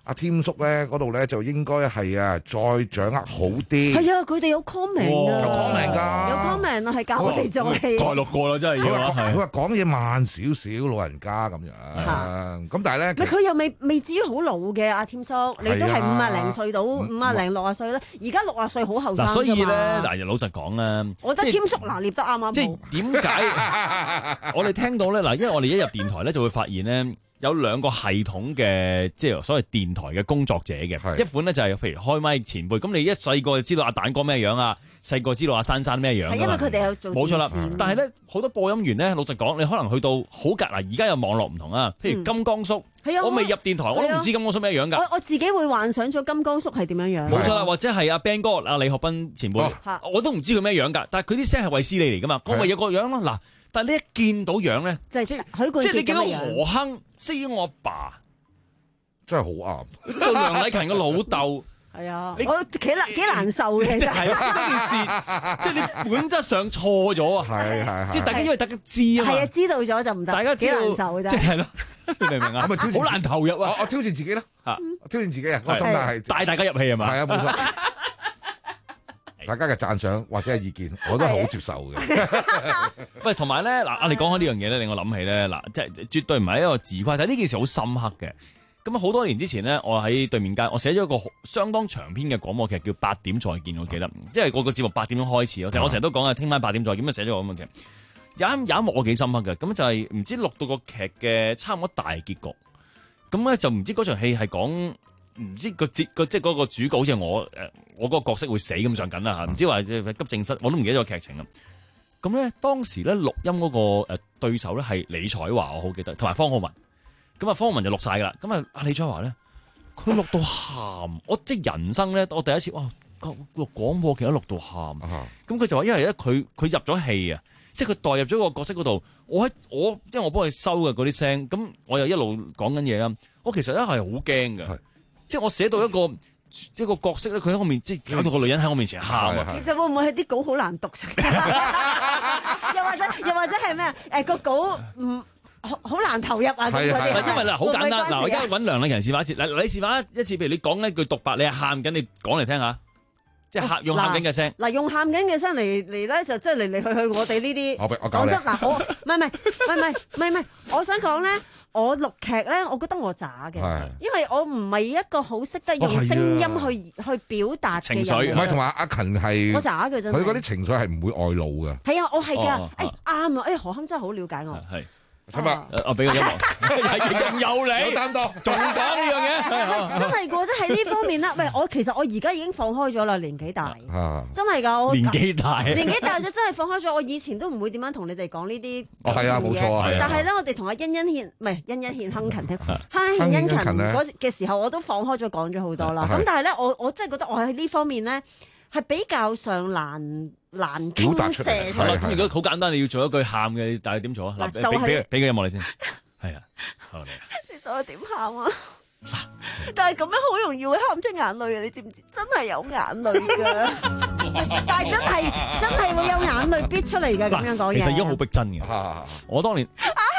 阿添叔咧嗰度咧就應該係啊，再掌握好啲。 係啊，佢哋有 comment 啊， 有 comment 㗎， 有 comment 啊，係教我哋做戲。 再錄過啦，真係要啊！ 佢話講嘢慢少少，老人家咁樣。咁但係咧， 唔係佢又未未至於好老嘅阿添叔，你都係五啊零歲到五啊零六啊歲咧。而家六啊歲好後生啫嘛。 所以咧，嗱，老實講咧， 我覺得添叔拿捏得啱啱。 即係點解我哋聽到咧？嗱，因為我哋一入電台咧，就會發現咧。有兩個系統嘅，即係所謂電台嘅工作者嘅，一款咧就係譬如開麥前輩，咁你一細個就知道阿蛋哥咩樣啊，細個知道阿珊珊咩樣，係因為佢哋有做冇錯啦。但係咧好多播音員咧，老實講，你可能去到好隔嗱，而家有網絡唔同啊，譬如金剛叔， 嗯、 我未入電台，我都唔知金剛叔咩樣㗎。 我我自己會幻想咗金剛叔係點樣樣。 冇錯啦，或者係阿 Ben 哥、阿李學斌前輩，我都唔知佢咩樣㗎，但係佢啲聲係衛斯理嚟㗎嘛，我咪有個樣咯嗱。但係你一見到樣咧， 即係即係你見到何亨飾演我阿爸， 真係好啱。 做梁禮勤嘅老豆， 係啊，我幾難幾難受嘅，其實係呢件事，即係你本質上錯咗啊！ 係係即係大家因為大家知啊嘛， 係啊，知道咗就唔得， 大家幾難受嘅啫， 即係咯，你明唔明啊？好難投入啊！ 我我挑戰自己啦， 嚇， 挑戰自己啊！我心態係帶大家入戲係嘛？ 係啊，冇錯。大家嘅讚賞或者係意見，我都係好接受嘅。 喂，同埋咧嗱，啊你講開呢樣嘢咧，令我諗起咧嗱，即係絕對唔係一個自誇，但係呢件事好深刻嘅。咁啊，好多年之前咧，我喺對面街，我寫咗一個相當長篇嘅廣播劇，叫《八點再見》，我記得，因為我個節目八點鐘開始，我成我成日都講啊，聽晚八點再見，咁啊寫咗個咁嘅劇。有一有一幕我幾深刻嘅，咁就係唔知錄到個劇嘅差唔多大結局，咁咧就唔知嗰場戲係講。唔知個節個即係嗰個主角好似我誒，我嗰個角色會死咁上緊啦嚇，唔知話急症室，我都唔記得咗劇情啦。咁咧當時咧錄音嗰個誒對手咧係李彩華，我好記得，同埋方浩文。咁啊方浩文就錄晒噶啦。咁啊阿李彩華咧，佢錄到喊，我即係人生咧，我第一次哇錄廣播劇都錄到喊。咁佢就話因為咧佢佢入咗戲啊，即係佢代入咗個角色嗰度。我喺我因為我幫佢收嘅嗰啲聲，咁我又一路講緊嘢啦。我其實咧係好驚嘅。即係我寫到一個一個角色咧，佢喺我面，即係搞到個女人喺我面前喊啊！ 其實會唔會係啲稿好難讀？又或者又或者係咩啊？誒個稿唔好好難投入啊！咁嗰啲， 因為嗱好簡單，嗱我而家揾梁禮勤示範一次，嗱你示範一次，譬如你講一句獨白，你係喊緊，你講嚟聽下。即係喊用喊緊嘅聲， 嗱用喊緊嘅聲嚟嚟咧就即係嚟嚟去去我哋呢啲。 我我教你。 講真嗱，我唔係唔係唔係唔係唔係，我想講咧，我錄劇咧，我覺得我渣嘅，因為我唔係一個好識得用聲音去去表達嘅人。情緒唔係同埋阿勤係。 我渣嘅真係。 佢嗰啲情緒係唔會外露嘅。 係啊，我係㗎，誒啱啊，誒何亨真係好了解我。 係。 係嘛？ 我俾個音樂，仲有你， 有擔當， 仲講呢樣嘢， 真係㗎，即係喺呢方面啦。喂，我其實我而家已經放開咗啦，年紀大，真係㗎，我年紀大， 年紀大咗真係放開咗。我以前都唔會點樣同你哋講呢啲哦，係啊，冇錯啊。 但係咧，我哋同阿欣欣獻唔係欣欣獻亨勤添，亨獻殷勤嗰嘅時候，我都放開咗講咗好多啦。咁但係咧，我我真係覺得我喺呢方面咧係比較上難。難傾瀉出嚟。 咁如果好簡單，你要做一句喊嘅，但係點做啊？嗱，俾俾俾個音樂你先。係啊，好嚟。 你想我點喊啊？但係咁樣好容易會喊出眼淚啊！你知唔知？真係有眼淚㗎。但係真係真係會有眼淚逼出嚟㗎。咁樣講嘢。 其實已經好逼真嘅。我當年。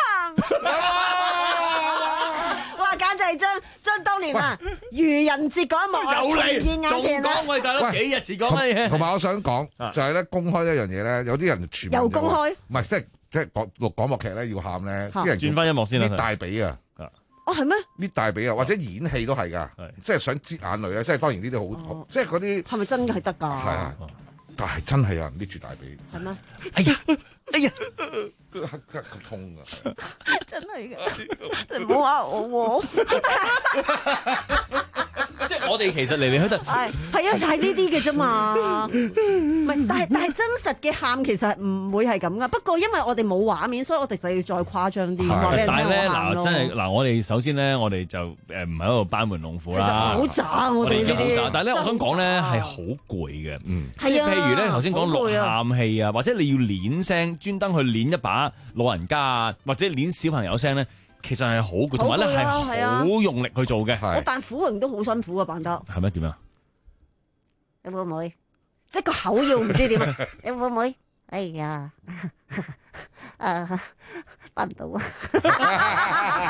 哇！簡直係將將當年啊愚人節嗰一幕啊， 有嚟見眼前啦！ 仲講我哋大佬幾日前講乜嘢？ 同埋我想講就係咧，公開一樣嘢咧，有啲人傳又公開， 唔係即係即係講錄廣播劇咧要喊咧，啲人轉翻音樂先啦。 搣大髀啊！ 哦係咩？ 搣大髀啊，或者演戲都係㗎，即係想擠眼淚咧，即係當然呢啲好，即係嗰啲係咪真嘅係得㗎？ 係啊，但係真係有人搣住大髀。 係咩？ 哎呀哎呀， 咁痛㗎！ 真係㗎，你唔好話我喎。 即係我哋其實嚟嚟去去係係啊，就係呢啲嘅啫嘛。唔係，但係但係真實嘅喊其實唔會係咁噶。不過因為我哋冇畫面，所以我哋就要再誇張啲。 但係咧嗱，真係嗱，我哋首先咧，我哋就誒唔係喺度班門弄斧啦。 好渣我哋呢啲。 但係咧，我想講咧係好攰嘅。嗯，即係係啊。 譬如咧，頭先講錄喊氣啊，或者你要練聲，專登去練一把老人家啊，或者練小朋友聲咧。其實係好攰，同埋咧係好用力去做嘅。 我扮苦榮都好辛苦啊，扮得。 係咩？點啊？ 你會唔會？即係個口要唔知點啊？你會唔會？哎呀，誒，扮唔到啊！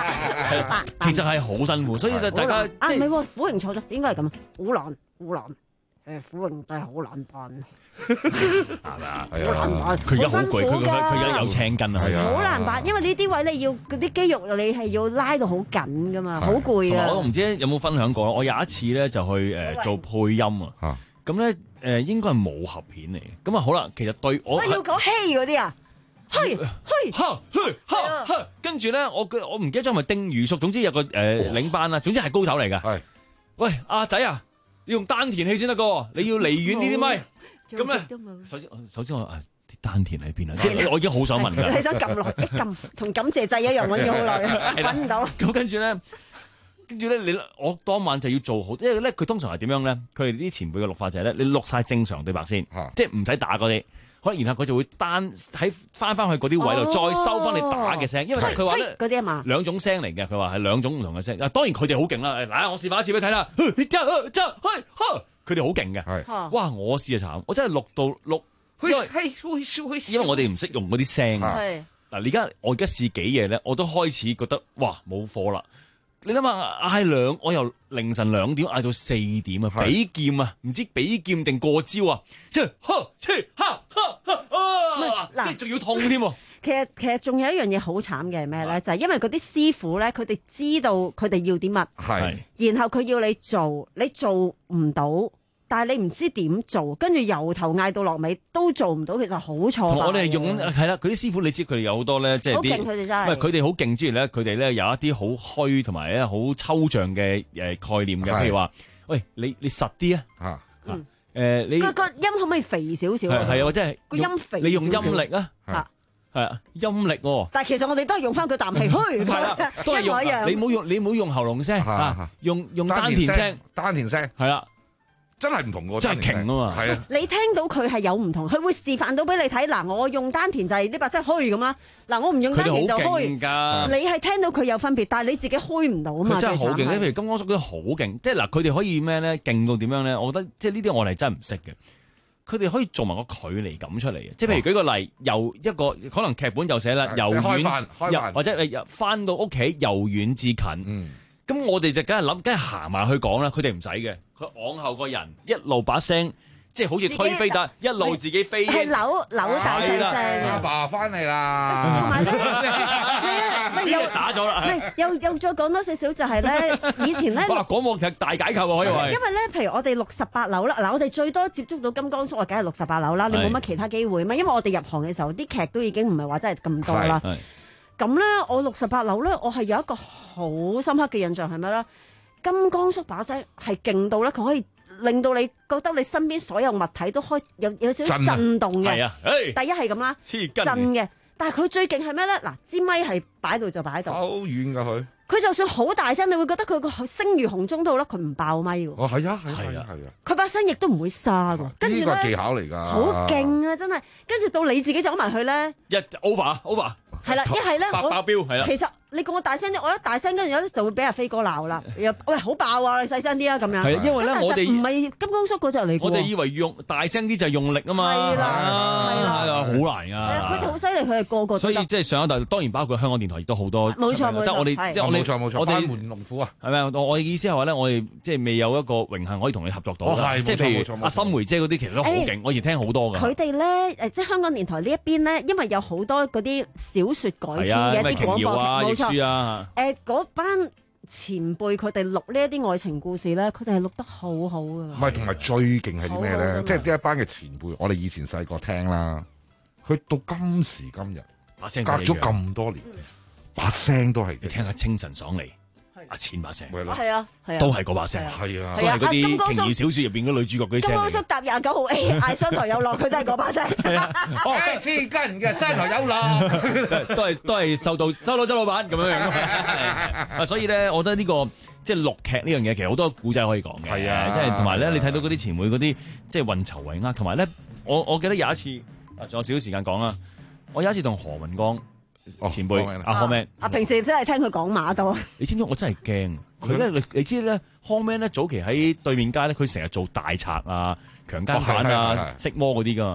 係係其實係好辛苦，所以大家啊唔係喎，虎榮錯咗，應該係咁啊，好難好難。誒虎榮真係好難辦， 係咪啊？ 好難辦， 佢而家好攰，佢佢佢而家有好青筋啊！ 好難辦，因為呢啲位你要嗰啲肌肉，你係要拉到好緊噶嘛，好攰啊！ 同埋我唔知有冇分享過，我有一次咧就去誒做配音啊，咁咧誒應該係武俠片嚟嘅，咁啊好啦，其實對我要講戲嗰啲啊，嘿嘿哈嘿哈哈，跟住咧我我唔記得咗係咪丁宇叔，總之有個誒領班啦，總之係高手嚟㗎。係，喂阿仔啊！你用丹田氣先得噶，你要離遠啲啲咪。咁咧，首先首先我啊啲丹田喺邊啊？即係我已經好想問㗎。 你想撳落一撳，同感謝掣一樣揾咗好耐，揾唔到。 咁跟住咧，跟住咧，你我當晚就要做好，因為咧佢通常係點樣咧？佢哋啲前輩嘅錄法就係咧，你錄晒正常對白先，即係唔使打嗰啲。可能然後佢就會單喺翻翻去嗰啲位度，再收翻你打嘅聲，因為佢話咧嗰啲啊嘛， 兩種聲嚟嘅，佢話係兩種唔同嘅聲。啊，當然佢哋好勁啦，嗱，我示範一次俾你睇啦，佢哋好勁嘅，哇！我試就慘，我真係錄到錄，因為因為我哋唔識用嗰啲聲。嗱，而家我而家試幾嘢咧，我都開始覺得哇冇貨啦。你諗下嗌兩，我由凌晨兩點嗌到四點啊！比劍啊，唔知比劍定過招啊！即係哈切哈哈哈啊！即係仲要痛添。 其實其實仲有一樣嘢好慘嘅係咩咧？就係因為嗰啲師傅咧，佢哋知道佢哋要啲乜，係，然後佢要你做，你做唔到。但係你唔知點做，跟住由頭嗌到落尾都做唔到，其實好挫敗。 我哋用係啦，佢啲師傅你知佢哋有好多咧，即係啲， 好勁佢哋真係。 唔係佢哋好勁之餘咧，佢哋咧有一啲好虛同埋咧好抽象嘅誒概念嘅，譬如話，喂，你你實啲啊，誒你個個音可唔可以肥少少？ 係啊，或者係個音肥， 你用音力啊，係啊，音力喎。 但係其實我哋都係用翻佢啖氣，虛係啦， 都係用。你唔好用你唔好用喉嚨聲啊，用用丹田聲， 丹田聲係啦。 真係唔同喎， 真係勁啊嘛！ 係啊， 你聽到佢係有唔同，佢會示範到俾你睇。嗱，我用丹田就係呢把聲虛咁啦。嗱，我唔用丹田就虛。你係聽到佢有分別，但係你自己虛唔到啊嘛。 佢真係好勁，譬如金剛叔都好勁，即係嗱，佢哋可以咩咧？勁到點樣咧？我覺得即係呢啲我哋真係唔識嘅。佢哋可以做埋個距離感出嚟嘅，即係譬如舉個例，由一個可能劇本又寫啦，由遠或者你翻到屋企由遠至近。嗯咁我哋就梗係諗，梗係行埋去講啦。佢哋唔使嘅，佢往後個人一路把聲，即係好似推飛彈，一路自己飛。係扭扭大聲聲。 阿爸翻嚟啦。 同埋咧， 又渣咗啦。 又又再講多少少就係咧，以前咧。 哇！嗰幕劇大解構啊，可以話。 因為咧，譬如我哋六十八樓啦，嗱，我哋最多接觸到金剛叔啊，梗係六十八樓啦。你冇乜其他機會嘛？因為我哋入行嘅時候，啲劇都已經唔係話真係咁多啦。咁咧，我六十八樓咧，我係有一個好深刻嘅印象係咩咧？金剛叔把聲係勁到咧，佢可以令到你覺得你身邊所有物體都開有有少少震動嘅。係啊，第一係咁啦，震嘅。但係佢最勁係咩咧？嗱，支咪係擺度就擺度， 好遠㗎佢。 佢就算好大聲，你會覺得佢個聲如洪鐘到啦，佢唔爆咪喎。 哦，係啊，係啊，係啊。 佢把聲亦都唔會沙㗎。跟住咧， 呢個技巧嚟㗎。 好勁啊！真係。跟住到你自己走埋去咧， 一 over over。 係啦，一係咧， 發爆標係啦。 其實你講我大聲啲，我一大聲，跟住咧就會俾阿飛哥鬧啦。又喂好爆啊！你細聲啲啊，咁樣。 係啊，因為咧我哋唔係金剛叔嗰隻嚟。 我哋以為用大聲啲就係用力啊嘛。係啦，係啦，好難㗎。 佢哋好犀利，佢係個個。 所以即係上一代當然包括香港電台亦都好多。 冇錯冇錯。 但係我哋即係我哋冇錯冇錯。 我哋班門弄斧啊！ 係咪？我我嘅意思係話咧，我哋即係未有一個榮幸可以同你合作到。即係譬如阿心梅姐嗰啲，其實都好勁。我以前聽好多㗎。 佢哋咧誒，即係香港電台呢一邊咧，因為有好多嗰啲小説改編。嘅一啲廣播劇，冇錯。誒，嗰班前輩佢哋錄呢一啲愛情故事咧，佢哋係錄得好好嘅。唔係，同埋最勁係啲咩咧？即係呢一班嘅前輩，我哋以前細個聽啦，去到今時今日，隔咗咁多年，把聲都係。 你聽下清晨爽利。阿千把聲， 係啊，係啊， 都係嗰把聲，係啊，都係嗰啲情義小説入邊嗰女主角嗰啲聲。 金剛叔搭廿九號 A 嗌雙台有落，佢都係嗰把聲。 哦，黐筋嘅雙台有落， 都係都係受到收到周老闆咁樣樣。啊，所以咧，我覺得呢個即係錄劇呢樣嘢，其實好多古仔可以講嘅。係啊，即係同埋咧，你睇到嗰啲前輩嗰啲即係運籌帷幄，同埋咧，我我記得有一次啊，仲有少少時間講啦。我有一次同何文剛。前輩阿康 man， 啊平時真係聽佢講馬多。 你知唔知我真係驚佢咧？你你知咧，康 man 咧早期喺對面街咧，佢成日做大賊啊、強姦犯啊、色魔嗰啲噶嘛。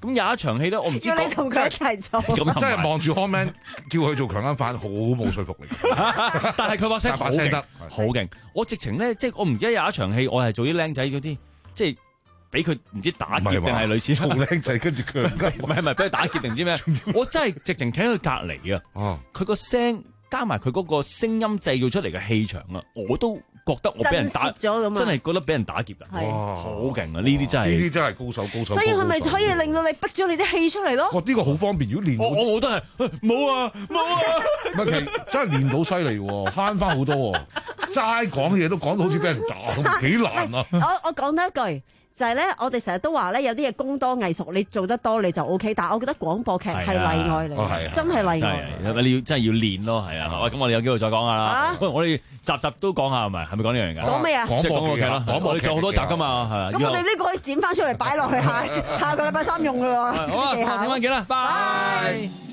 咁有一場戲咧，我唔知要你同佢一齊做， 真係望住 comment 叫佢做強姦犯，好冇說服力。 但係佢把聲好勁得， 好勁。我直情咧，即係我唔記得有一場戲，我係做啲僆仔嗰啲，即係俾佢唔知打劫定係類似做僆仔，跟住佢唔係唔係俾佢打劫定唔知咩？我真係直情企喺佢隔離啊！佢個聲加埋佢嗰個聲音製造出嚟嘅氣場啊，我都覺得我俾人打咗咁啊！ 真係覺得俾人打劫啊！哇，好勁啊！呢啲真係呢啲真係高手高手。 所以佢咪可以令到你逼咗你啲氣出嚟咯？ 哇！呢個好方便，如果練到我我都係冇啊冇啊！ 唔係其實真係練到犀利喎，慳翻好多喎。齋講嘢都講到好似俾人打咁，幾難啊！ 我我講多一句。就係咧，我哋成日都話咧，有啲嘢功多藝熟，你做得多你就 O K。但係我覺得廣播劇係例外嚟，真係例外。 你要真係要練咯，係啊。喂，咁我哋有機會再講下啦。喂，我哋集集都講下係咪？係咪講呢樣嘢㗎？ 講咩啊？ 廣播劇咯，我哋做好多集㗎嘛，係啊。 咁我哋呢個可以剪翻出嚟擺落去下下個禮拜三用㗎喎。 好啊，聽晚見啦，拜。